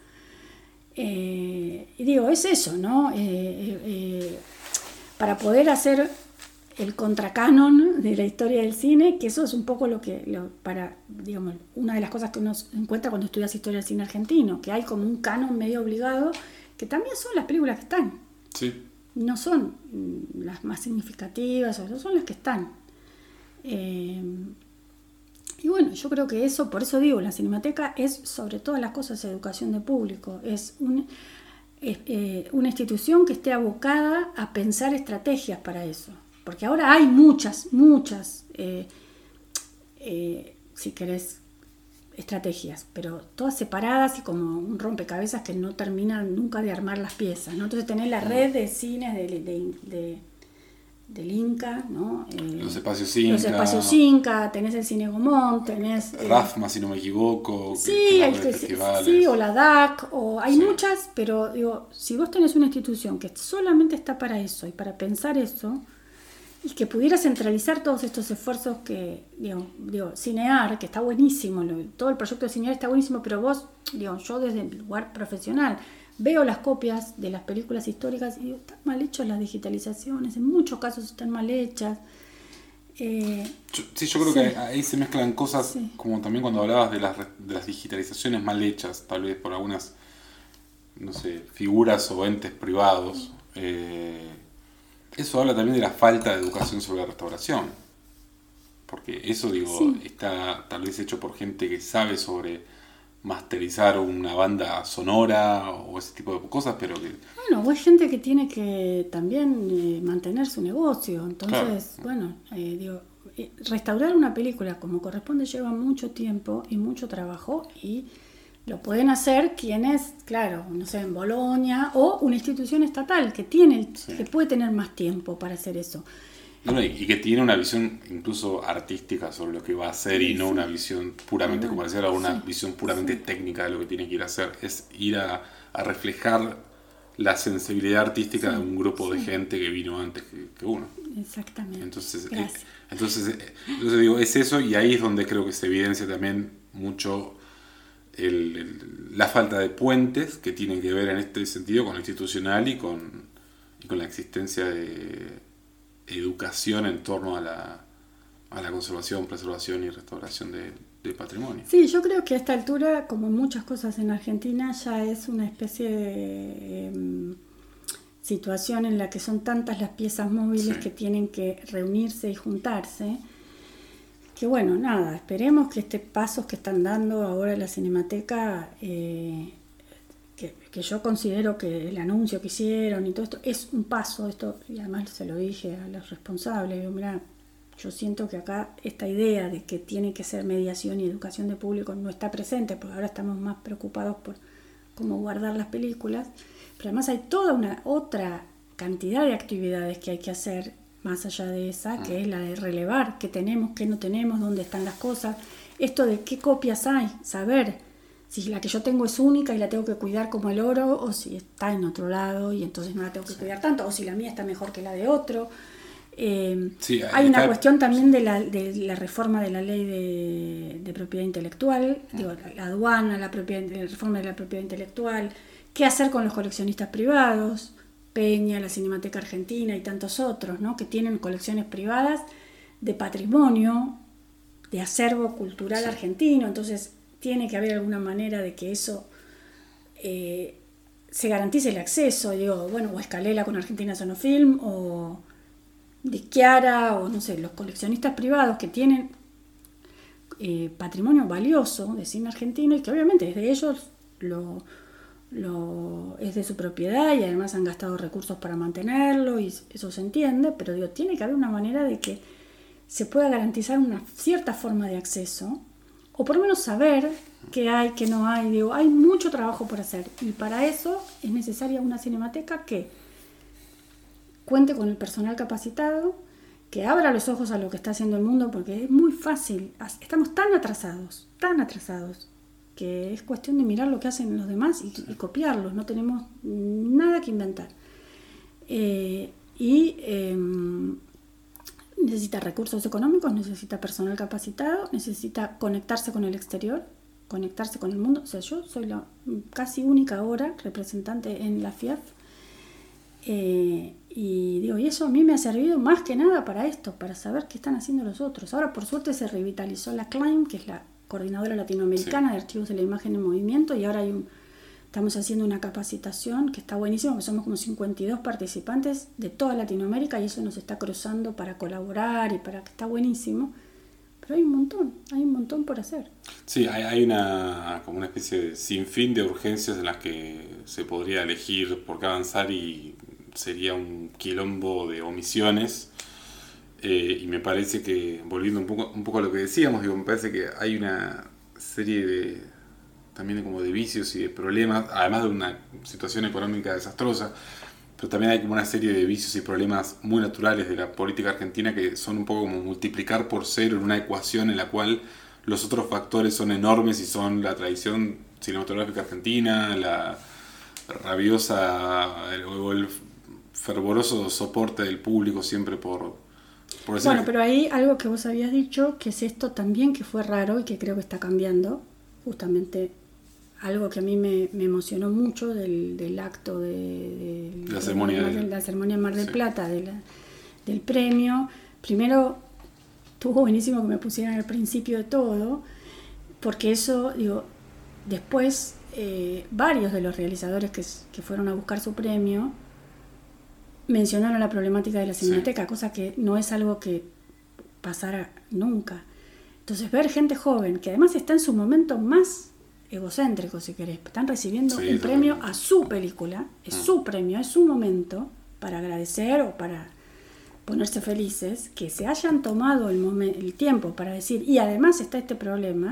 Eh, y digo, es eso, ¿no? Eh, eh, eh, para poder hacer el contracanon de la historia del cine, que eso es un poco lo que, lo, para, digamos, una de las cosas que uno encuentra cuando estudias historia del cine argentino, que hay como un canon medio obligado, que también son las películas que están. Sí. No son las más significativas, son las que están. Eh, Y bueno, yo creo que eso, por eso digo, la Cinemateca es sobre todas las cosas educación de público, es, un, es eh, una institución que esté abocada a pensar estrategias para eso, porque ahora hay muchas, muchas, eh, eh, si querés, estrategias, pero todas separadas y como un rompecabezas que no terminan nunca de armar las piezas, ¿no? Entonces tenés la red de cines de... de, de del Inca, ¿no? Eh, los espacios Inca. Los espacios Inca, tenés el Cine Gomón, tenés... Eh, Rafma, si no me equivoco. Sí, hay que, sí, o la D A C, o hay sí. muchas, pero digo, si vos tenés una institución que solamente está para eso y para pensar eso, y que pudiera centralizar todos estos esfuerzos que, digo, digo Cinear, que está buenísimo, lo, todo el proyecto de Cinear está buenísimo, pero vos, digo, yo desde el lugar profesional, veo las copias de las películas históricas y digo, están mal hechas las digitalizaciones, en muchos casos están mal hechas. Eh, yo, sí, yo creo sí. que ahí se mezclan cosas, sí. como también cuando hablabas de las, de las digitalizaciones mal hechas, tal vez por algunas, no sé, figuras o entes privados. Eh, eso habla también de la falta de educación sobre la restauración. Porque eso, digo, sí. está tal vez hecho por gente que sabe sobre... masterizar una banda sonora o ese tipo de cosas, pero que... Bueno, o hay gente que tiene que también eh, mantener su negocio, entonces, claro. bueno, eh, digo, eh, restaurar una película como corresponde lleva mucho tiempo y mucho trabajo y lo pueden hacer quienes, claro, no sé, en Bolonia o una institución estatal que tiene, sí. que puede tener más tiempo para hacer eso. No, y que tiene una visión incluso artística sobre lo que va a hacer sí, y no sí. una visión puramente bueno, comercial o una sí, visión puramente sí. técnica de lo que tiene que ir a hacer. Es ir a, a reflejar la sensibilidad artística sí, de un grupo sí. de gente que vino antes que, que uno. Exactamente. Entonces, eh, entonces, eh, entonces digo, es eso, y ahí es donde creo que se evidencia también mucho el, el, la falta de puentes que tienen que ver en este sentido con lo institucional y con, y con la existencia de educación en torno a la, a la conservación, preservación y restauración de, de patrimonio. Sí, yo creo que a esta altura, como muchas cosas en Argentina, ya es una especie de eh, situación en la que son tantas las piezas móviles sí. que tienen que reunirse y juntarse, que bueno, nada, esperemos que este pasos que están dando ahora la Cinemateca... Eh, Que, que yo considero que el anuncio que hicieron y todo esto es un paso, esto, y además se lo dije a los responsables, digo, mira, yo siento que acá esta idea de que tiene que ser mediación y educación de público no está presente, porque ahora estamos más preocupados por cómo guardar las películas, pero además hay toda una otra cantidad de actividades que hay que hacer más allá de esa, que es la de relevar qué tenemos, qué no tenemos, dónde están las cosas, esto de qué copias hay, saber si la que yo tengo es única y la tengo que cuidar como el oro, o si está en otro lado y entonces no la tengo que sí. cuidar tanto, o si la mía está mejor que la de otro. Eh, sí, hay una está... cuestión también de la, de la reforma de la ley de, de propiedad intelectual, mm. digo, la, la aduana, la, propiedad, la reforma de la propiedad intelectual, qué hacer con los coleccionistas privados, Peña, la Cinemateca Argentina y tantos otros, ¿no? Que tienen colecciones privadas de patrimonio, de acervo cultural sí. argentino. Entonces tiene que haber alguna manera de que eso eh, se garantice el acceso. Digo, bueno, o Escalela con Argentina Sonofilm, o Disquiara, o no sé, los coleccionistas privados que tienen eh, patrimonio valioso de cine argentino y que obviamente es de ellos, lo... Lo, es de su propiedad y además han gastado recursos para mantenerlo y eso se entiende, pero digo, tiene que haber una manera de que se pueda garantizar una cierta forma de acceso o por lo menos saber qué hay, qué no hay. Digo, hay mucho trabajo por hacer y para eso es necesaria una cinemateca que cuente con el personal capacitado, que abra los ojos a lo que está haciendo el mundo, porque es muy fácil, estamos tan atrasados, tan atrasados, que es cuestión de mirar lo que hacen los demás y, y copiarlos, no tenemos nada que inventar. Eh, y eh, necesita recursos económicos, necesita personal capacitado, necesita conectarse con el exterior, conectarse con el mundo. O sea, yo soy la casi única ahora representante en la F I A F, eh, y digo, y eso a mí me ha servido más que nada para esto, para saber qué están haciendo los otros. Ahora, por suerte, se revitalizó la CLIME, que es la Coordinadora Latinoamericana sí. de Archivos de la Imagen en Movimiento, y ahora hay un, estamos haciendo una capacitación que está buenísima, que somos como cincuenta y dos participantes de toda Latinoamérica y eso nos está cruzando para colaborar y para que está buenísimo. Pero hay un montón, hay un montón por hacer. Sí, hay, hay una como una especie de sinfín de urgencias en las que se podría elegir por qué avanzar y sería un quilombo de omisiones. Eh, y me parece que, volviendo un poco, un poco a lo que decíamos, digo, me parece que hay una serie de también como de vicios y de problemas, además de una situación económica desastrosa, pero también hay como una serie de vicios y problemas muy naturales de la política argentina que son un poco como multiplicar por cero en una ecuación en la cual los otros factores son enormes y son la tradición cinematográfica argentina, la rabiosa el, o el fervoroso soporte del público siempre por... Bueno, pero ahí algo que vos habías dicho, que es esto también que fue raro y que creo que está cambiando, justamente algo que a mí me, me emocionó mucho del, del acto de, de, la, ceremonia de, de, de la ceremonia en Mar del sí. Plata, de la, del premio. Primero, estuvo buenísimo que me pusieran al principio de todo, porque eso, digo, después eh, varios de los realizadores que, que fueron a buscar su premio mencionaron la problemática de la cinemateca, sí. cosa que no es algo que pasara nunca. Entonces ver gente joven, que además está en su momento más egocéntrico, si querés, están recibiendo sí, un premio a su película, es ah. su premio, es su momento para agradecer o para ponerse felices, que se hayan tomado el, momen- el tiempo para decir, y además está este problema,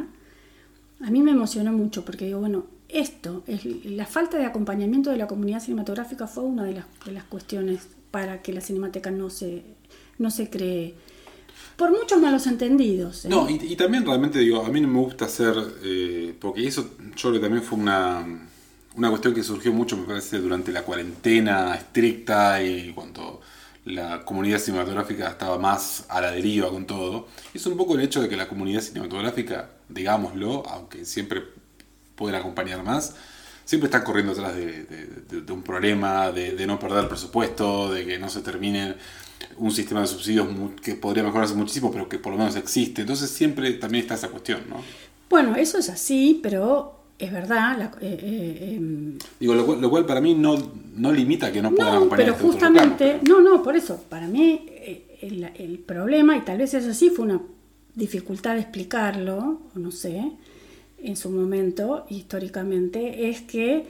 a mí me emocionó mucho, porque digo, bueno, esto, es, la falta de acompañamiento de la comunidad cinematográfica fue una de las, de las cuestiones para que la cinemateca no se, no se cree, por muchos malos entendidos. ¿eh? No, y, y también realmente digo, a mí no me gusta hacer, eh, porque eso yo creo que también fue una, una cuestión que surgió mucho, me parece, durante la cuarentena estricta y cuando la comunidad cinematográfica estaba más a la deriva con todo. Es un poco el hecho de que la comunidad cinematográfica, digámoslo, aunque siempre pueden acompañar más, siempre están corriendo atrás de, de, de, de un problema, de, de no perder presupuesto, de que no se termine un sistema de subsidios que podría mejorarse muchísimo, pero que por lo menos existe. Entonces siempre también está esa cuestión, ¿no? Bueno, eso es así, pero es verdad. La, eh, eh, eh, Digo, lo cual, lo cual para mí no, no limita que no puedan no, acompañar. Pero este justamente, otro reclamo, no, no, por eso, para mí eh, el, el problema, y tal vez eso sí fue una dificultad de explicarlo, o no sé, en su momento, históricamente, es que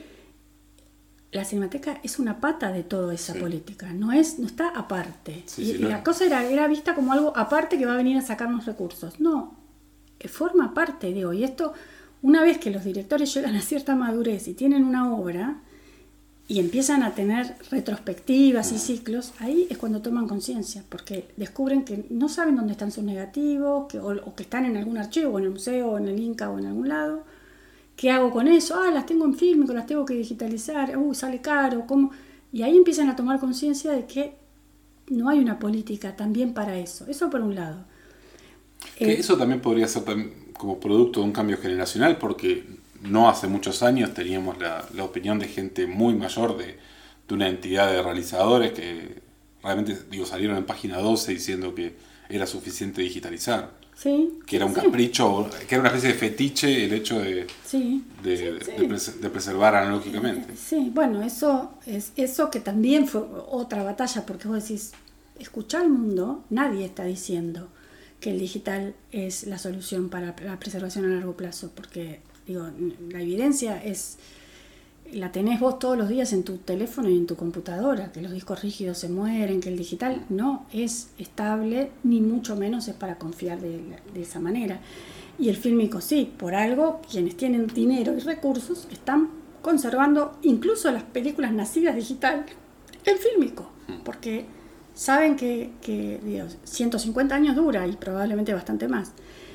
la Cinemateca es una pata de toda esa sí. política, no es, no está aparte. Sí, y, sí, y no. La cosa era, era vista como algo aparte que va a venir a sacarnos recursos. No, forma parte, digo, y esto, una vez que los directores llegan a cierta madurez y tienen una obra y empiezan a tener retrospectivas y ciclos, ahí es cuando toman conciencia, porque descubren que no saben dónde están sus negativos, que, o, o que están en algún archivo, o en el museo, o en el Inca, o en algún lado. ¿Qué hago con eso? Ah, las tengo en fílmico, las tengo que digitalizar, uh, sale caro, ¿cómo? Y ahí empiezan a tomar conciencia de que no hay una política también para eso. Eso por un lado. Que eh, eso también podría ser como producto de un cambio generacional, porque no hace muchos años teníamos la, la opinión de gente muy mayor, de, de una entidad de realizadores que realmente, digo, salieron en página doce diciendo que era suficiente digitalizar. Sí, que era un sí. capricho, que era una especie de fetiche el hecho de, sí, de, sí, de, sí. de, pres- de preservar analógicamente. Sí, bueno, eso es eso que también fue otra batalla, porque vos decís, escuchá al mundo, nadie está diciendo que el digital es la solución para la preservación a largo plazo, porque digo, la evidencia es la tenés vos todos los días en tu teléfono y en tu computadora, que los discos rígidos se mueren, que el digital no es estable, ni mucho menos es para confiar de, de esa manera. Y el fílmico sí, por algo, quienes tienen dinero y recursos están conservando incluso las películas nacidas digital en fílmico, porque saben que, que Dios, ciento cincuenta años dura y probablemente bastante más.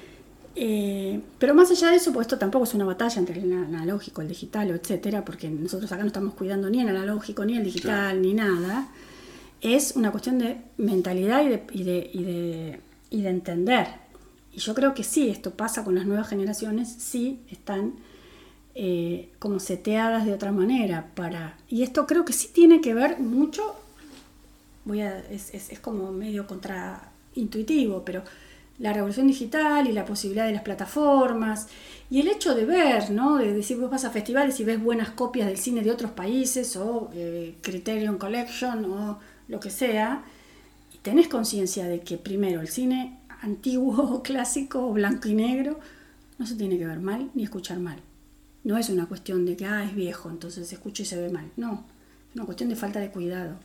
Eh, pero más allá de eso, pues esto tampoco es una batalla entre el analógico, el digital, etcétera, porque nosotros acá no estamos cuidando ni el analógico, ni el digital, claro, ni nada. Es una cuestión de mentalidad y de, y de, y de, y de entender. Y yo creo que sí, esto pasa con las nuevas generaciones, sí están eh, como seteadas de otra manera para. Y esto creo que sí tiene que ver mucho, voy a, es, es, es como medio contraintuitivo, pero la revolución digital y la posibilidad de las plataformas y el hecho de ver, ¿no? De decir, vos vas a festivales y ves buenas copias del cine de otros países o eh, Criterion Collection o lo que sea, y tenés conciencia de que primero el cine antiguo o clásico o blanco y negro no se tiene que ver mal ni escuchar mal. No es una cuestión de que ah, es viejo, entonces se escucha y se ve mal. No, es una cuestión de falta de cuidado.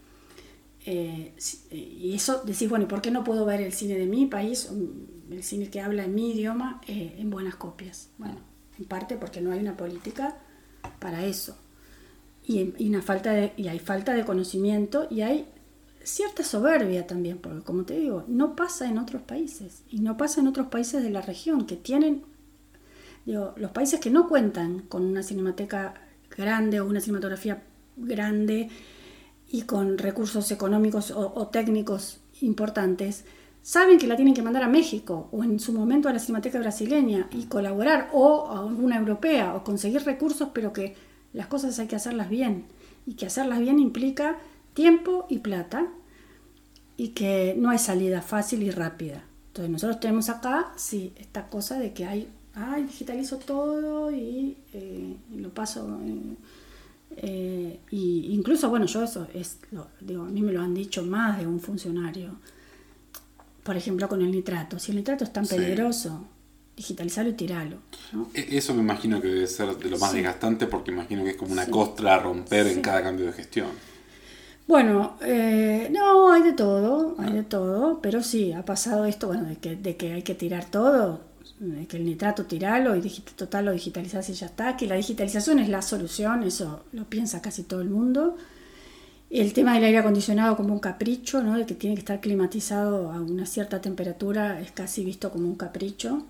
Eh, y eso decís, bueno, ¿y por qué no puedo ver el cine de mi país, el cine que habla en mi idioma, eh, en buenas copias? Bueno, en parte porque no hay una política para eso. Y, y, una falta de, y hay falta de conocimiento y hay cierta soberbia también, porque como te digo, no pasa en otros países. Y no pasa en otros países de la región, que tienen, digo, los países que no cuentan con una cinemateca grande o una cinematografía grande, y con recursos económicos o, o técnicos importantes, saben que la tienen que mandar a México o en su momento a la Cinemateca Brasileña y colaborar, o a alguna europea, o conseguir recursos, pero que las cosas hay que hacerlas bien, y que hacerlas bien implica tiempo y plata, y que no hay salida fácil y rápida. Entonces nosotros tenemos acá, sí, esta cosa de que hay, ay, digitalizo todo y eh, lo paso... Eh, Eh, y incluso, bueno, yo eso es, lo, digo, a mí me lo han dicho más de un funcionario, por ejemplo con el nitrato. Si el nitrato es tan peligroso, sí, digitalizarlo y tirarlo, ¿no? Eso me imagino que debe ser de lo más sí. desgastante, porque imagino que es como una sí. costra a romper sí. en cada cambio de gestión. Bueno, eh, no, hay de todo, hay de todo, pero sí, ha pasado esto, bueno, de que, de que hay que tirar todo, de que el nitrato tiralo y digit- total lo digitalizás y ya está, que la digitalización es la solución, eso lo piensa casi todo el mundo. El tema del aire acondicionado como un capricho, ¿no? De que tiene que estar climatizado a una cierta temperatura, es casi visto como un capricho.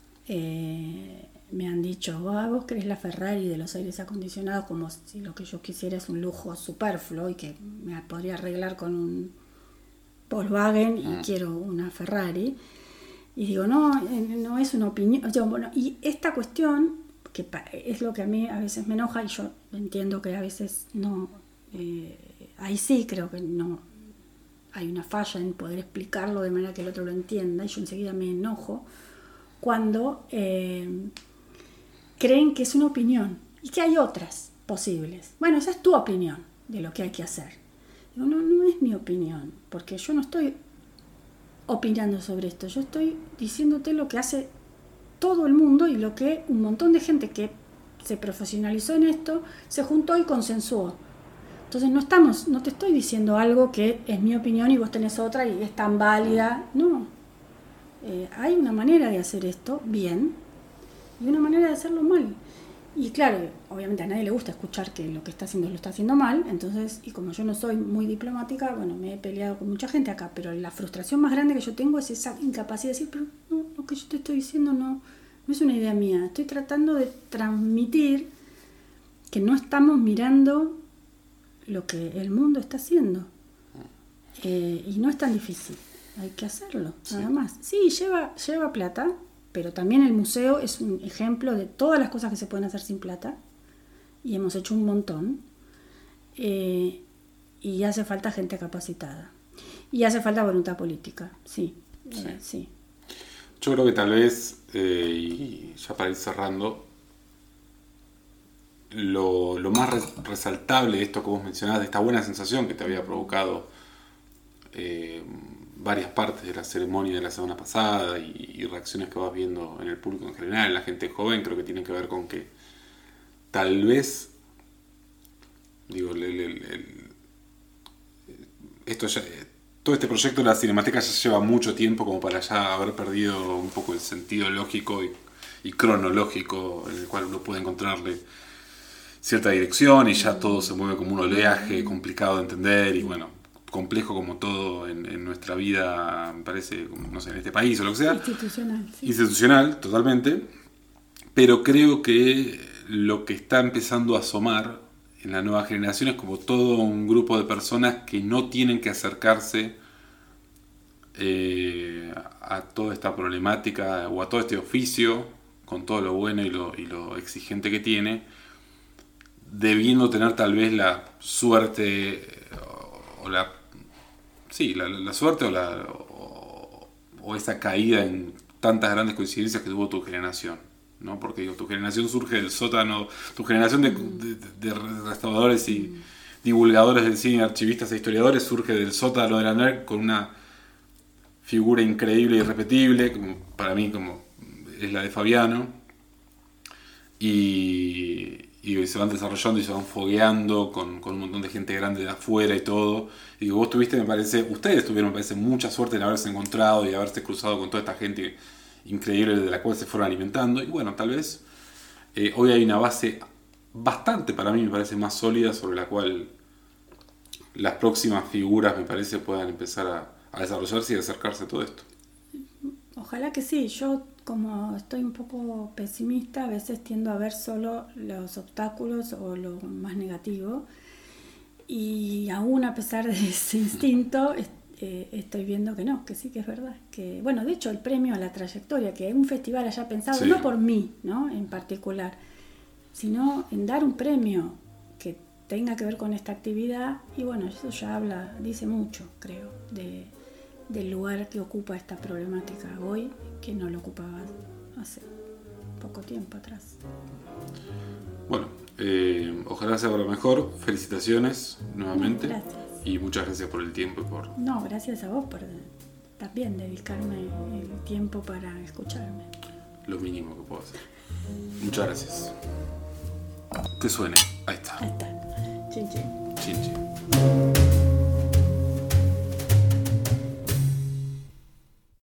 Eh, me han dicho, oh, vos querés la Ferrari de los aires acondicionados, como si lo que yo quisiera es un lujo superfluo y que me podría arreglar con un Volkswagen y mm. quiero una Ferrari. Y digo, no, no es una opinión. Yo, bueno, y esta cuestión, que es lo que a mí a veces me enoja, y yo entiendo que a veces no, eh, ahí sí creo que no hay una falla en poder explicarlo de manera que el otro lo entienda, y yo enseguida me enojo cuando eh, creen que es una opinión y que hay otras posibles. Bueno, esa es tu opinión de lo que hay que hacer. Digo, no, no es mi opinión, porque yo no estoy opinando sobre esto, yo estoy diciéndote lo que hace todo el mundo y lo que un montón de gente que se profesionalizó en esto se juntó y consensuó. Entonces no estamos, no te estoy diciendo algo que es mi opinión y vos tenés otra y es tan válida, no. Eh, hay una manera de hacer esto bien y una manera de hacerlo mal. Y claro, obviamente a nadie le gusta escuchar que lo que está haciendo lo está haciendo mal, entonces, y como yo no soy muy diplomática, bueno, me he peleado con mucha gente acá, pero la frustración más grande que yo tengo es esa incapacidad de decir, pero no, lo que yo te estoy diciendo no, no es una idea mía, estoy tratando de transmitir que no estamos mirando lo que el mundo está haciendo, eh, y no es tan difícil, hay que hacerlo, sí. nada más. Sí, lleva, lleva plata, pero también el museo es un ejemplo de todas las cosas que se pueden hacer sin plata, y hemos hecho un montón, eh, y hace falta gente capacitada. Y hace falta voluntad política, sí, sí. Eh, sí. Yo creo que tal vez, eh, y ya para ir cerrando, lo, lo más res, resaltable de esto que vos mencionás, de esta buena sensación que te había provocado eh, varias partes de la ceremonia de la semana pasada y, y reacciones que vas viendo en el público en general, en la gente joven, creo que tiene que ver con que tal vez, digo, el, el, el, el, esto ya, todo este proyecto de la Cinemateca ya lleva mucho tiempo como para ya haber perdido un poco el sentido lógico y, y cronológico en el cual uno puede encontrarle cierta dirección, y ya todo se mueve como un oleaje complicado de entender y bueno, complejo como todo en, en nuestra vida, me parece, no sé, en este país o lo que sea. Institucional, sí. Institucional, totalmente. Pero creo que lo que está empezando a asomar en la nueva generación es como todo un grupo de personas que no tienen que acercarse eh, a toda esta problemática o a todo este oficio, con todo lo bueno y lo, y lo exigente que tiene, debiendo tener tal vez la suerte o la sí, la, la suerte o, la, o, o esa caída en tantas grandes coincidencias que tuvo tu generación, ¿no? Porque digo, tu generación surge del sótano, tu generación de, de, de restauradores y divulgadores del cine, archivistas e historiadores, surge del sótano de la N E R C con una figura increíble e irrepetible, como para mí como es la de Fabiano, y, y se van desarrollando y se van fogueando con, con un montón de gente grande de afuera y todo. Y vos tuviste, me parece, ustedes tuvieron, me parece, mucha suerte en haberse encontrado y haberse cruzado con toda esta gente increíble de la cual se fueron alimentando. Y bueno, tal vez eh, hoy hay una base bastante, para mí me parece, más sólida sobre la cual las próximas figuras, me parece, puedan empezar a, a desarrollarse y acercarse a todo esto. Ojalá que sí. Yo, como estoy un poco pesimista, a veces tiendo a ver solo los obstáculos o lo más negativo, y aún a pesar de ese instinto eh, estoy viendo que no, que sí, que es verdad, que bueno, de hecho el premio a la trayectoria, que un festival haya pensado, sí, no por mí, ¿no?, en particular, sino en dar un premio que tenga que ver con esta actividad, y bueno, eso ya habla, dice mucho, creo, de del lugar que ocupa esta problemática hoy, que no lo ocupaba hace poco tiempo atrás. Bueno, eh, ojalá sea para mejor. Felicitaciones nuevamente. Gracias. Y muchas gracias por el tiempo y por... No, gracias a vos por también dedicarme el tiempo para escucharme. Lo mínimo que puedo hacer. Muchas gracias. Que suene. Ahí está. Ahí está. Chin, chin. Chin, chin.